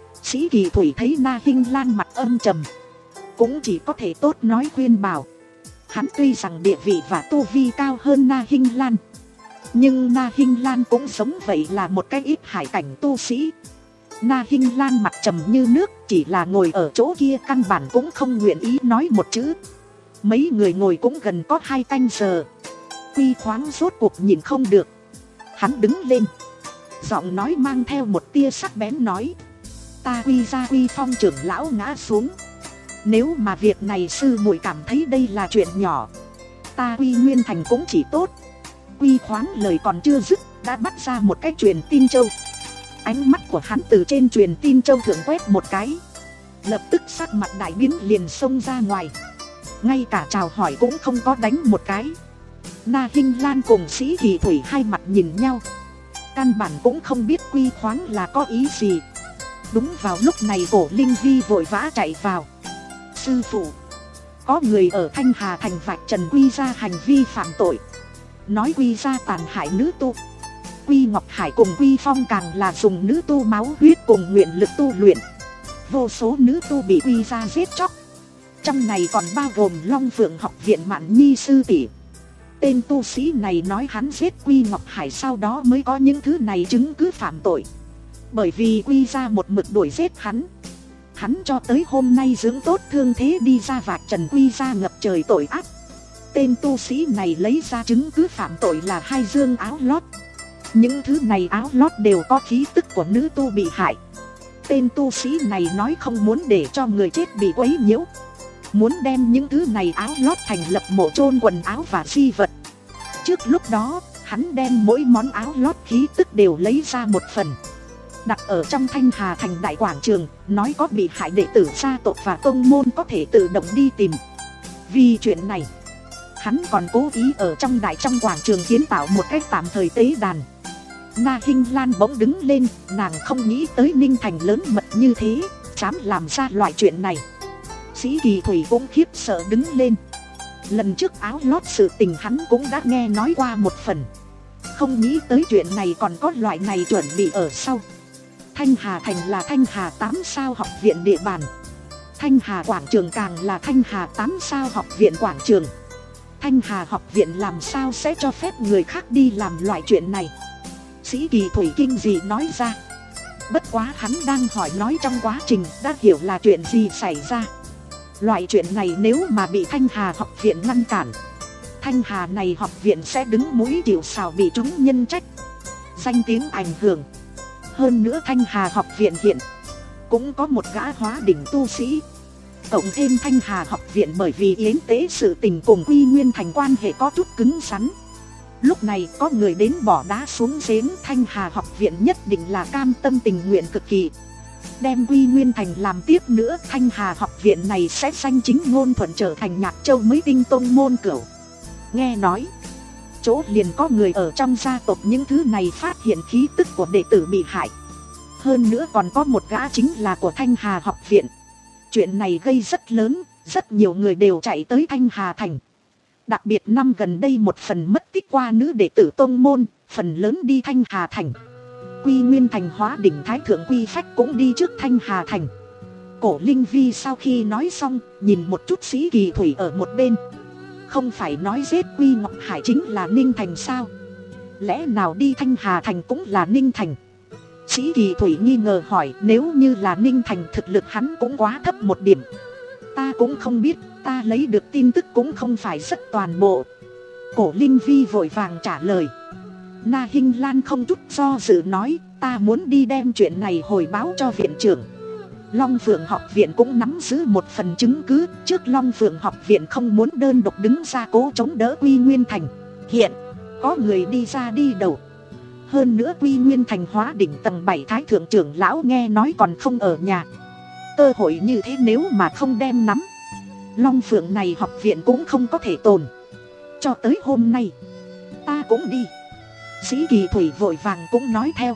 Sĩ Kỳ Thủy thấy Na Hinh Lan mặt âm trầm, cũng chỉ có thể tốt nói khuyên bảo. Hắn tuy rằng địa vị và tu vi cao hơn Na Hinh Lan, nhưng Na Hinh Lan cũng sống vậy là một cái ít hải cảnh tu sĩ. Na Hinh Lan mặt trầm như nước, chỉ là ngồi ở chỗ kia căn bản cũng không nguyện ý nói một chữ. Mấy người ngồi cũng gần có hai canh giờ. Quy Khoáng rốt cuộc nhìn không được, hắn đứng lên, giọng nói mang theo một tia sắc bén nói: Ta Quy gia Quy Phong trưởng lão ngã xuống. Nếu mà việc này sư muội cảm thấy đây là chuyện nhỏ, ta Quy Nguyên Thành cũng chỉ tốt. Quy Khoáng lời còn chưa dứt, đã bắt ra một cái truyền tin châu. Ánh mắt của hắn từ trên truyền tin châu thượng quét một cái, lập tức sắc mặt đại biến liền xông ra ngoài. Ngay cả chào hỏi cũng không có đánh một cái. Na Hinh Lan cùng Sĩ Kỳ Thủy hai mặt nhìn nhau, căn bản cũng không biết Quy Khoáng là có ý gì. Đúng vào lúc này Cổ Linh Vi vội vã chạy vào. Sư phụ, có người ở Thanh Hà Thành vạch trần Quy gia hành vi phạm tội, nói Quy gia tàn hại nữ tu. Quy Ngọc Hải cùng Quy Phong càng là dùng nữ tu máu huyết cùng nguyện lực tu luyện. Vô số nữ tu bị Quy gia giết chóc, trong này còn bao gồm Long Phượng học viện Mạn Nhi sư tỷ. Tên tu sĩ này nói hắn giết Quy Ngọc Hải, sau đó mới có những thứ này chứng cứ phạm tội. Bởi vì Quy gia một mực đuổi giết hắn, hắn cho tới hôm nay dưỡng tốt thương thế đi ra vạch trần Quy gia ngập trời tội ác. Tên tu sĩ này lấy ra chứng cứ phạm tội là hai dương áo lót. Những thứ này áo lót đều có khí tức của nữ tu bị hại. Tên tu sĩ này nói không muốn để cho người chết bị quấy nhiễu, muốn đem những thứ này áo lót thành lập mộ chôn quần áo và di vật. Trước lúc đó, hắn đem mỗi món áo lót khí tức đều lấy ra một phần, đặt ở trong Thanh Hà Thành đại quảng trường, nói có bị hại đệ tử gia tộc và tông môn có thể tự động đi tìm. Vì chuyện này, hắn còn cố ý ở trong đại trong quảng trường kiến tạo một cách tạm thời tế đàn. Na Hinh Lan bỗng đứng lên, nàng không nghĩ tới Ninh Thành lớn mật như thế, dám làm ra loại chuyện này. Sĩ Kỳ Thủy cũng khiếp sợ đứng lên. Lần trước áo lót sự tình hắn cũng đã nghe nói qua một phần, không nghĩ tới chuyện này còn có loại này chuẩn bị ở sau. Thanh Hà Thành là Thanh Hà tám sao học viện địa bàn, Thanh Hà quảng trường càng là Thanh Hà tám sao học viện quảng trường. Thanh Hà học viện làm sao sẽ cho phép người khác đi làm loại chuyện này? Sĩ Kỳ Thủy kinh dị nói ra. Bất quá hắn đang hỏi nói trong quá trình đã hiểu là chuyện gì xảy ra. Loại chuyện này nếu mà bị Thanh Hà học viện ngăn cản, Thanh Hà này học viện sẽ đứng mũi chịu sào bị chúng nhân trách, danh tiếng ảnh hưởng. Hơn nữa Thanh Hà học viện hiện cũng có một gã hóa đỉnh tu sĩ. Cộng thêm Thanh Hà học viện bởi vì yến tế sự tình cùng Quy Nguyên Thành quan hệ có chút cứng rắn. Lúc này có người đến bỏ đá xuống giếng, Thanh Hà học viện nhất định là cam tâm tình nguyện cực kỳ. Đem Quy Nguyên Thành làm tiếp nữa, Thanh Hà học viện này sẽ danh chính ngôn thuận trở thành Nhạc Châu mới tinh tôn môn cửu. Nghe nói chỗ liền có người ở trong gia tộc những thứ này phát hiện khí tức của đệ tử bị hại. Hơn nữa còn có một gã chính là của Thanh Hà học viện. Chuyện này gây rất lớn, rất nhiều người đều chạy tới Thanh Hà thành. Đặc biệt năm gần đây một phần mất tích qua nữ đệ tử tông môn, phần lớn đi Thanh Hà thành. Quy Nguyên thành Hóa Đỉnh Thái Thượng Quy Phách cũng đi trước Thanh Hà thành. Cổ Linh Vi sau khi nói xong, nhìn một chút Sĩ Kỳ Thủy ở một bên. Không phải nói giết Quy Ngọc Hải chính là Ninh Thành sao? Lẽ nào đi Thanh Hà thành cũng là Ninh Thành? Sĩ Kỳ Thủy nghi ngờ hỏi, nếu như là Ninh Thành thực lực hắn cũng quá thấp một điểm. Ta cũng không biết, ta lấy được tin tức cũng không phải rất toàn bộ. Cổ Linh Vi vội vàng trả lời. Na Hinh Lan không chút do dự nói, ta muốn đi đem chuyện này hồi báo cho viện trưởng. Long Phượng học viện cũng nắm giữ một phần chứng cứ, trước Long Phượng học viện không muốn đơn độc đứng ra cố chống đỡ Quy Nguyên thành. Hiện có người đi ra đi đầu. Hơn nữa Quy Nguyên thành Hóa Đỉnh tầng bảy Thái thượng trưởng lão nghe nói còn không ở nhà. Cơ hội như thế nếu mà không đem nắm, Long Phượng này học viện cũng không có thể tồn. Cho tới hôm nay ta cũng đi. Sĩ Kỳ Thủy vội vàng cũng nói theo.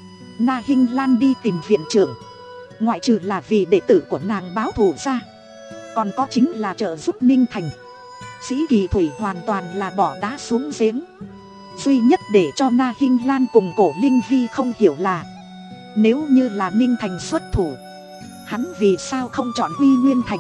Na Hinh Lan đi tìm viện trưởng, ngoại trừ là vì đệ tử của nàng báo thù ra, còn có chính là trợ giúp Ninh Thành. Sĩ Kỳ Thủy hoàn toàn là bỏ đá xuống giếng. Duy nhất để cho Na Hinh Lan cùng Cổ Linh Vi không hiểu là, nếu như là Ninh Thành xuất thủ, hắn vì sao không chọn Quy Nguyên thành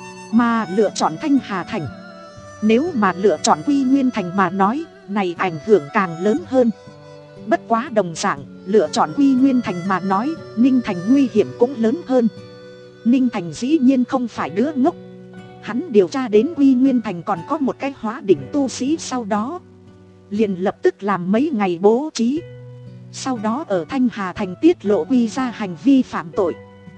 mà lựa chọn Thanh Hà thành? Nếu mà lựa chọn Quy Nguyên thành mà nói, này ảnh hưởng càng lớn hơn. Bất quá đồng dạng, lựa chọn Quy Nguyên thành mà nói, Ninh Thành nguy hiểm cũng lớn hơn. Ninh Thành dĩ nhiên không phải đứa ngốc. Hắn điều tra đến Quy Nguyên thành còn có một cái Hóa Đỉnh tu sĩ, sau đó liền lập tức làm mấy ngày bố trí. Sau đó ở Thanh Hà thành tiết lộ Quy ra hành vi phạm tội.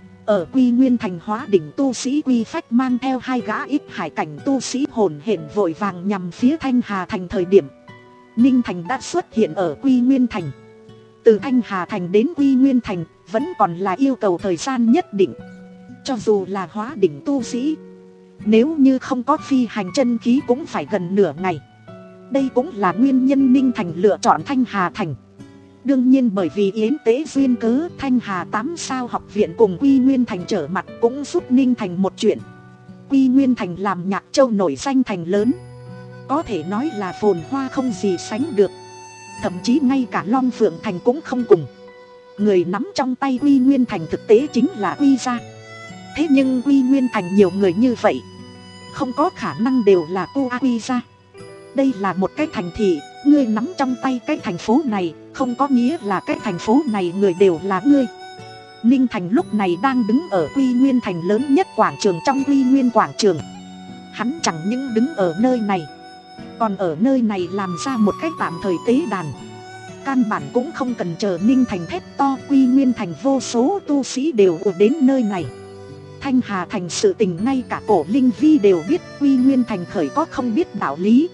Ở Quy Nguyên thành Hóa Đỉnh tu sĩ Quy Phách mang theo hai gã ít hải cảnh tu sĩ hồn hển vội vàng nhằm phía Thanh Hà thành thời điểm, Ninh Thành đã xuất hiện ở Quy Nguyên thành. Từ Thanh Hà thành đến Quy Nguyên thành vẫn còn là yêu cầu thời gian nhất định. Cho dù là Hóa Đỉnh tu sĩ, nếu như không có phi hành chân khí cũng phải gần nửa ngày. Đây cũng là nguyên nhân Ninh Thành lựa chọn Thanh Hà thành. Đương nhiên bởi vì yến tế duyên cớ, Thanh Hà tám sao học viện cùng Quy Nguyên thành trở mặt cũng giúp Ninh Thành một chuyện. Quy Nguyên thành làm Nhạc Châu nổi danh thành lớn, có thể nói là phồn hoa không gì sánh được. Thậm chí ngay cả Long Phượng thành cũng không cùng. Người nắm trong tay Quy Nguyên thành thực tế chính là Quy gia. Thế nhưng Quy Nguyên thành nhiều người như vậy, không có khả năng đều là cô A Quy gia. Đây là một cái thành thị, ngươi nắm trong tay cái thành phố này, không có nghĩa là cái thành phố này người đều là ngươi. Ninh Thành lúc này đang đứng ở Quy Nguyên thành lớn nhất quảng trường trong Quy Nguyên quảng trường. Hắn chẳng những đứng ở nơi này, còn ở nơi này làm ra một cái tạm thời tế đàn. Căn bản cũng không cần chờ Ninh Thành thét to, Quy Nguyên thành vô số tu sĩ đều ùa đến nơi này. Thanh Hà thành sự tình ngay cả Cổ Linh Vi đều biết, Quy Nguyên thành khởi có không biết đạo lý.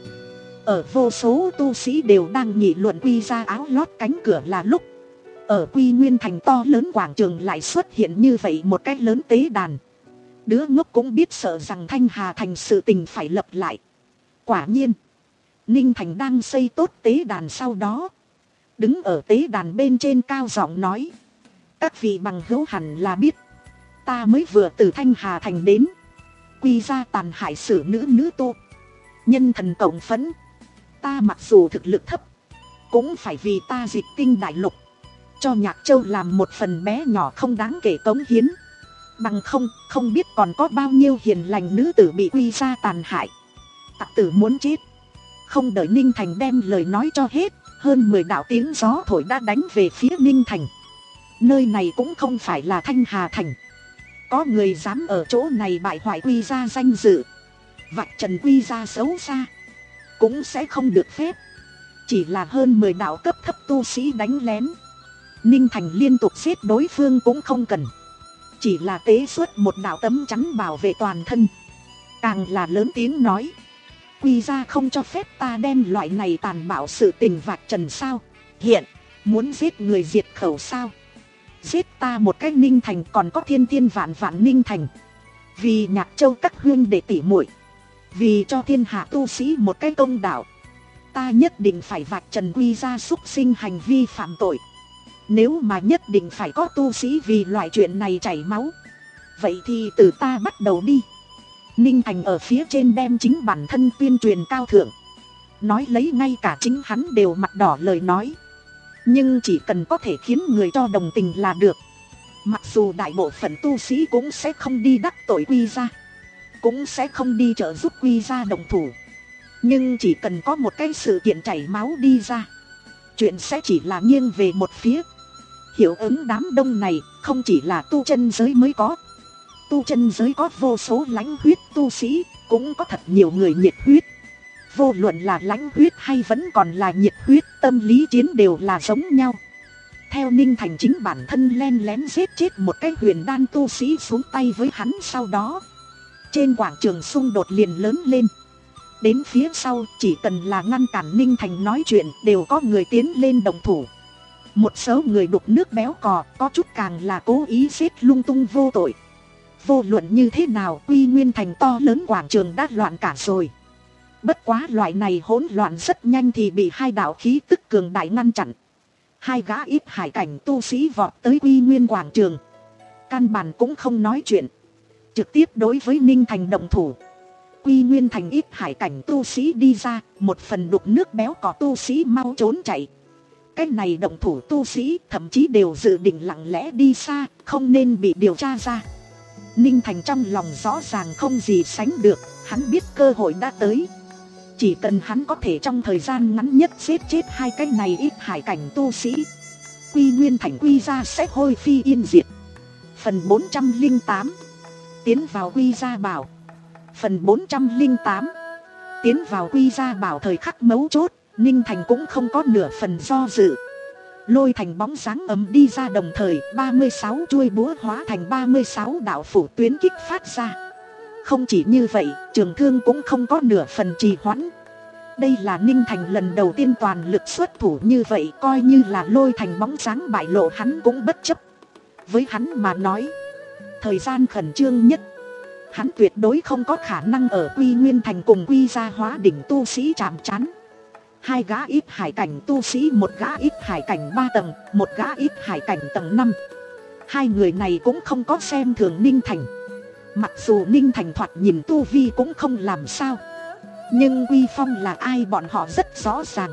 Ở vô số tu sĩ đều đang nghị luận Quy ra áo lót cánh cửa là lúc, ở Quy Nguyên thành to lớn quảng trường lại xuất hiện như vậy một cái lớn tế đàn. Đứa ngốc cũng biết sợ rằng Thanh Hà thành sự tình phải lập lại. Quả nhiên, Ninh Thành đang xây tốt tế đàn, sau đó đứng ở tế đàn bên trên cao giọng nói: các vị bằng hữu hẳn là biết, ta mới vừa từ Thanh Hà thành đến. Quy ra tàn hại xử nữ nữ tu, nhân thần cộng phẫn. Ta mặc dù thực lực thấp, cũng phải vì ta dịch kinh đại lục, cho Nhạc Châu làm một phần bé nhỏ không đáng kể cống hiến. Bằng không, không biết còn có bao nhiêu hiền lành nữ tử bị Quy ra tàn hại. Tặc tử muốn chết. Không đợi Ninh Thành đem lời nói cho hết, hơn mười đạo tiếng gió thổi đã đánh về phía Ninh Thành. Nơi này cũng không phải là Thanh Hà thành. Có người dám ở chỗ này bại hoại Quy ra danh dự, vạch trần Quy ra xấu xa, cũng sẽ không được phép. Chỉ là hơn mười đạo cấp thấp tu sĩ đánh lén, Ninh Thành liên tục giết đối phương cũng không cần, chỉ là tế xuất một đạo tấm chắn bảo vệ toàn thân. Càng là lớn tiếng nói: Quy ra không cho phép ta đem loại này tàn bạo sự tình vạch trần sao? Hiện muốn giết người diệt khẩu sao? Giết ta một cách Ninh Thành còn có thiên thiên vạn vạn Ninh Thành. Vì Nhạc Châu các huynh đệ tỷ muội, vì cho thiên hạ tu sĩ một cái công đạo, ta nhất định phải vạch trần Quy gia xúc sinh hành vi phạm tội. Nếu mà nhất định phải có tu sĩ vì loại chuyện này chảy máu, vậy thì từ ta bắt đầu đi. Ninh Thành ở phía trên đem chính bản thân tuyên truyền cao thượng, nói lấy ngay cả chính hắn đều mặt đỏ lời nói. Nhưng chỉ cần có thể khiến người cho đồng tình là được. Mặc dù đại bộ phận tu sĩ cũng sẽ không đi đắc tội Quy gia, cũng sẽ không đi trợ giúp Quy gia đồng thủ, nhưng chỉ cần có một cái sự kiện chảy máu đi ra, chuyện sẽ chỉ là nghiêng về một phía. Hiệu ứng đám đông này không chỉ là tu chân giới mới có. Tu chân giới có vô số lãnh huyết tu sĩ, cũng có thật nhiều người nhiệt huyết. Vô luận là lãnh huyết hay vẫn còn là nhiệt huyết, tâm lý chiến đều là giống nhau. Theo Ninh Thành chính bản thân len lén giết chết một cái huyền đan tu sĩ xuống tay với hắn, sau đó trên quảng trường xung đột liền lớn lên. Đến phía sau chỉ cần là ngăn cản Ninh Thành nói chuyện đều có người tiến lên đồng thủ. Một số người đục nước béo cò, có chút càng là cố ý giết lung tung vô tội. Vô luận như thế nào, Quy Nguyên thành to lớn quảng trường đã loạn cả rồi. Bất quá loại này hỗn loạn rất nhanh thì bị hai đạo khí tức cường đại ngăn chặn. Hai gã ít hải cảnh tu sĩ vọt tới Quy Nguyên quảng trường, căn bản cũng không nói chuyện, trực tiếp đối với Ninh Thành động thủ. Quy Nguyên thành ít hải cảnh tu sĩ đi ra, một phần đục nước béo cò tu sĩ mau trốn chạy. Cái này động thủ tu sĩ thậm chí đều dự định lặng lẽ đi xa, không nên bị điều tra ra. Ninh Thành trong lòng rõ ràng không gì sánh được, hắn biết cơ hội đã tới. Chỉ cần hắn có thể trong thời gian ngắn nhất giết chết hai cái này ít hải cảnh tu sĩ, Quy Nguyên thành Quy gia sẽ hôi phi yên diệt. Phần bốn trăm lẻ tám, tiến vào Quy gia bảo. Phần bốn trăm lẻ tám, tiến vào Quy gia bảo. Thời khắc mấu chốt, Ninh Thành cũng không có nửa phần do dự. Lôi thành bóng dáng ấm đi ra, đồng thời ba mươi sáu chuôi búa hóa thành ba mươi sáu đạo phủ tuyến kích phát ra. Không chỉ như vậy, Trường Thương cũng không có nửa phần trì hoãn. Đây là Ninh Thành lần đầu tiên toàn lực xuất thủ như vậy, coi như là lôi thành bóng dáng bại lộ hắn cũng bất chấp. Với hắn mà nói, thời gian khẩn trương nhất, hắn tuyệt đối không có khả năng ở Quy Nguyên thành cùng Quy gia hóa đỉnh tu sĩ chạm trán. Hai gã ít hải cảnh tu sĩ, một gã ít hải cảnh ba tầng, một gã ít hải cảnh tầng năm. Hai người này cũng không có xem thường Ninh Thành. Mặc dù Ninh Thành thoạt nhìn tu vi cũng không làm sao, nhưng Quy Phong là ai bọn họ rất rõ ràng.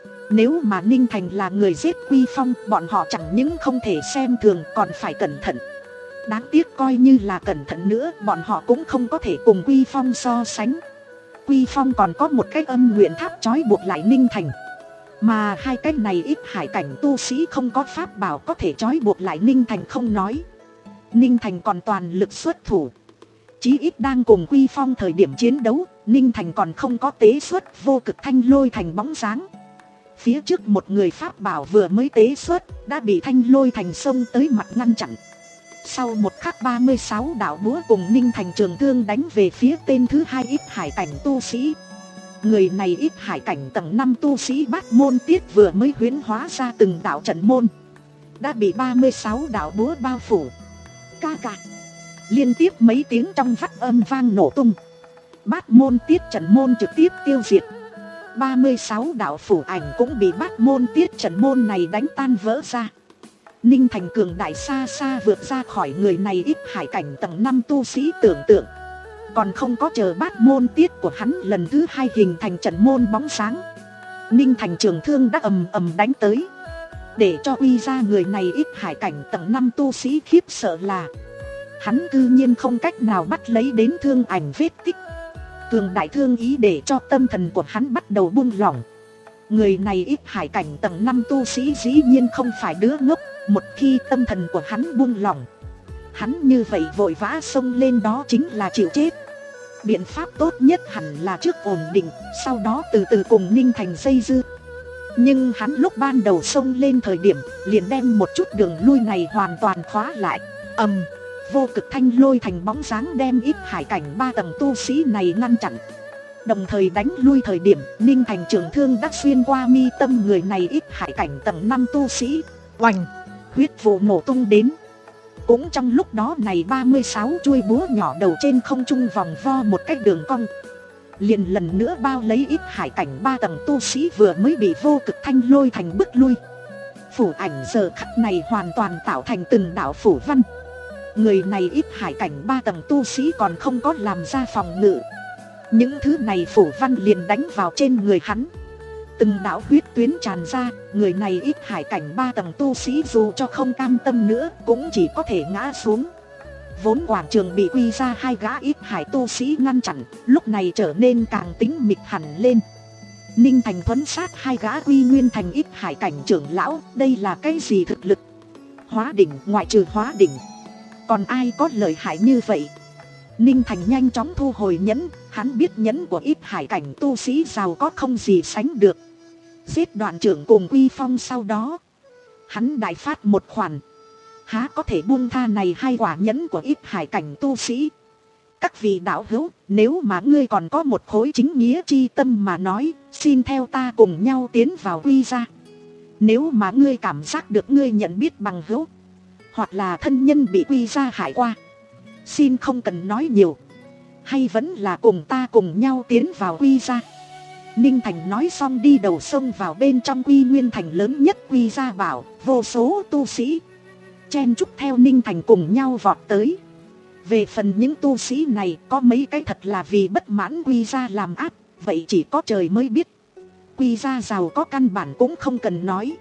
Nếu mà Ninh Thành là người giết Quy Phong, bọn họ chẳng những không thể xem thường còn phải cẩn thận. Đáng tiếc coi như là cẩn thận nữa, bọn họ cũng không có thể cùng Quy Phong so sánh. Quy Phong còn có một cái âm nguyện tháp trói buộc lại Ninh Thành, mà hai cái này ít hải cảnh tu sĩ không có pháp bảo có thể trói buộc lại Ninh Thành không nói, Ninh Thành còn toàn lực xuất thủ. Chí ít đang cùng Quy Phong thời điểm chiến đấu, Ninh Thành còn không có tế xuất vô cực thanh lôi thành bóng dáng. Phía trước một người pháp bảo vừa mới tế xuất đã bị thanh lôi thành xông tới mặt ngăn chặn. Sau một khắc ba mươi sáu đạo búa cùng Ninh Thành Trường Thương đánh về phía tên thứ hai ít hải cảnh tu sĩ. Người này ít hải cảnh tầng năm tu sĩ Bát Môn Tiết vừa mới huyễn hóa ra từng đạo trận môn, đã bị ba mươi sáu đạo búa bao phủ. Ca ca, liên tiếp mấy tiếng trong vắt âm vang nổ tung, Bát Môn Tiết trận môn trực tiếp tiêu diệt. ba mươi sáu đạo phủ ảnh cũng bị Bát Môn Tiết trận môn này đánh tan vỡ ra. Ninh Thành cường đại xa xa vượt ra khỏi người này ít hải cảnh tầng năm tu sĩ tưởng tượng. Còn không có chờ Bát Môn Tiết của hắn lần thứ hai hình thành trận môn bóng sáng, Ninh Thành Trường Thương đã ầm ầm đánh tới. Để cho Quy gia người này ít hải cảnh tầng năm tu sĩ khiếp sợ là hắn cư nhiên không cách nào bắt lấy đến thương ảnh vết tích. Cường đại thương ý để cho tâm thần của hắn bắt đầu buông lỏng. Người này ít hải cảnh tầng năm tu sĩ dĩ nhiên không phải đứa ngốc. Một khi tâm thần của hắn buông lỏng, hắn như vậy vội vã xông lên đó chính là chịu chết. Biện pháp tốt nhất hẳn là trước ổn định, sau đó từ từ cùng Ninh Thành dây dưa. Nhưng hắn lúc ban đầu xông lên thời điểm liền đem một chút đường lui này hoàn toàn khóa lại. Ầm, vô cực thanh lôi thành bóng dáng đem ít hải cảnh ba tầng tu sĩ này ngăn chặn. Đồng thời đánh lui thời điểm Ninh Thành Trường Thương đã xuyên qua mi tâm người này ít hải cảnh tầng năm tu sĩ. Oành, huyết vụ nổ tung đến. Cũng trong lúc đó này ba mươi sáu chuôi búa nhỏ đầu trên không trung vòng vo một cái đường cong, liền lần nữa bao lấy ít hải cảnh ba tầng tu sĩ vừa mới bị vô cực thanh lôi thành bức lui. Phủ ảnh giờ khắc này hoàn toàn tạo thành từng đạo phủ văn. Người này ít hải cảnh ba tầng tu sĩ còn không có làm ra phòng ngự, những thứ này phủ văn liền đánh vào trên người hắn. Từng đạo huyết tuyến tràn ra, người này ít hải cảnh ba tầng tu sĩ dù cho không cam tâm nữa cũng chỉ có thể ngã xuống. Vốn quảng trường bị quy ra hai gã ít hải tu sĩ ngăn chặn, lúc này trở nên càng tính mịt hẳn lên. Ninh Thành thuấn sát hai gã quy nguyên thành ít hải cảnh trưởng lão, đây là cái gì thực lực? Hóa đỉnh, ngoại trừ hóa đỉnh còn ai có lợi hại như vậy? Ninh Thành nhanh chóng thu hồi nhẫn, hắn biết nhẫn của ít hải cảnh tu sĩ giàu có không gì sánh được. Giết đoàn trưởng cùng Quy Phong sau đó, hắn đại phát một khoản, há có thể buông tha này hai quả nhẫn của ít hải cảnh tu sĩ. Các vị đạo hữu, nếu mà ngươi còn có một khối chính nghĩa chi tâm mà nói, xin theo ta cùng nhau tiến vào quy gia. Nếu mà ngươi cảm giác được ngươi nhận biết bằng hữu hoặc là thân nhân bị quy gia hại qua, xin không cần nói nhiều, hay vẫn là cùng ta cùng nhau tiến vào quy gia. Ninh Thành nói xong đi đầu sông vào bên trong quy nguyên thành lớn nhất quy gia bảo, vô số tu sĩ chen chúc theo Ninh Thành cùng nhau vọt tới. Về phần những tu sĩ này, có mấy cái thật là vì bất mãn quy gia làm áp, vậy chỉ có trời mới biết. Quy gia giàu có căn bản cũng không cần nói,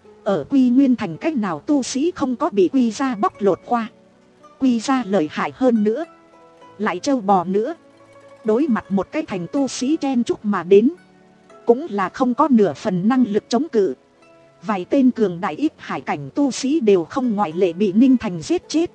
ở quy nguyên thành cách nào tu sĩ không có bị quy gia bóc lột qua. Quy gia lợi hại hơn nữa, lại trâu bò nữa, đối mặt một cái thành tu sĩ chen chúc mà đến, cũng là không có nửa phần năng lực chống cự. Vài tên cường đại ít hải cảnh tu sĩ đều không ngoại lệ bị Ninh Thành giết chết,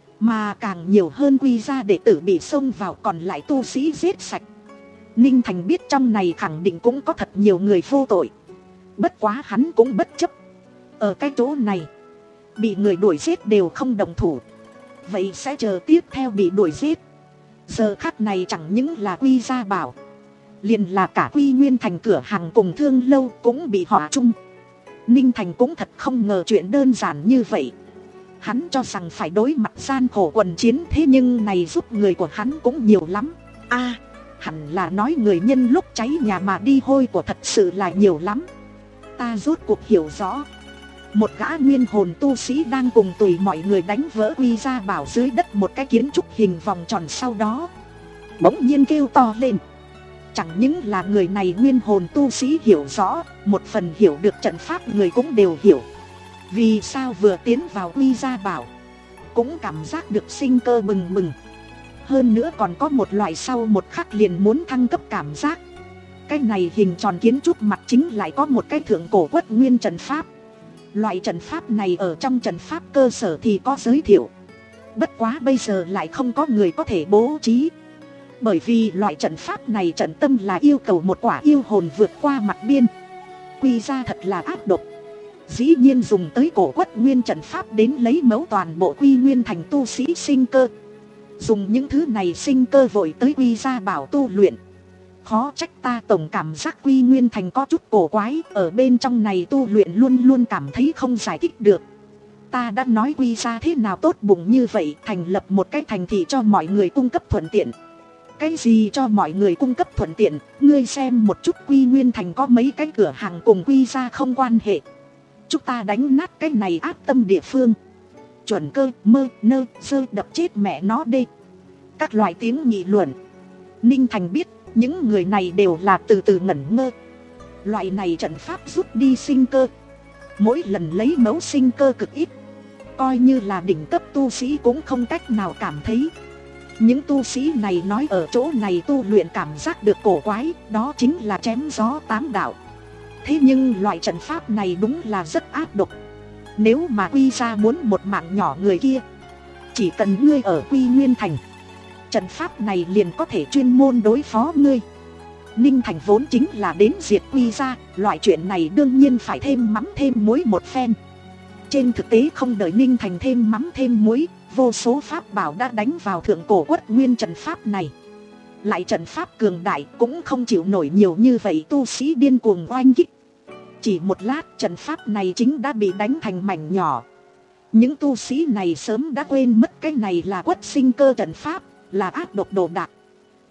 mà càng nhiều hơn quy gia đệ tử bị xông vào, còn lại tu sĩ giết sạch. Ninh Thành biết trong này khẳng định cũng có thật nhiều người vô tội, bất quá hắn cũng bất chấp. Ở cái chỗ này, bị người đuổi giết đều không đồng thủ, vậy sẽ chờ tiếp theo bị đuổi giết. Giờ khắc này chẳng những là quy gia bảo, liền là cả quy nguyên thành cửa hàng cùng thương lâu cũng bị họa chung. Ninh Thành cũng thật không ngờ chuyện đơn giản như vậy. Hắn cho rằng phải đối mặt gian khổ quần chiến, thế nhưng này giúp người của hắn cũng nhiều lắm. a à, hẳn là nói người nhân lúc cháy nhà mà đi hôi của thật sự là nhiều lắm. Ta rốt cuộc hiểu rõ, một gã nguyên hồn tu sĩ đang cùng tùy mọi người đánh vỡ quy gia bảo dưới đất một cái kiến trúc hình vòng tròn, sau đó bỗng nhiên kêu to lên. Chẳng những là người này nguyên hồn tu sĩ hiểu rõ, một phần hiểu được trận pháp người cũng đều hiểu. Vì sao vừa tiến vào quy gia bảo cũng cảm giác được sinh cơ bừng bừng, hơn nữa còn có một loại sau một khắc liền muốn thăng cấp cảm giác. Cái này hình tròn kiến trúc mặt chính lại có một cái thượng cổ quất nguyên trận pháp. Loại trận pháp này ở trong trận pháp cơ sở thì có giới thiệu, bất quá bây giờ lại không có người có thể bố trí. Bởi vì loại trận pháp này trận tâm là yêu cầu một quả yêu hồn vượt qua mặt biên. Quy gia thật là ác độc, dĩ nhiên dùng tới cổ quất nguyên trận pháp đến lấy mẫu toàn bộ quy nguyên thành tu sĩ sinh cơ, dùng những thứ này sinh cơ vội tới quy gia bảo tu luyện. Khó trách ta tổng cảm giác quy nguyên thành có chút cổ quái, ở bên trong này tu luyện luôn luôn cảm thấy không giải thích được. Ta đã nói quy gia thế nào tốt bụng như vậy, thành lập một cái thành thị cho mọi người cung cấp thuận tiện. Cái gì cho mọi người cung cấp thuận tiện, ngươi xem một chút quy nguyên thành có mấy cái cửa hàng cùng quy gia không quan hệ. Chúng ta đánh nát cái này áp tâm địa phương. Chuẩn cơ, mơ, nơ, sơ đập chết mẹ nó đê. Các loại tiếng nghị luận. Ninh Thành biết những người này đều là từ từ ngẩn ngơ. Loại này trận pháp rút đi sinh cơ, mỗi lần lấy mẫu sinh cơ cực ít, coi như là đỉnh cấp tu sĩ cũng không cách nào cảm thấy. Những tu sĩ này nói ở chỗ này tu luyện cảm giác được cổ quái, đó chính là chém gió tám đạo. Thế nhưng loại trận pháp này đúng là rất ác độc. Nếu mà quy gia muốn một mạng nhỏ người kia, chỉ cần ngươi ở quy nguyên thành, trận pháp này liền có thể chuyên môn đối phó ngươi. Ninh Thành vốn chính là đến diệt quy gia, loại chuyện này đương nhiên phải thêm mắm thêm muối một phen. Trên thực tế không đợi Ninh Thành thêm mắm thêm muối, vô số pháp bảo đã đánh vào thượng cổ quất nguyên trận pháp này. Lại trận pháp cường đại cũng không chịu nổi nhiều như vậy tu sĩ điên cuồng oanh kích. Chỉ một lát trận pháp này chính đã bị đánh thành mảnh nhỏ. Những tu sĩ này sớm đã quên mất cái này là quất sinh cơ trận pháp, là ác độc đồ đạc.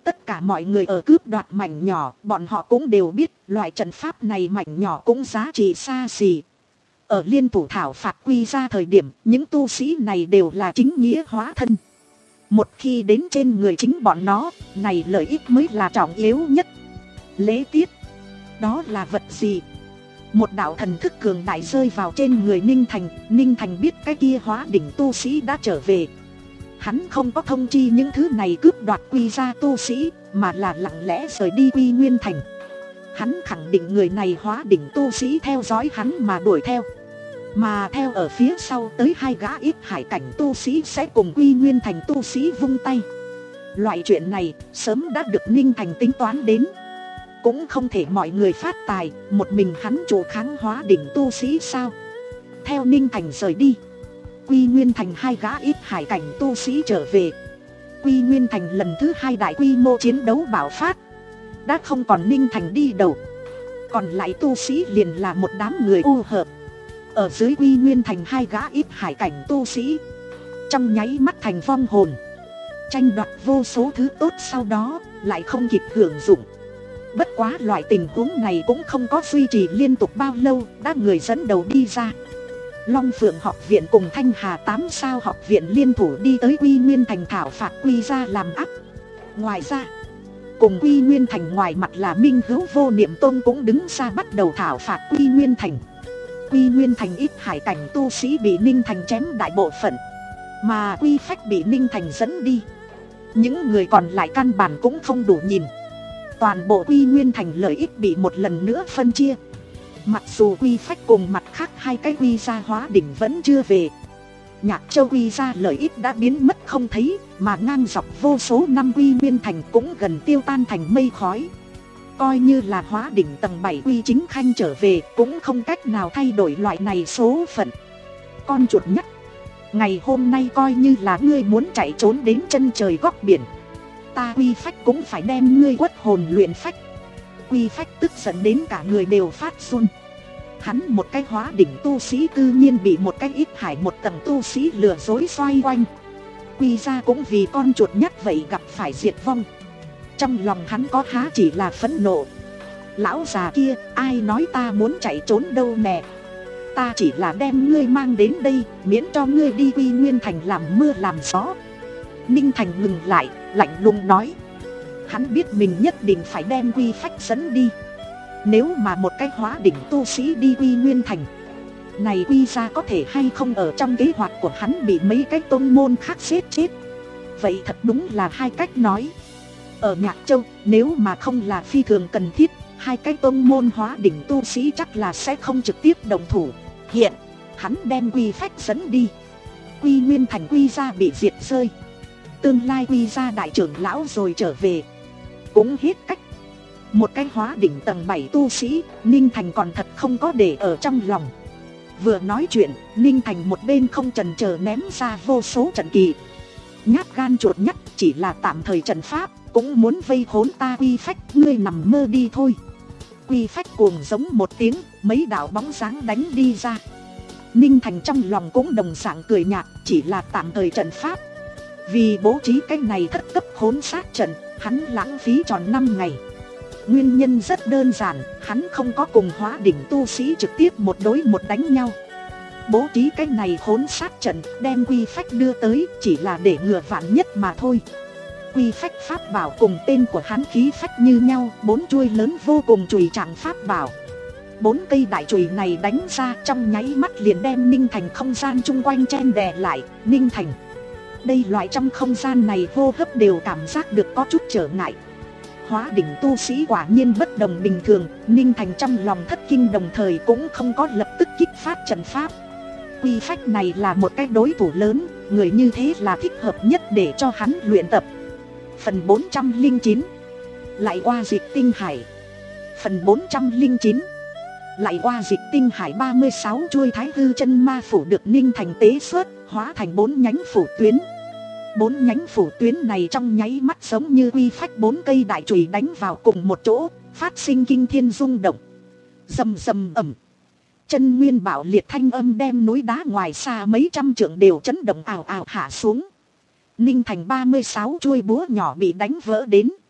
Tất cả mọi người ở cướp đoạt mảnh nhỏ, bọn họ cũng đều biết loại trận pháp này mảnh nhỏ cũng giá trị xa xỉ. Ở liên thủ thảo phạt quy ra thời điểm, những tu sĩ này đều là chính nghĩa hóa thân. Một khi đến trên người chính bọn nó, này lợi ích mới là trọng yếu nhất. Lễ tiết, đó là vật gì? Một đạo thần thức cường đại rơi vào trên người Ninh Thành. Ninh Thành biết cái kia hóa đỉnh tu sĩ đã trở về. Hắn không có thông chi những thứ này cướp đoạt quy ra tu sĩ, mà là lặng lẽ rời đi Quy Nguyên Thành. Hắn khẳng định người này hóa đỉnh tu sĩ theo dõi hắn mà đuổi theo. Mà theo ở phía sau tới hai gã ít hải cảnh tu sĩ sẽ cùng Quy Nguyên Thành tu sĩ vung tay. Loại chuyện này sớm đã được Ninh Thành tính toán đến. Cũng không thể mọi người phát tài, một mình hắn chủ kháng hóa đỉnh tu sĩ sao? Theo Ninh Thành rời đi, Quy Nguyên Thành hai gã ít hải cảnh tu sĩ trở về. Quy Nguyên Thành lần thứ hai đại quy mô chiến đấu bạo phát. Đã không còn Ninh Thành đi đầu, còn lại tu sĩ liền là một đám người u hợp. Ở dưới Quy Nguyên Thành hai gã ít hải cảnh tu sĩ trong nháy mắt thành vong hồn, tranh đoạt vô số thứ tốt, sau đó lại không kịp hưởng dụng. Bất quá loại tình huống này cũng không có duy trì liên tục bao lâu, đã người dẫn đầu đi ra. Long Phượng học viện cùng Thanh Hà tám sao học viện liên thủ đi tới Quy Nguyên Thành thảo phạt quy ra làm áp. Ngoài ra, cùng Quy Nguyên Thành ngoài mặt là Minh Hữu Vô Niệm Tôn cũng đứng ra bắt đầu thảo phạt Quy Nguyên Thành. Quy Nguyên Thành ít hải cảnh tu sĩ bị Ninh Thành chém đại bộ phận, mà Quy Phách bị Ninh Thành dẫn đi. Những người còn lại căn bản cũng không đủ nhìn. Toàn bộ Quy Nguyên Thành lợi ích bị một lần nữa phân chia. Mặc dù Quy Phách cùng mặt khác hai cái quy gia hóa đỉnh vẫn chưa về, Nhạc Châu quy gia lợi ích đã biến mất không thấy, mà ngang dọc vô số năm Quy Nguyên Thành cũng gần tiêu tan thành mây khói. Coi như là hóa đỉnh tầng bảy Quy Chính Khanh trở về, cũng không cách nào thay đổi loại này số phận. Con chuột nhắt, ngày hôm nay coi như là ngươi muốn chạy trốn đến chân trời góc biển, ta Quy Phách cũng phải đem ngươi quất hồn luyện phách. Quy Phách tức giận đến cả người đều phát run. Hắn một cái hóa đỉnh tu sĩ cư nhiên bị một cái ít hải một tầng tu sĩ lừa dối xoay quanh. Quy ra cũng vì con chuột nhắt vậy gặp phải diệt vong. Trong lòng hắn có há chỉ là phẫn nộ. Lão già kia, ai nói ta muốn chạy trốn đâu nè. Ta chỉ là đem ngươi mang đến đây, miễn cho ngươi đi Quy Nguyên Thành làm mưa làm gió. Ninh Thành ngừng lại, lạnh lùng nói. Hắn biết mình nhất định phải đem Quy Phách dẫn đi. Nếu mà một cái hóa đỉnh tu sĩ đi Quy Nguyên Thành, này Quy ra có thể hay không ở trong kế hoạch của hắn bị mấy cái tôn môn khác xếp chết. Vậy thật đúng là hai cách nói. Ở Nhạc Châu, nếu mà không là phi thường cần thiết, hai cái tôn môn hóa đỉnh tu sĩ chắc là sẽ không trực tiếp đồng thủ. Hiện, hắn đem Quy Phách dẫn đi, Quy Nguyên Thành Quy ra bị diệt rơi. Tương lai Quy ra đại trưởng lão rồi trở về, cũng hết cách. Một cái hóa đỉnh tầng bảy tu sĩ, Ninh Thành còn thật không có để ở trong lòng. Vừa nói chuyện, Ninh Thành một bên không chần chờ ném ra vô số trận kỳ. Nhát gan chuột nhắt, chỉ là tạm thời trận pháp, cũng muốn vây khốn ta Quy Phách, ngươi nằm mơ đi thôi. Quy Phách cuồng giống một tiếng, mấy đạo bóng dáng đánh đi ra. Ninh Thành trong lòng cũng đồng dạng cười nhạt, chỉ là tạm thời trận pháp. Vì bố trí cái này thất cấp khốn sát trận, hắn lãng phí tròn năm ngày. Nguyên nhân rất đơn giản, hắn không có cùng hóa đỉnh tu sĩ trực tiếp một đối một đánh nhau. Bố trí cái này khốn sát trận, đem Quy Phách đưa tới chỉ là để ngừa vạn nhất mà thôi. Quy Phách pháp bảo cùng tên của hắn khí phách như nhau, bốn chuôi lớn vô cùng chùy trạng pháp bảo. Bốn cây đại chùy này đánh ra trong nháy mắt liền đem Ninh Thành không gian chung quanh chen đè lại. Ninh Thành, đây loại trong không gian này hô hấp đều cảm giác được có chút trở ngại. Hóa đỉnh tu sĩ quả nhiên bất đồng bình thường. Ninh Thành trong lòng thất kinh, đồng thời cũng không có lập tức kích phát trận pháp. Quy Phách này là một cái đối thủ lớn, người như thế là thích hợp nhất để cho hắn luyện tập. Phần bốn trăm linh chín, lại qua dịch tinh hải. Phần bốn trăm linh chín, lại qua dịch tinh hải. Ba mươi sáu chuôi thái hư chân ma phủ được Ninh Thành tế xuất, hóa thành bốn nhánh phủ tuyến. Bốn nhánh phủ tuyến này trong nháy mắt giống như Quy Phách bốn cây đại chùy đánh vào cùng một chỗ, phát sinh kinh thiên rung động. Rầm rầm ầm, chân nguyên bạo liệt thanh âm đem núi đá ngoài xa mấy trăm trượng đều chấn động ào ào hạ xuống. Ninh Thành ba mươi sáu chuôi búa nhỏ bị đánh vỡ đến,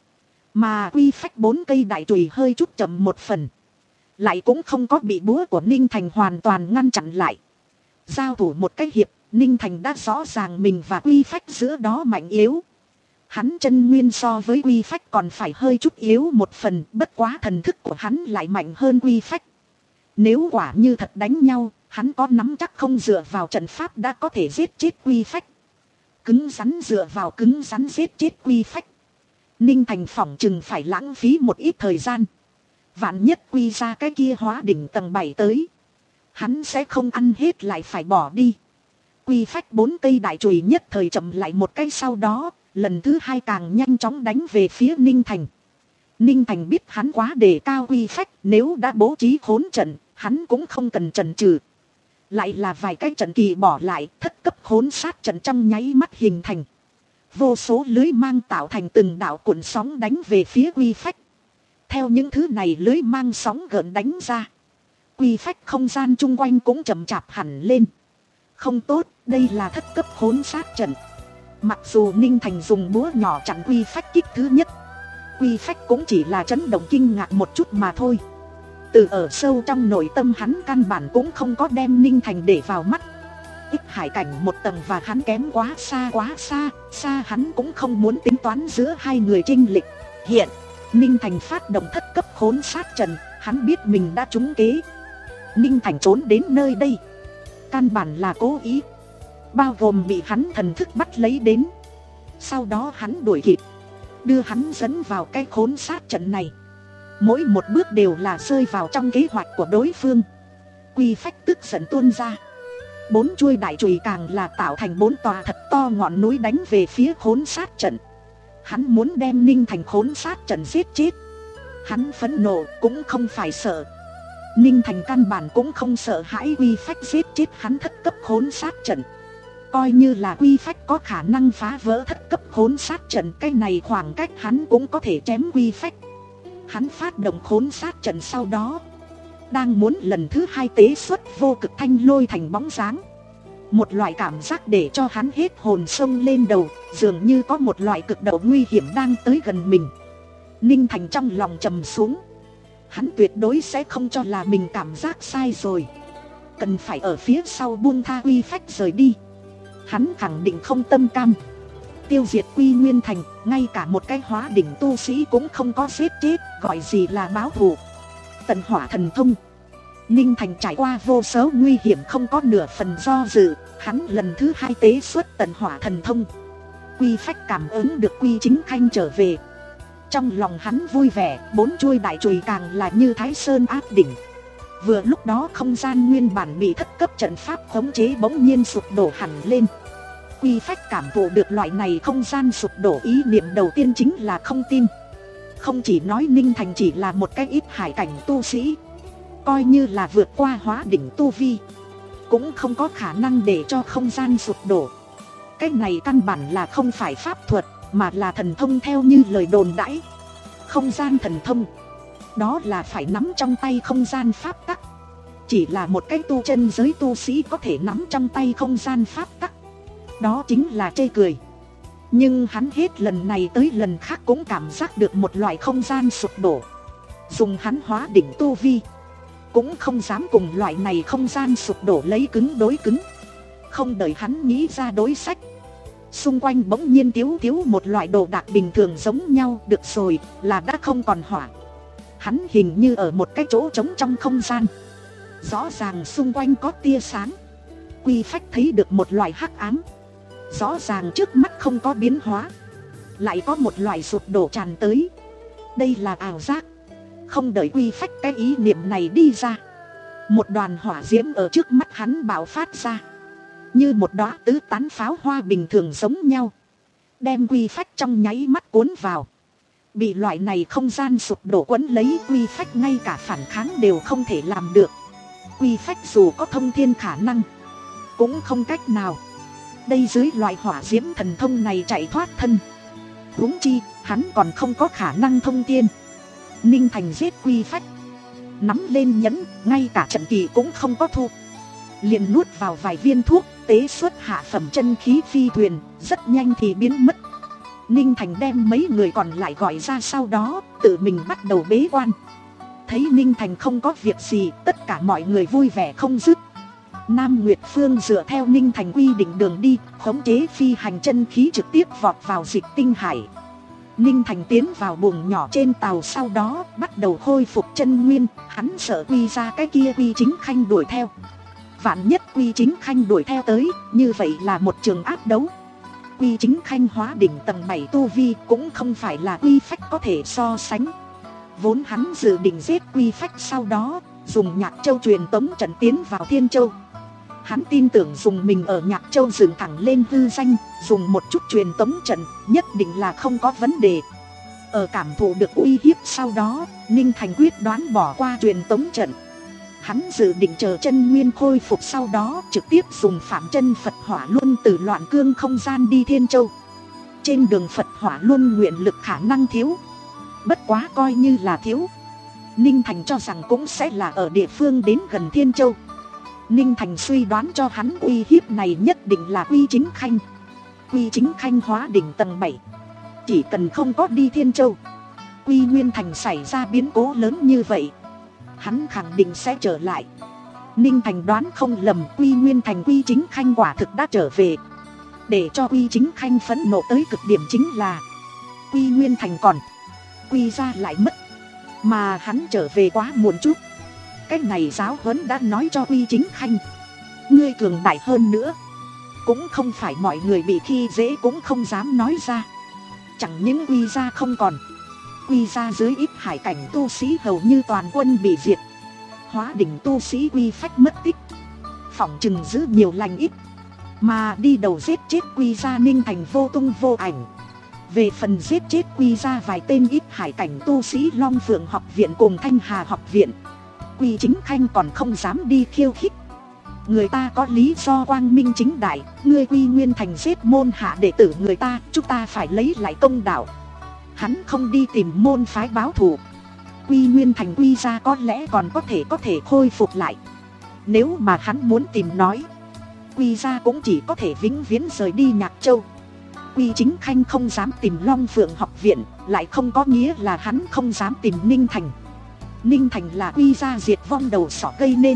Mà quy phách bốn cây đại chùy hơi chút chậm một phần, lại cũng không có bị búa của Ninh Thành hoàn toàn ngăn chặn lại. Giao thủ một cái hiệp, Ninh Thành đã rõ ràng mình và quy phách giữa đó mạnh yếu. Hắn chân nguyên so với quy phách còn phải hơi chút yếu một phần, bất quá thần thức của hắn lại mạnh hơn quy phách. Nếu quả như thật đánh nhau, hắn có nắm chắc không dựa vào trận pháp đã có thể giết chết quy phách. Cứng rắn dựa vào cứng rắn giết chết quy phách, Ninh Thành phỏng chừng phải lãng phí một ít thời gian. Vạn nhất quy ra cái kia hóa đỉnh tầng bảy tới, hắn sẽ không ăn hết lại phải bỏ đi. Quy phách bốn cây đại chùy nhất thời chậm lại một cái, sau đó lần thứ hai càng nhanh chóng đánh về phía Ninh Thành. Ninh Thành biết hắn quá đề cao quy phách, nếu đã bố trí khốn trận, hắn cũng không cần chần chừ. Lại là vài cái trận kỳ bỏ lại, thất cấp khốn sát trận trong nháy mắt hình thành. Vô số lưới mang tạo thành từng đạo cuộn sóng đánh về phía quy phách. Theo những thứ này lưới mang sóng gợn đánh ra, quy phách không gian chung quanh cũng chậm chạp hẳn lên. Không tốt, đây là thất cấp khốn sát trận. Mặc dù Ninh Thành dùng búa nhỏ chặn quy phách kích thứ nhất, quy phách cũng chỉ là chấn động kinh ngạc một chút mà thôi. Từ ở sâu trong nội tâm hắn căn bản cũng không có đem Ninh Thành để vào mắt. Ít hải cảnh một tầng và hắn kém quá xa quá xa, xa hắn cũng không muốn tính toán giữa hai người chênh lệch. Hiện, Ninh Thành phát động thất cấp khốn sát trận, hắn biết mình đã trúng kế. Ninh Thành trốn đến nơi đây, căn bản là cố ý, bao gồm bị hắn thần thức bắt lấy đến. Sau đó hắn đuổi kịp, đưa hắn dẫn vào cái khốn sát trận này. Mỗi một bước đều là rơi vào trong kế hoạch của đối phương. Quy phách tức giận tuôn ra, bốn chuôi đại chùy càng là tạo thành bốn tòa thật to ngọn núi đánh về phía khốn sát trận. Hắn muốn đem Ninh Thành khốn sát trận giết chết. Hắn phẫn nộ cũng không phải sợ. Ninh Thành căn bản cũng không sợ hãi quy phách giết chết hắn thất cấp khốn sát trận. Coi như là quy phách có khả năng phá vỡ thất cấp khốn sát trận, cái này khoảng cách hắn cũng có thể chém quy phách. Hắn phát động khốn sát trận sau đó, đang muốn lần thứ hai tế xuất vô cực thanh lôi thành bóng dáng. Một loại cảm giác để cho hắn hết hồn sông lên đầu, dường như có một loại cực độ nguy hiểm đang tới gần mình. Ninh Thành trong lòng trầm xuống. Hắn tuyệt đối sẽ không cho là mình cảm giác sai rồi, cần phải ở phía sau buông tha quy phách rời đi. Hắn khẳng định không tâm cam tiêu diệt Quy Nguyên Thành, ngay cả một cái hóa đỉnh tu sĩ cũng không có giết chết, gọi gì là báo thù. Tận hỏa thần thông. Ninh Thành trải qua vô số nguy hiểm không có nửa phần do dự, hắn lần thứ hai tế xuất tận hỏa thần thông. Quy phách cảm ứng được Quy Chính Khanh trở về, trong lòng hắn vui vẻ, bốn chuôi đại chùy càng là như Thái Sơn áp đỉnh. Vừa lúc đó không gian nguyên bản bị thất cấp trận pháp khống chế bỗng nhiên sụp đổ hẳn lên. Quy phách cảm thụ được loại này không gian sụp đổ, ý niệm đầu tiên chính là không tin. Không chỉ nói Ninh Thành chỉ là một cái ít hải cảnh tu sĩ, coi như là vượt qua hóa đỉnh tu vi, cũng không có khả năng để cho không gian sụp đổ. Cái này căn bản là không phải pháp thuật, mà là thần thông theo như lời đồn đãi. Không gian thần thông, đó là phải nắm trong tay không gian pháp tắc. Chỉ là một cái tu chân giới tu sĩ có thể nắm trong tay không gian pháp tắc, đó chính là chê cười. Nhưng hắn hết lần này tới lần khác cũng cảm giác được một loại không gian sụp đổ. Dùng hắn hóa đỉnh tu vi, cũng không dám cùng loại này không gian sụp đổ lấy cứng đối cứng. Không đợi hắn nghĩ ra đối sách, xung quanh bỗng nhiên thiếu thiếu một loại đồ đạc bình thường giống nhau. Được rồi, là đã không còn hỏa. Hắn hình như ở một cái chỗ trống trong không gian, rõ ràng xung quanh có tia sáng. Quy phách thấy được một loại hắc ám, rõ ràng trước mắt không có biến hóa, lại có một loại sụp đổ tràn tới. Đây là ảo giác. Không đợi quy phách cái ý niệm này đi ra, một đoàn hỏa diễm ở trước mắt hắn bạo phát ra, như một đóa tứ tán pháo hoa bình thường giống nhau, đem quy phách trong nháy mắt cuốn vào. Bị loại này không gian sụp đổ quấn lấy, quy phách ngay cả phản kháng đều không thể làm được. Quy phách dù có thông thiên khả năng, cũng không cách nào. Đây dưới loại hỏa diễm thần thông này chạy thoát thân. Huống chi, hắn còn không có khả năng thông thiên. Ninh Thành giết quy phách, nắm lên nhẫn, ngay cả trận kỳ cũng không có thu, liền nuốt vào vài viên thuốc, tế xuất hạ phẩm chân khí phi thuyền, rất nhanh thì biến mất. Ninh Thành đem mấy người còn lại gọi ra, sau đó tự mình bắt đầu bế quan. Thấy Ninh Thành không có việc gì, tất cả mọi người vui vẻ không dứt. Nam Nguyệt Phương dựa theo Ninh Thành quy định đường đi, khống chế phi hành chân khí trực tiếp vọt vào dịch tinh hải. Ninh Thành tiến vào buồng nhỏ trên tàu, sau đó bắt đầu khôi phục chân nguyên. Hắn sợ Quy ra cái kia Quy Chính Khanh đuổi theo. Vạn nhất Quy Chính Khanh đuổi theo tới, như vậy là một trường áp đấu. Quy Chính Khanh hóa đỉnh tầng bảy tu vi cũng không phải là Quy Phách có thể so sánh. Vốn hắn dự định giết Quy Phách, sau đó dùng Nhạc Châu truyền tống trận tiến vào Thiên Châu. Hắn tin tưởng dùng mình ở Nhạc Châu dựng thẳng lên hư danh, dùng một chút truyền tống trận nhất định là không có vấn đề. Ở cảm thụ được uy hiếp sau đó, Ninh Thành quyết đoán bỏ qua truyền tống trận. Hắn dự định chờ chân nguyên khôi phục, sau đó trực tiếp dùng Phạm Chân Phật Hỏa Luân từ loạn cương không gian đi Thiên Châu. Trên đường Phật Hỏa Luân nguyện lực khả năng thiếu, bất quá coi như là thiếu, Ninh Thành cho rằng cũng sẽ là ở địa phương đến gần Thiên Châu. Ninh Thành suy đoán cho hắn uy hiếp này nhất định là Quy Chính Khanh. Quy Chính Khanh hóa đỉnh tầng bảy, chỉ cần không có đi Thiên Châu, Quy Nguyên Thành xảy ra biến cố lớn như vậy, hắn khẳng định sẽ trở lại. Ninh Thành đoán không lầm, Quy Nguyên Thành Quy Chính Khanh quả thực đã trở về. Để cho Quy Chính Khanh phẫn nộ tới cực điểm chính là Quy Nguyên Thành còn, Quy ra lại mất, mà hắn trở về quá muộn chút. Cái này giáo huấn đã nói cho Quy Chính Khanh, ngươi cường đại hơn nữa, cũng không phải mọi người bị khi dễ cũng không dám nói ra. Chẳng những Quy ra không còn, Quy ra dưới ít hải cảnh tu sĩ hầu như toàn quân bị diệt. Hóa đỉnh tu sĩ Quy Phách mất tích, phỏng chừng giữ nhiều lành ít, mà đi đầu giết chết Quy ra Ninh Thành vô tung vô ảnh. Về phần giết chết Quy ra vài tên ít hải cảnh tu sĩ Long Phượng học viện cùng Thanh Hà học viện, Quy Chính Khanh còn không dám đi khiêu khích. Người ta có lý do quang minh chính đại, ngươi Quy Nguyên Thành giết môn hạ đệ tử người ta, chúng ta phải lấy lại công đạo. Hắn không đi tìm môn phái báo thù, Quy Nguyên Thành Quy ra có lẽ còn có thể có thể khôi phục lại. Nếu mà hắn muốn tìm nói, Quy ra cũng chỉ có thể vĩnh viễn rời đi Nhạc Châu. Quy Chính Khanh không dám tìm Long Phượng học viện, lại không có nghĩa là hắn không dám tìm Ninh Thành. Ninh Thành là Quy ra diệt vong đầu sỏ gây nên.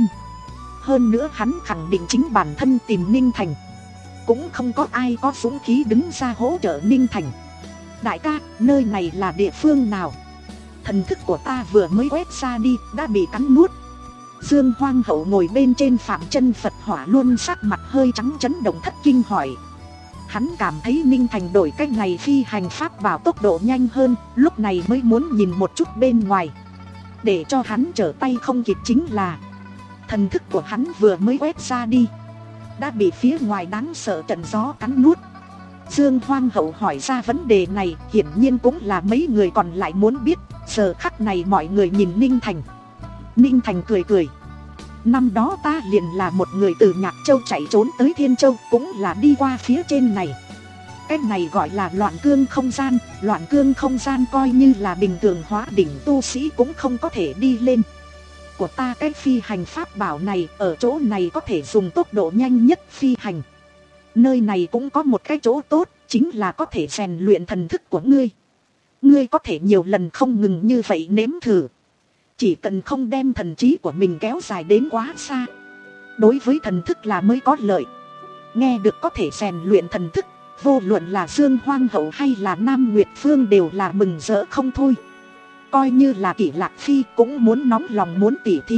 Hơn nữa hắn khẳng định chính bản thân tìm Ninh Thành, cũng không có ai có dũng khí đứng ra hỗ trợ Ninh Thành. Đại ca, nơi này là địa phương nào? Thần thức của ta vừa mới quét ra đi, đã bị cắn nuốt. Dương Hoang Hậu ngồi bên trên Phạm Chân Phật Hỏa Luân, sắc mặt hơi trắng chấn động thất kinh hỏi. Hắn cảm thấy Ninh Thành đổi cách này phi hành pháp bảo tốc độ nhanh hơn, lúc này mới muốn nhìn một chút bên ngoài. Để cho hắn trở tay không kịp chính là thần thức của hắn vừa mới quét ra đi, đã bị phía ngoài đáng sợ trận gió cắn nuốt. Dương Hoang Hậu hỏi ra vấn đề này hiển nhiên cũng là mấy người còn lại muốn biết. Giờ khắc này mọi người nhìn Ninh Thành. Ninh Thành cười cười. Năm đó ta liền là một người từ Nhạc Châu chạy trốn tới Thiên Châu, cũng là đi qua phía trên này. Cái này gọi là loạn cương không gian. Loạn cương không gian coi như là bình thường hóa đỉnh tu sĩ cũng không có thể đi lên. Của ta cái phi hành pháp bảo này ở chỗ này có thể dùng tốc độ nhanh nhất phi hành. Nơi này cũng có một cái chỗ tốt, chính là có thể rèn luyện thần thức của ngươi. Ngươi có thể nhiều lần không ngừng như vậy nếm thử. Chỉ cần không đem thần trí của mình kéo dài đến quá xa, đối với thần thức là mới có lợi. Nghe được có thể rèn luyện thần thức, vô luận là Dương Hoang Hậu hay là Nam Nguyệt Phương đều là mừng rỡ không thôi. Coi như là Kỷ Lạc Phi cũng muốn nóng lòng muốn tỉ thí.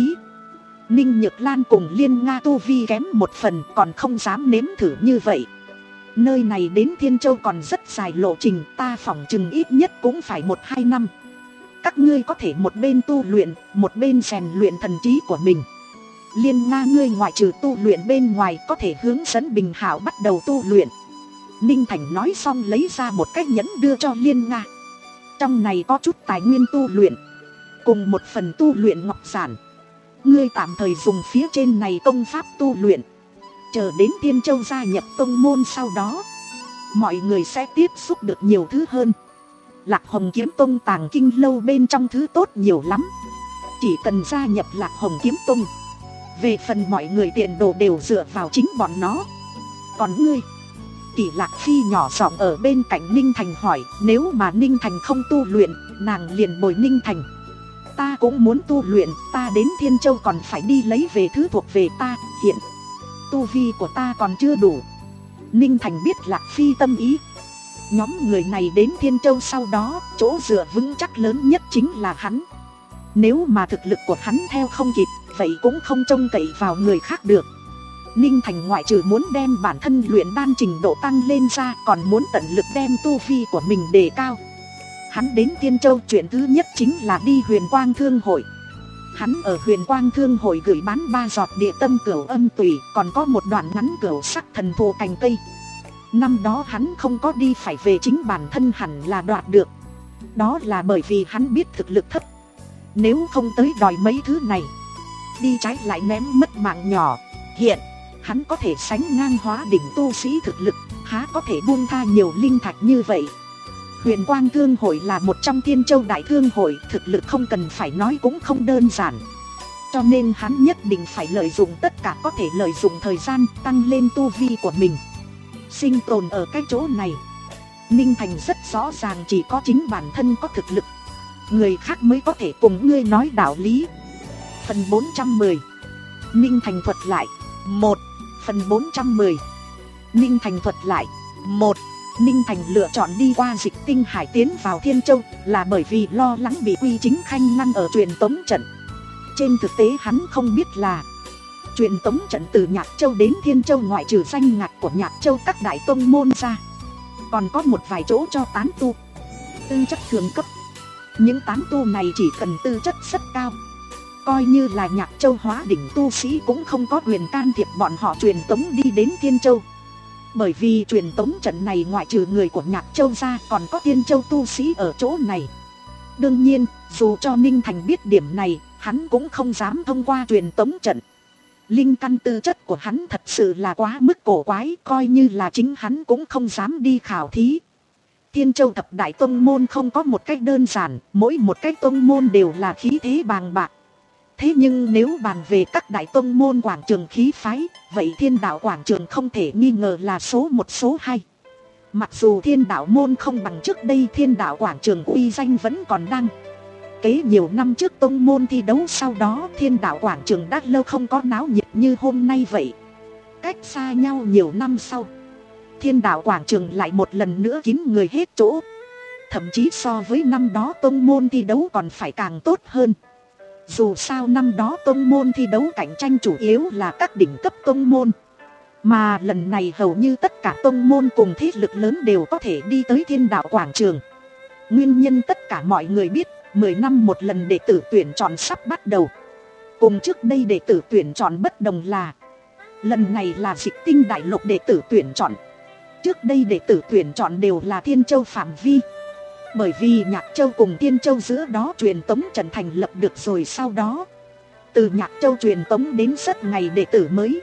Ninh Nhược Lan cùng Liên Nga tu vi kém một phần, còn không dám nếm thử như vậy. Nơi này đến Thiên Châu còn rất dài lộ trình, ta phỏng chừng ít nhất cũng phải một hai năm. Các ngươi có thể một bên tu luyện, một bên rèn luyện thần trí của mình. Liên Nga ngươi ngoại trừ tu luyện bên ngoài, có thể hướng dẫn Bình Hảo bắt đầu tu luyện. Ninh Thành nói xong lấy ra một cái nhẫn đưa cho Liên Nga. Trong này có chút tài nguyên tu luyện, cùng một phần tu luyện ngọc giản. Ngươi tạm thời dùng phía trên này công pháp tu luyện. Chờ đến Thiên Châu gia nhập tông môn sau đó, mọi người sẽ tiếp xúc được nhiều thứ hơn. Lạc Hồng Kiếm Tông tàng kinh lâu bên trong thứ tốt nhiều lắm. Chỉ cần gia nhập Lạc Hồng Kiếm Tông, về phần mọi người tiền đồ đều dựa vào chính bọn nó. Còn ngươi, Kỷ Lạc Phi nhỏ giọng ở bên cạnh Ninh Thành hỏi, nếu mà Ninh Thành không tu luyện, nàng liền bồi Ninh Thành. Ta cũng muốn tu luyện, ta đến Thiên Châu còn phải đi lấy về thứ thuộc về ta, hiện tu vi của ta còn chưa đủ. Ninh Thành biết Lạc Phi tâm ý. Nhóm người này đến Thiên Châu sau đó, chỗ dựa vững chắc lớn nhất chính là hắn. Nếu mà thực lực của hắn theo không kịp, vậy cũng không trông cậy vào người khác được. Ninh Thành ngoại trừ muốn đem bản thân luyện đan trình độ tăng lên ra, còn muốn tận lực đem tu vi của mình đề cao. Hắn đến Thiên Châu chuyện thứ nhất chính là đi Huyền Quang Thương Hội. Hắn ở Huyền Quang Thương Hội gửi bán ba giọt địa tâm cửu âm tùy, còn có một đoạn ngắn cửu sắc thần thụ cành cây. Năm đó hắn không có đi phải về chính bản thân hẳn là đoạt được. Đó là bởi vì hắn biết thực lực thấp. Nếu không tới đòi mấy thứ này, đi trái lại ném mất mạng nhỏ. Hiện hắn có thể sánh ngang hóa đỉnh tu sĩ thực lực, há có thể buông tha nhiều linh thạch như vậy. Huyền Quang Thương Hội là một trong Thiên Châu đại thương hội, thực lực không cần phải nói cũng không đơn giản. Cho nên hắn nhất định phải lợi dụng tất cả có thể lợi dụng thời gian, tăng lên tu vi của mình. Sinh tồn ở cái chỗ này, Ninh Thành rất rõ ràng chỉ có chính bản thân có thực lực, người khác mới có thể cùng ngươi nói đạo lý. Phần bốn trăm mười. Ninh Thành thuật lại. Một. Phần bốn trăm mười. Ninh Thành thuật lại. Một. Ninh Thành lựa chọn đi qua Dịch Tinh Hải tiến vào Thiên Châu là bởi vì lo lắng bị Quy Chính Khanh ngăn ở truyền tống trận. Trên thực tế hắn không biết là truyền tống trận từ Nhạc Châu đến Thiên Châu ngoại trừ danh ngạch của Nhạc Châu các đại tông môn ra, còn có một vài chỗ cho tán tu tư chất thường cấp. Những tán tu này chỉ cần tư chất rất cao, coi như là Nhạc Châu hóa đỉnh tu sĩ cũng không có quyền can thiệp bọn họ truyền tống đi đến Thiên Châu. Bởi vì truyền tống trận này ngoại trừ người của Nhạc Châu ra, còn có Thiên Châu tu sĩ ở chỗ này. Đương nhiên, dù cho Ninh Thành biết điểm này, hắn cũng không dám thông qua truyền tống trận. Linh căn tư chất của hắn thật sự là quá mức cổ quái, coi như là chính hắn cũng không dám đi khảo thí. Thiên Châu thập đại tông môn không có một cách đơn giản, mỗi một cách tông môn đều là khí thế bàng bạc. Thế nhưng nếu bàn về các đại tông môn quảng trường khí phái, vậy Thiên Đạo quảng trường không thể nghi ngờ là số một số hai. Mặc dù Thiên Đạo môn không bằng trước đây, Thiên Đạo quảng trường uy danh vẫn còn đang kế nhiều năm trước tông môn thi đấu sau đó, Thiên Đạo quảng trường đã lâu không có náo nhiệt như hôm nay vậy. Cách xa nhau nhiều năm sau, Thiên Đạo quảng trường lại một lần nữa kín người hết chỗ. Thậm chí so với năm đó tông môn thi đấu còn phải càng tốt hơn. Dù sao năm đó tông môn thi đấu cạnh tranh chủ yếu là các đỉnh cấp tông môn, mà lần này hầu như tất cả tông môn cùng thế lực lớn đều có thể đi tới Thiên Đạo quảng trường. Nguyên nhân tất cả mọi người biết, mười năm một lần đệ tử tuyển chọn sắp bắt đầu. Cùng trước đây đệ tử tuyển chọn bất đồng là, lần này là Dịch Tinh đại lục đệ tử tuyển chọn. Trước đây đệ tử tuyển chọn đều là Thiên Châu phạm vi. Bởi vì Nhạc Châu cùng Thiên Châu giữa đó truyền tống trận thành lập được rồi, sau đó từ Nhạc Châu truyền tống đến rất ngày đệ tử mới.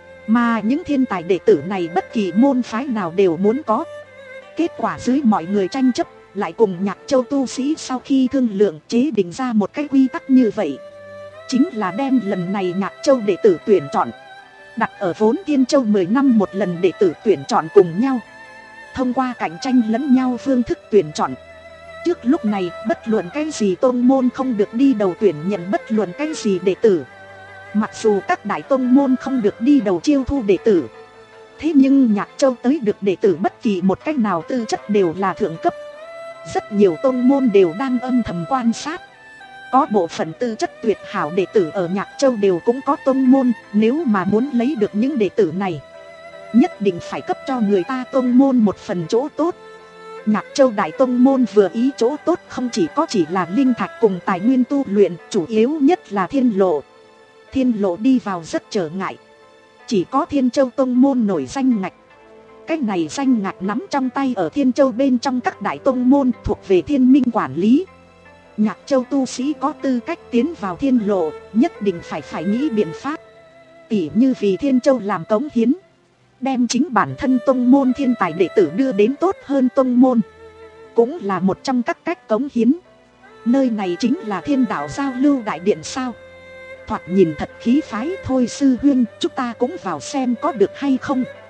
Mà những thiên tài đệ tử này bất kỳ môn phái nào đều muốn có. Kết quả dưới mọi người tranh chấp, lại cùng Nhạc Châu tu sĩ sau khi thương lượng chế định ra một cái quy tắc như vậy. Chính là đem lần này Nhạc Châu đệ tử tuyển chọn đặt ở vốn Thiên Châu mười năm một lần đệ tử tuyển chọn cùng nhau, thông qua cạnh tranh lẫn nhau phương thức tuyển chọn. Trước lúc này, bất luận cái gì tôn môn không được đi đầu tuyển nhận bất luận cái gì đệ tử. Mặc dù các đại tôn môn không được đi đầu chiêu thu đệ tử, thế nhưng Nhạc Châu tới được đệ tử bất kỳ một cách nào tư chất đều là thượng cấp. Rất nhiều tôn môn đều đang âm thầm quan sát. Có bộ phận tư chất tuyệt hảo đệ tử ở Nhạc Châu đều cũng có tôn môn, nếu mà muốn lấy được những đệ tử này, nhất định phải cấp cho người ta tôn môn một phần chỗ tốt. Nhạc Châu đại tông môn vừa ý chỗ tốt không chỉ có chỉ là linh thạch cùng tài nguyên tu luyện, chủ yếu nhất là thiên lộ. Thiên lộ đi vào rất trở ngại, chỉ có Thiên Châu tông môn nổi danh ngạch. Cái này danh ngạch nắm trong tay ở Thiên Châu bên trong các đại tông môn thuộc về Thiên Minh quản lý. Nhạc Châu tu sĩ có tư cách tiến vào thiên lộ, nhất định phải phải nghĩ biện pháp, tỉ như vì Thiên Châu làm cống hiến, đem chính bản thân tông môn thiên tài đệ tử đưa đến tốt hơn tông môn, cũng là một trong các cách cống hiến. Nơi này chính là Thiên Đạo giao lưu đại điện sao? Thoạt nhìn thật khí phái thôi sư huynh, chúng ta cũng vào xem có được hay không?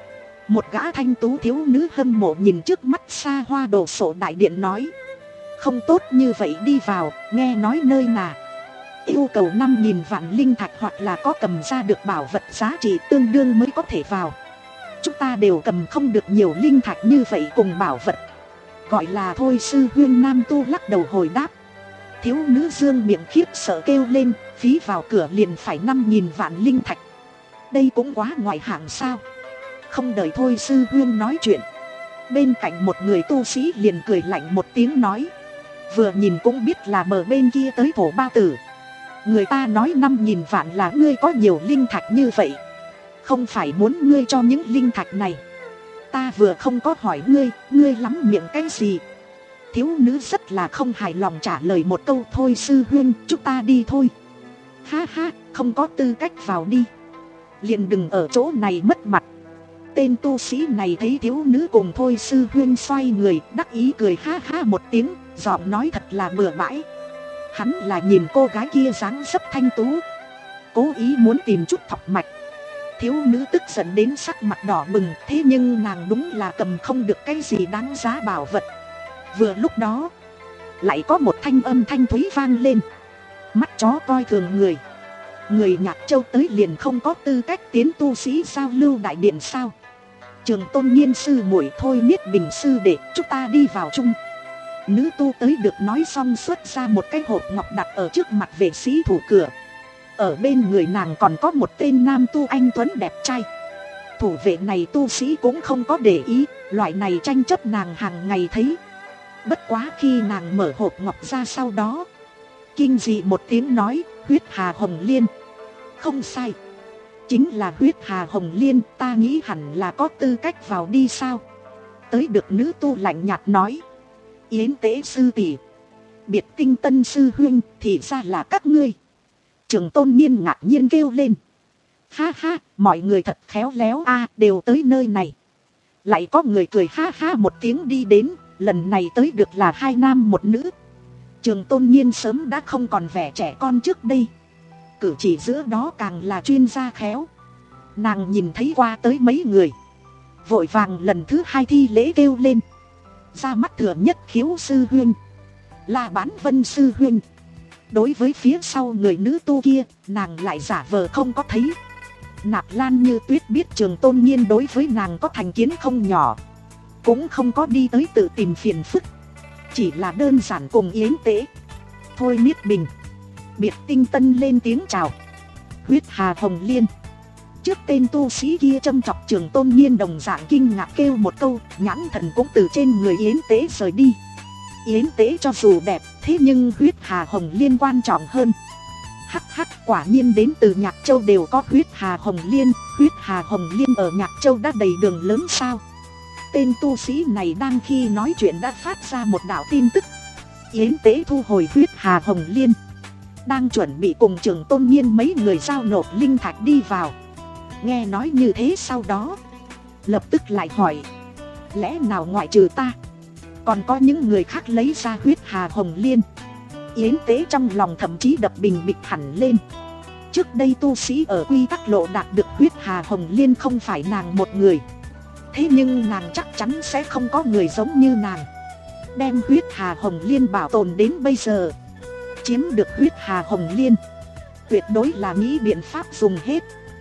Một gã thanh tú thiếu nữ hâm mộ nhìn trước mắt xa hoa đồ sộ đại điện nói: không tốt như vậy đi vào, nghe nói nơi nào yêu cầu năm nghìn vạn linh thạch hoặc là có cầm ra được bảo vật giá trị tương đương mới có thể vào. Chúng ta đều cầm không được nhiều linh thạch như vậy cùng bảo vật. Gọi là thôi sư huyên nam tu lắc đầu hồi đáp. Thiếu nữ dương miệng khiếp sợ kêu lên, phí vào cửa liền phải năm nghìn vạn linh thạch. Đây cũng quá ngoại hạng sao. Không đợi thôi sư huyên nói chuyện, bên cạnh một người tu sĩ liền cười lạnh một tiếng nói: vừa nhìn cũng biết là bờ bên kia tới thổ bao tử. Người ta nói năm nghìn vạn là ngươi có nhiều linh thạch như vậy, không phải muốn ngươi cho những linh thạch này. Ta vừa không có hỏi ngươi, ngươi lắm miệng cái gì. Thiếu nữ rất là không hài lòng trả lời một câu: thôi sư huyên, chúng ta đi thôi. Ha ha, không có tư cách vào đi, liền đừng ở chỗ này mất mặt. Tên tu sĩ này thấy thiếu nữ cùng thôi sư huyên xoay người, đắc ý cười ha ha một tiếng, giọng nói thật là bừa bãi. Hắn là nhìn cô gái kia dáng dấp thanh tú, cố ý muốn tìm chút thọc mạch. Thiếu nữ tức giận đến sắc mặt đỏ bừng, thế nhưng nàng đúng là cầm không được cái gì đáng giá bảo vật. Vừa lúc đó, lại có một thanh âm thanh thúy vang lên: mắt chó coi thường người, người Nhạc Châu tới liền không có tư cách tiến tu sĩ giao lưu đại điện sao? Trường Tôn Nhiên sư muội, thôi Niết Bình sư đệ, chúng ta đi vào chung. Nữ tu tới được nói xong xuất ra một cái hộp ngọc đặt ở trước mặt vệ sĩ thủ cửa. Ở bên người nàng còn có một tên nam tu anh tuấn đẹp trai. Thủ vệ này tu sĩ cũng không có để ý, loại này tranh chấp nàng hàng ngày thấy. Bất quá khi nàng mở hộp ngọc ra sau đó, kinh dị một tiếng nói: huyết hà hồng liên. Không sai, chính là huyết hà hồng liên, ta nghĩ hẳn là có tư cách vào đi sao? Tới được nữ tu lạnh nhạt nói: Yến Tế sư tỷ, Biệt Tinh Tân sư huynh, thì ra là các ngươi. Trường Tôn Nhiên ngạc nhiên kêu lên: ha ha, mọi người thật khéo léo a, đều tới nơi này. Lại có người cười ha ha một tiếng đi đến, lần này tới được là hai nam một nữ. Trường Tôn Nhiên sớm đã không còn vẻ trẻ con trước đây, cử chỉ giữa đó càng là chuyên gia khéo. Nàng nhìn thấy qua tới mấy người, vội vàng lần thứ hai thi lễ kêu lên: ra mắt thừa nhất khiếu sư huynh, La Bán Vân sư huynh. Đối với phía sau người nữ tu kia, nàng lại giả vờ không có thấy. Nạp Lan Như Tuyết biết Trường Tôn Nhiên đối với nàng có thành kiến không nhỏ, cũng không có đi tới tự tìm phiền phức, chỉ là đơn giản cùng Yến Tế, Thôi Niết Bình, Biệt Tinh Tân lên tiếng chào. Huyết hà hồng liên. Trước tên tu sĩ kia châm chọc Trường Tôn Nhiên đồng dạng kinh ngạc kêu một câu, nhãn thần cũng từ trên người Yến Tế rời đi. Yến Tế cho dù đẹp, thế nhưng huyết hà hồng liên quan trọng hơn. Hắc hắc, quả nhiên đến từ Nhạc Châu đều có huyết hà hồng liên. Huyết hà hồng liên ở Nhạc Châu đã đầy đường lớn sao? Tên tu sĩ này đang khi nói chuyện đã phát ra một đạo tin tức. Yến Tế thu hồi huyết hà hồng liên, đang chuẩn bị cùng Trường Tôn Nhiên mấy người giao nộp linh thạch đi vào. Nghe nói như thế sau đó, lập tức lại hỏi: lẽ nào ngoại trừ ta, còn có những người khác lấy ra huyết hà hồng liên? Yến Tế trong lòng thậm chí đập bình bịch hẳn lên. Trước đây tu sĩ ở Quy Tắc Lộ đạt được huyết hà hồng liên không phải nàng một người, thế nhưng nàng chắc chắn sẽ không có người giống như nàng đem huyết hà hồng liên bảo tồn đến bây giờ. Chiếm được huyết hà hồng liên, tuyệt đối là nghĩ biện pháp dùng hết,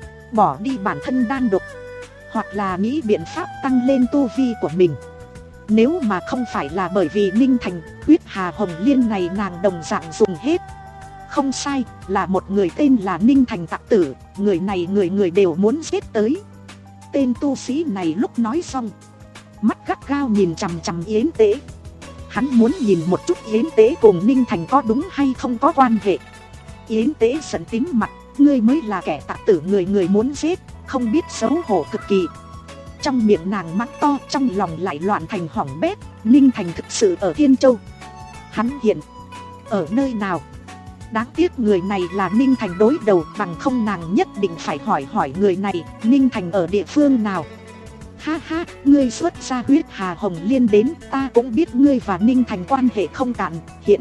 bỏ đi bản thân đan độc, hoặc là nghĩ biện pháp tăng lên tu vi của mình. Nếu mà không phải là bởi vì Ninh Thành, huyết hà hồng liên này nàng đồng dạng dùng hết. Không sai, là một người tên là Ninh Thành tặc tử, người này người người đều muốn giết tới. Tên tu sĩ này lúc nói xong, mắt gắt gao nhìn chằm chằm Yến Tế. Hắn muốn nhìn một chút Yến Tế cùng Ninh Thành có đúng hay không có quan hệ. Yến Tế giận tím mặt: ngươi mới là kẻ tặc tử người người muốn giết, không biết xấu hổ cực kỳ. Trong miệng nàng mắng to, trong lòng lại loạn thành hỏng bét. Ninh Thành thực sự ở Thiên Châu, hắn hiện ở nơi nào? Đáng tiếc người này là Ninh Thành đối đầu, bằng không nàng nhất định phải hỏi hỏi người này Ninh Thành ở địa phương nào. Ha ha, ngươi xuất ra huyết hà hồng liên đến, ta cũng biết ngươi và Ninh Thành quan hệ không cạn, hiện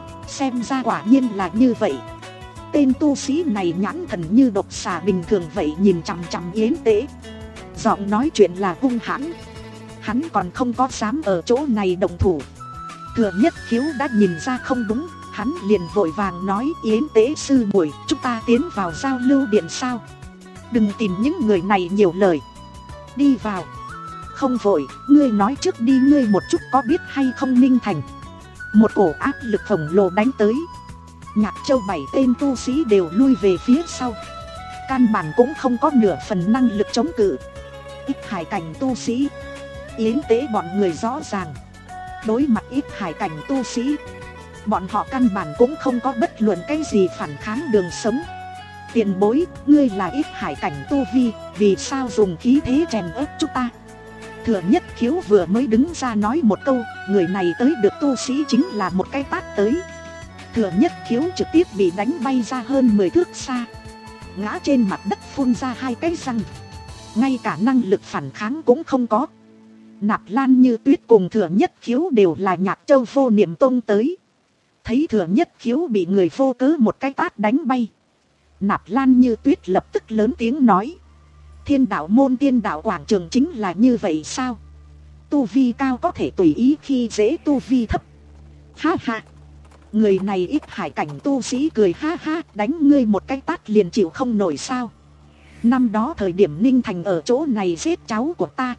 xem ra quả nhiên là như vậy. Tên tu sĩ này nhãn thần như độc xà bình thường vậy nhìn chằm chằm Yến Tế. Giọng nói chuyện là hung hãn. Hắn còn không có dám ở chỗ này động thủ. Thừa Nhất Khiếu đã nhìn ra không đúng, hắn liền vội vàng nói: Yến Tế sư muội, chúng ta tiến vào giao lưu điện sao? Đừng tìm những người này nhiều lời. Đi vào. Không vội, ngươi nói trước đi, ngươi một chút có biết hay không Ninh Thành? Một cổ áp lực khổng lồ đánh tới. Nhạc Châu bảy tên tu sĩ đều lui về phía sau. Căn bản cũng không có nửa phần năng lực chống cự. Ít hải cảnh tu sĩ, Yến Tế bọn người rõ ràng. Đối mặt ít hải cảnh tu sĩ, bọn họ căn bản cũng không có bất luận cái gì phản kháng đường sống. Tiền bối, ngươi là ít hải cảnh tu vi, vì sao dùng khí thế chèn ép chúng ta? Thừa Nhất Khiếu vừa mới đứng ra nói một câu, người này tới được tu sĩ chính là một cái tát tới. Thừa Nhất Khiếu trực tiếp bị đánh bay ra hơn mười thước xa, ngã trên mặt đất phun ra hai cái răng. Ngay cả năng lực phản kháng cũng không có. Nạp Lan Như Tuyết cùng Thừa Nhất Khiếu đều là Nhạc Châu Vô Niệm Tông tới. Thấy Thừa Nhất Khiếu bị người vô cớ một cái tát đánh bay, Nạp Lan Như Tuyết lập tức lớn tiếng nói: Thiên đạo môn Tiên Đạo quảng trường chính là như vậy sao? Tu vi cao có thể tùy ý khi dễ tu vi thấp. Ha ha. Người này ít hải cảnh tu sĩ cười ha ha, đánh ngươi một cái tát liền chịu không nổi sao? Năm đó thời điểm Ninh Thành ở chỗ này giết cháu của ta,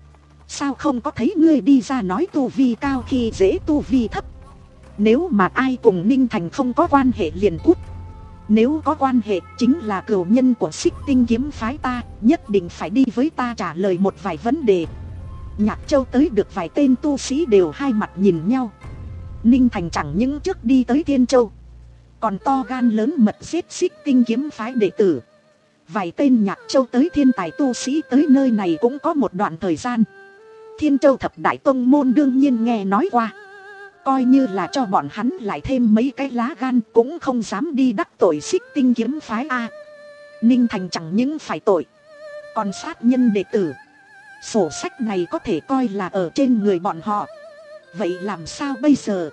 sao không có thấy ngươi đi ra nói tu vi cao khi dễ tu vi thấp? Nếu mà ai cùng Ninh Thành không có quan hệ liền cút. Nếu có quan hệ chính là cửu nhân của Xích Tinh kiếm phái ta, nhất định phải đi với ta trả lời một vài vấn đề. Nhạc Châu tới được vài tên tu sĩ đều hai mặt nhìn nhau. Ninh Thành chẳng những trước đi tới Thiên Châu, còn to gan lớn mật giết Xích Tinh kiếm phái đệ tử. Vài tên Nhạc Châu tới thiên tài tu sĩ tới nơi này cũng có một đoạn thời gian. Thiên Châu thập đại tông môn đương nhiên nghe nói qua. Coi như là cho bọn hắn lại thêm mấy cái lá gan cũng không dám đi đắc tội Xích Tinh kiếm phái a. Ninh Thành chẳng những phải tội, còn sát nhân đệ tử. Sổ sách này có thể coi là ở trên người bọn họ. Vậy làm sao bây giờ?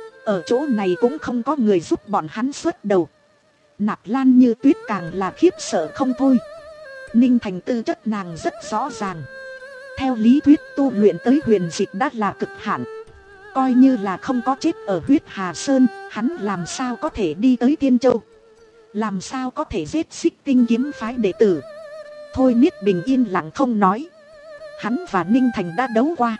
Ở chỗ này cũng không có người giúp bọn hắn xuất đầu. Nạp Lan Như Tuyết càng là khiếp sợ không thôi. Ninh Thành tư chất nàng rất rõ ràng. Theo lý thuyết tu luyện tới huyền dịch đã là cực hạn. Coi như là không có chết ở huyết Hà Sơn, hắn làm sao có thể đi tới Tiên Châu? Làm sao có thể giết Xích Tinh kiếm phái đệ tử? Thôi Niết Bình yên lặng không nói. Hắn và Ninh Thành đã đấu qua.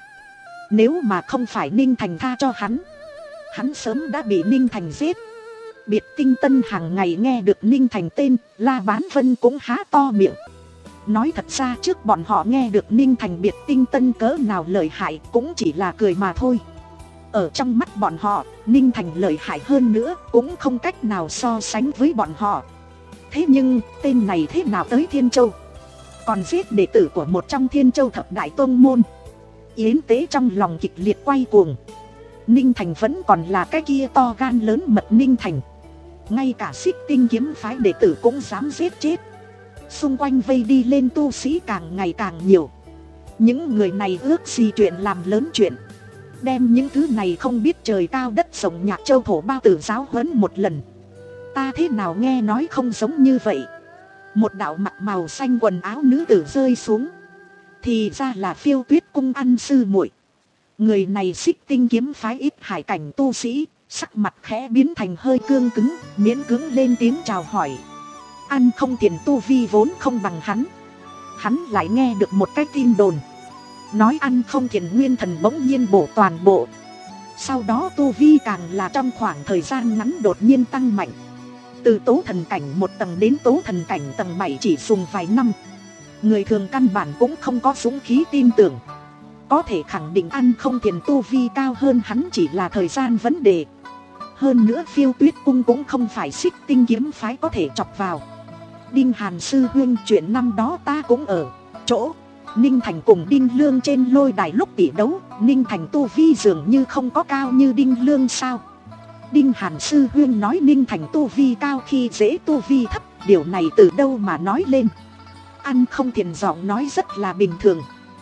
Nếu mà không phải Ninh Thành tha cho hắn, hắn sớm đã bị Ninh Thành giết. Biệt Tinh Tân hàng ngày nghe được Ninh Thành tên, La Bán Vân cũng há to miệng. Nói thật ra trước bọn họ nghe được Ninh Thành Biệt Tinh Tân cỡ nào lợi hại cũng chỉ là cười mà thôi. Ở trong mắt bọn họ, Ninh Thành lợi hại hơn nữa cũng không cách nào so sánh với bọn họ. Thế nhưng tên này thế nào tới Thiên Châu, còn giết đệ tử của một trong Thiên Châu thập đại tông môn? Yến Tế trong lòng kịch liệt quay cuồng. Ninh Thành vẫn còn là cái kia to gan lớn mật Ninh Thành. Ngay cả Xích Tinh kiếm phái đệ tử cũng dám giết chết. Xung quanh vây đi lên tu sĩ càng ngày càng nhiều. Những người này ước gì chuyện làm lớn chuyện, đem những thứ này không biết trời cao đất rộng Nhạc Châu thổ bao tử giáo huấn một lần. Ta thế nào nghe nói không giống như vậy? Một đạo mặc màu xanh quần áo nữ tử rơi xuống. Thì ra là Phiêu Tuyết cung ăn sư muội. Người này Xích Tinh kiếm phái ít hải cảnh tu sĩ, sắc mặt khẽ biến thành hơi cương cứng, miễn cưỡng lên tiếng chào hỏi. Ăn không tiền tu vi vốn không bằng hắn. Hắn lại nghe được một cái tin đồn, nói ăn không tiền nguyên thần bỗng nhiên bổ toàn bộ. Sau đó tu vi càng là trong khoảng thời gian ngắn đột nhiên tăng mạnh. Từ tố thần cảnh một tầng đến tố thần cảnh tầng bảy chỉ dùng vài năm. Người thường căn bản cũng không có dũng khí tin tưởng. Có thể khẳng định ăn không tiền tu vi cao hơn hắn chỉ là thời gian vấn đề. Hơn nữa Phiêu Tuyết cung cũng không phải Xích Tinh kiếm phái có thể chọc vào. Đinh Hàn sư huynh, chuyện năm đó ta cũng ở chỗ. Ninh Thành cùng Đinh Lương trên lôi đài lúc tỷ đấu, Ninh Thành tu vi dường như không có cao như Đinh Lương sao? Đinh Hàn sư huynh nói Ninh Thành tu vi cao khi dễ tu vi thấp, điều này từ đâu mà nói lên? Ăn không thiền giọng nói rất là bình thường.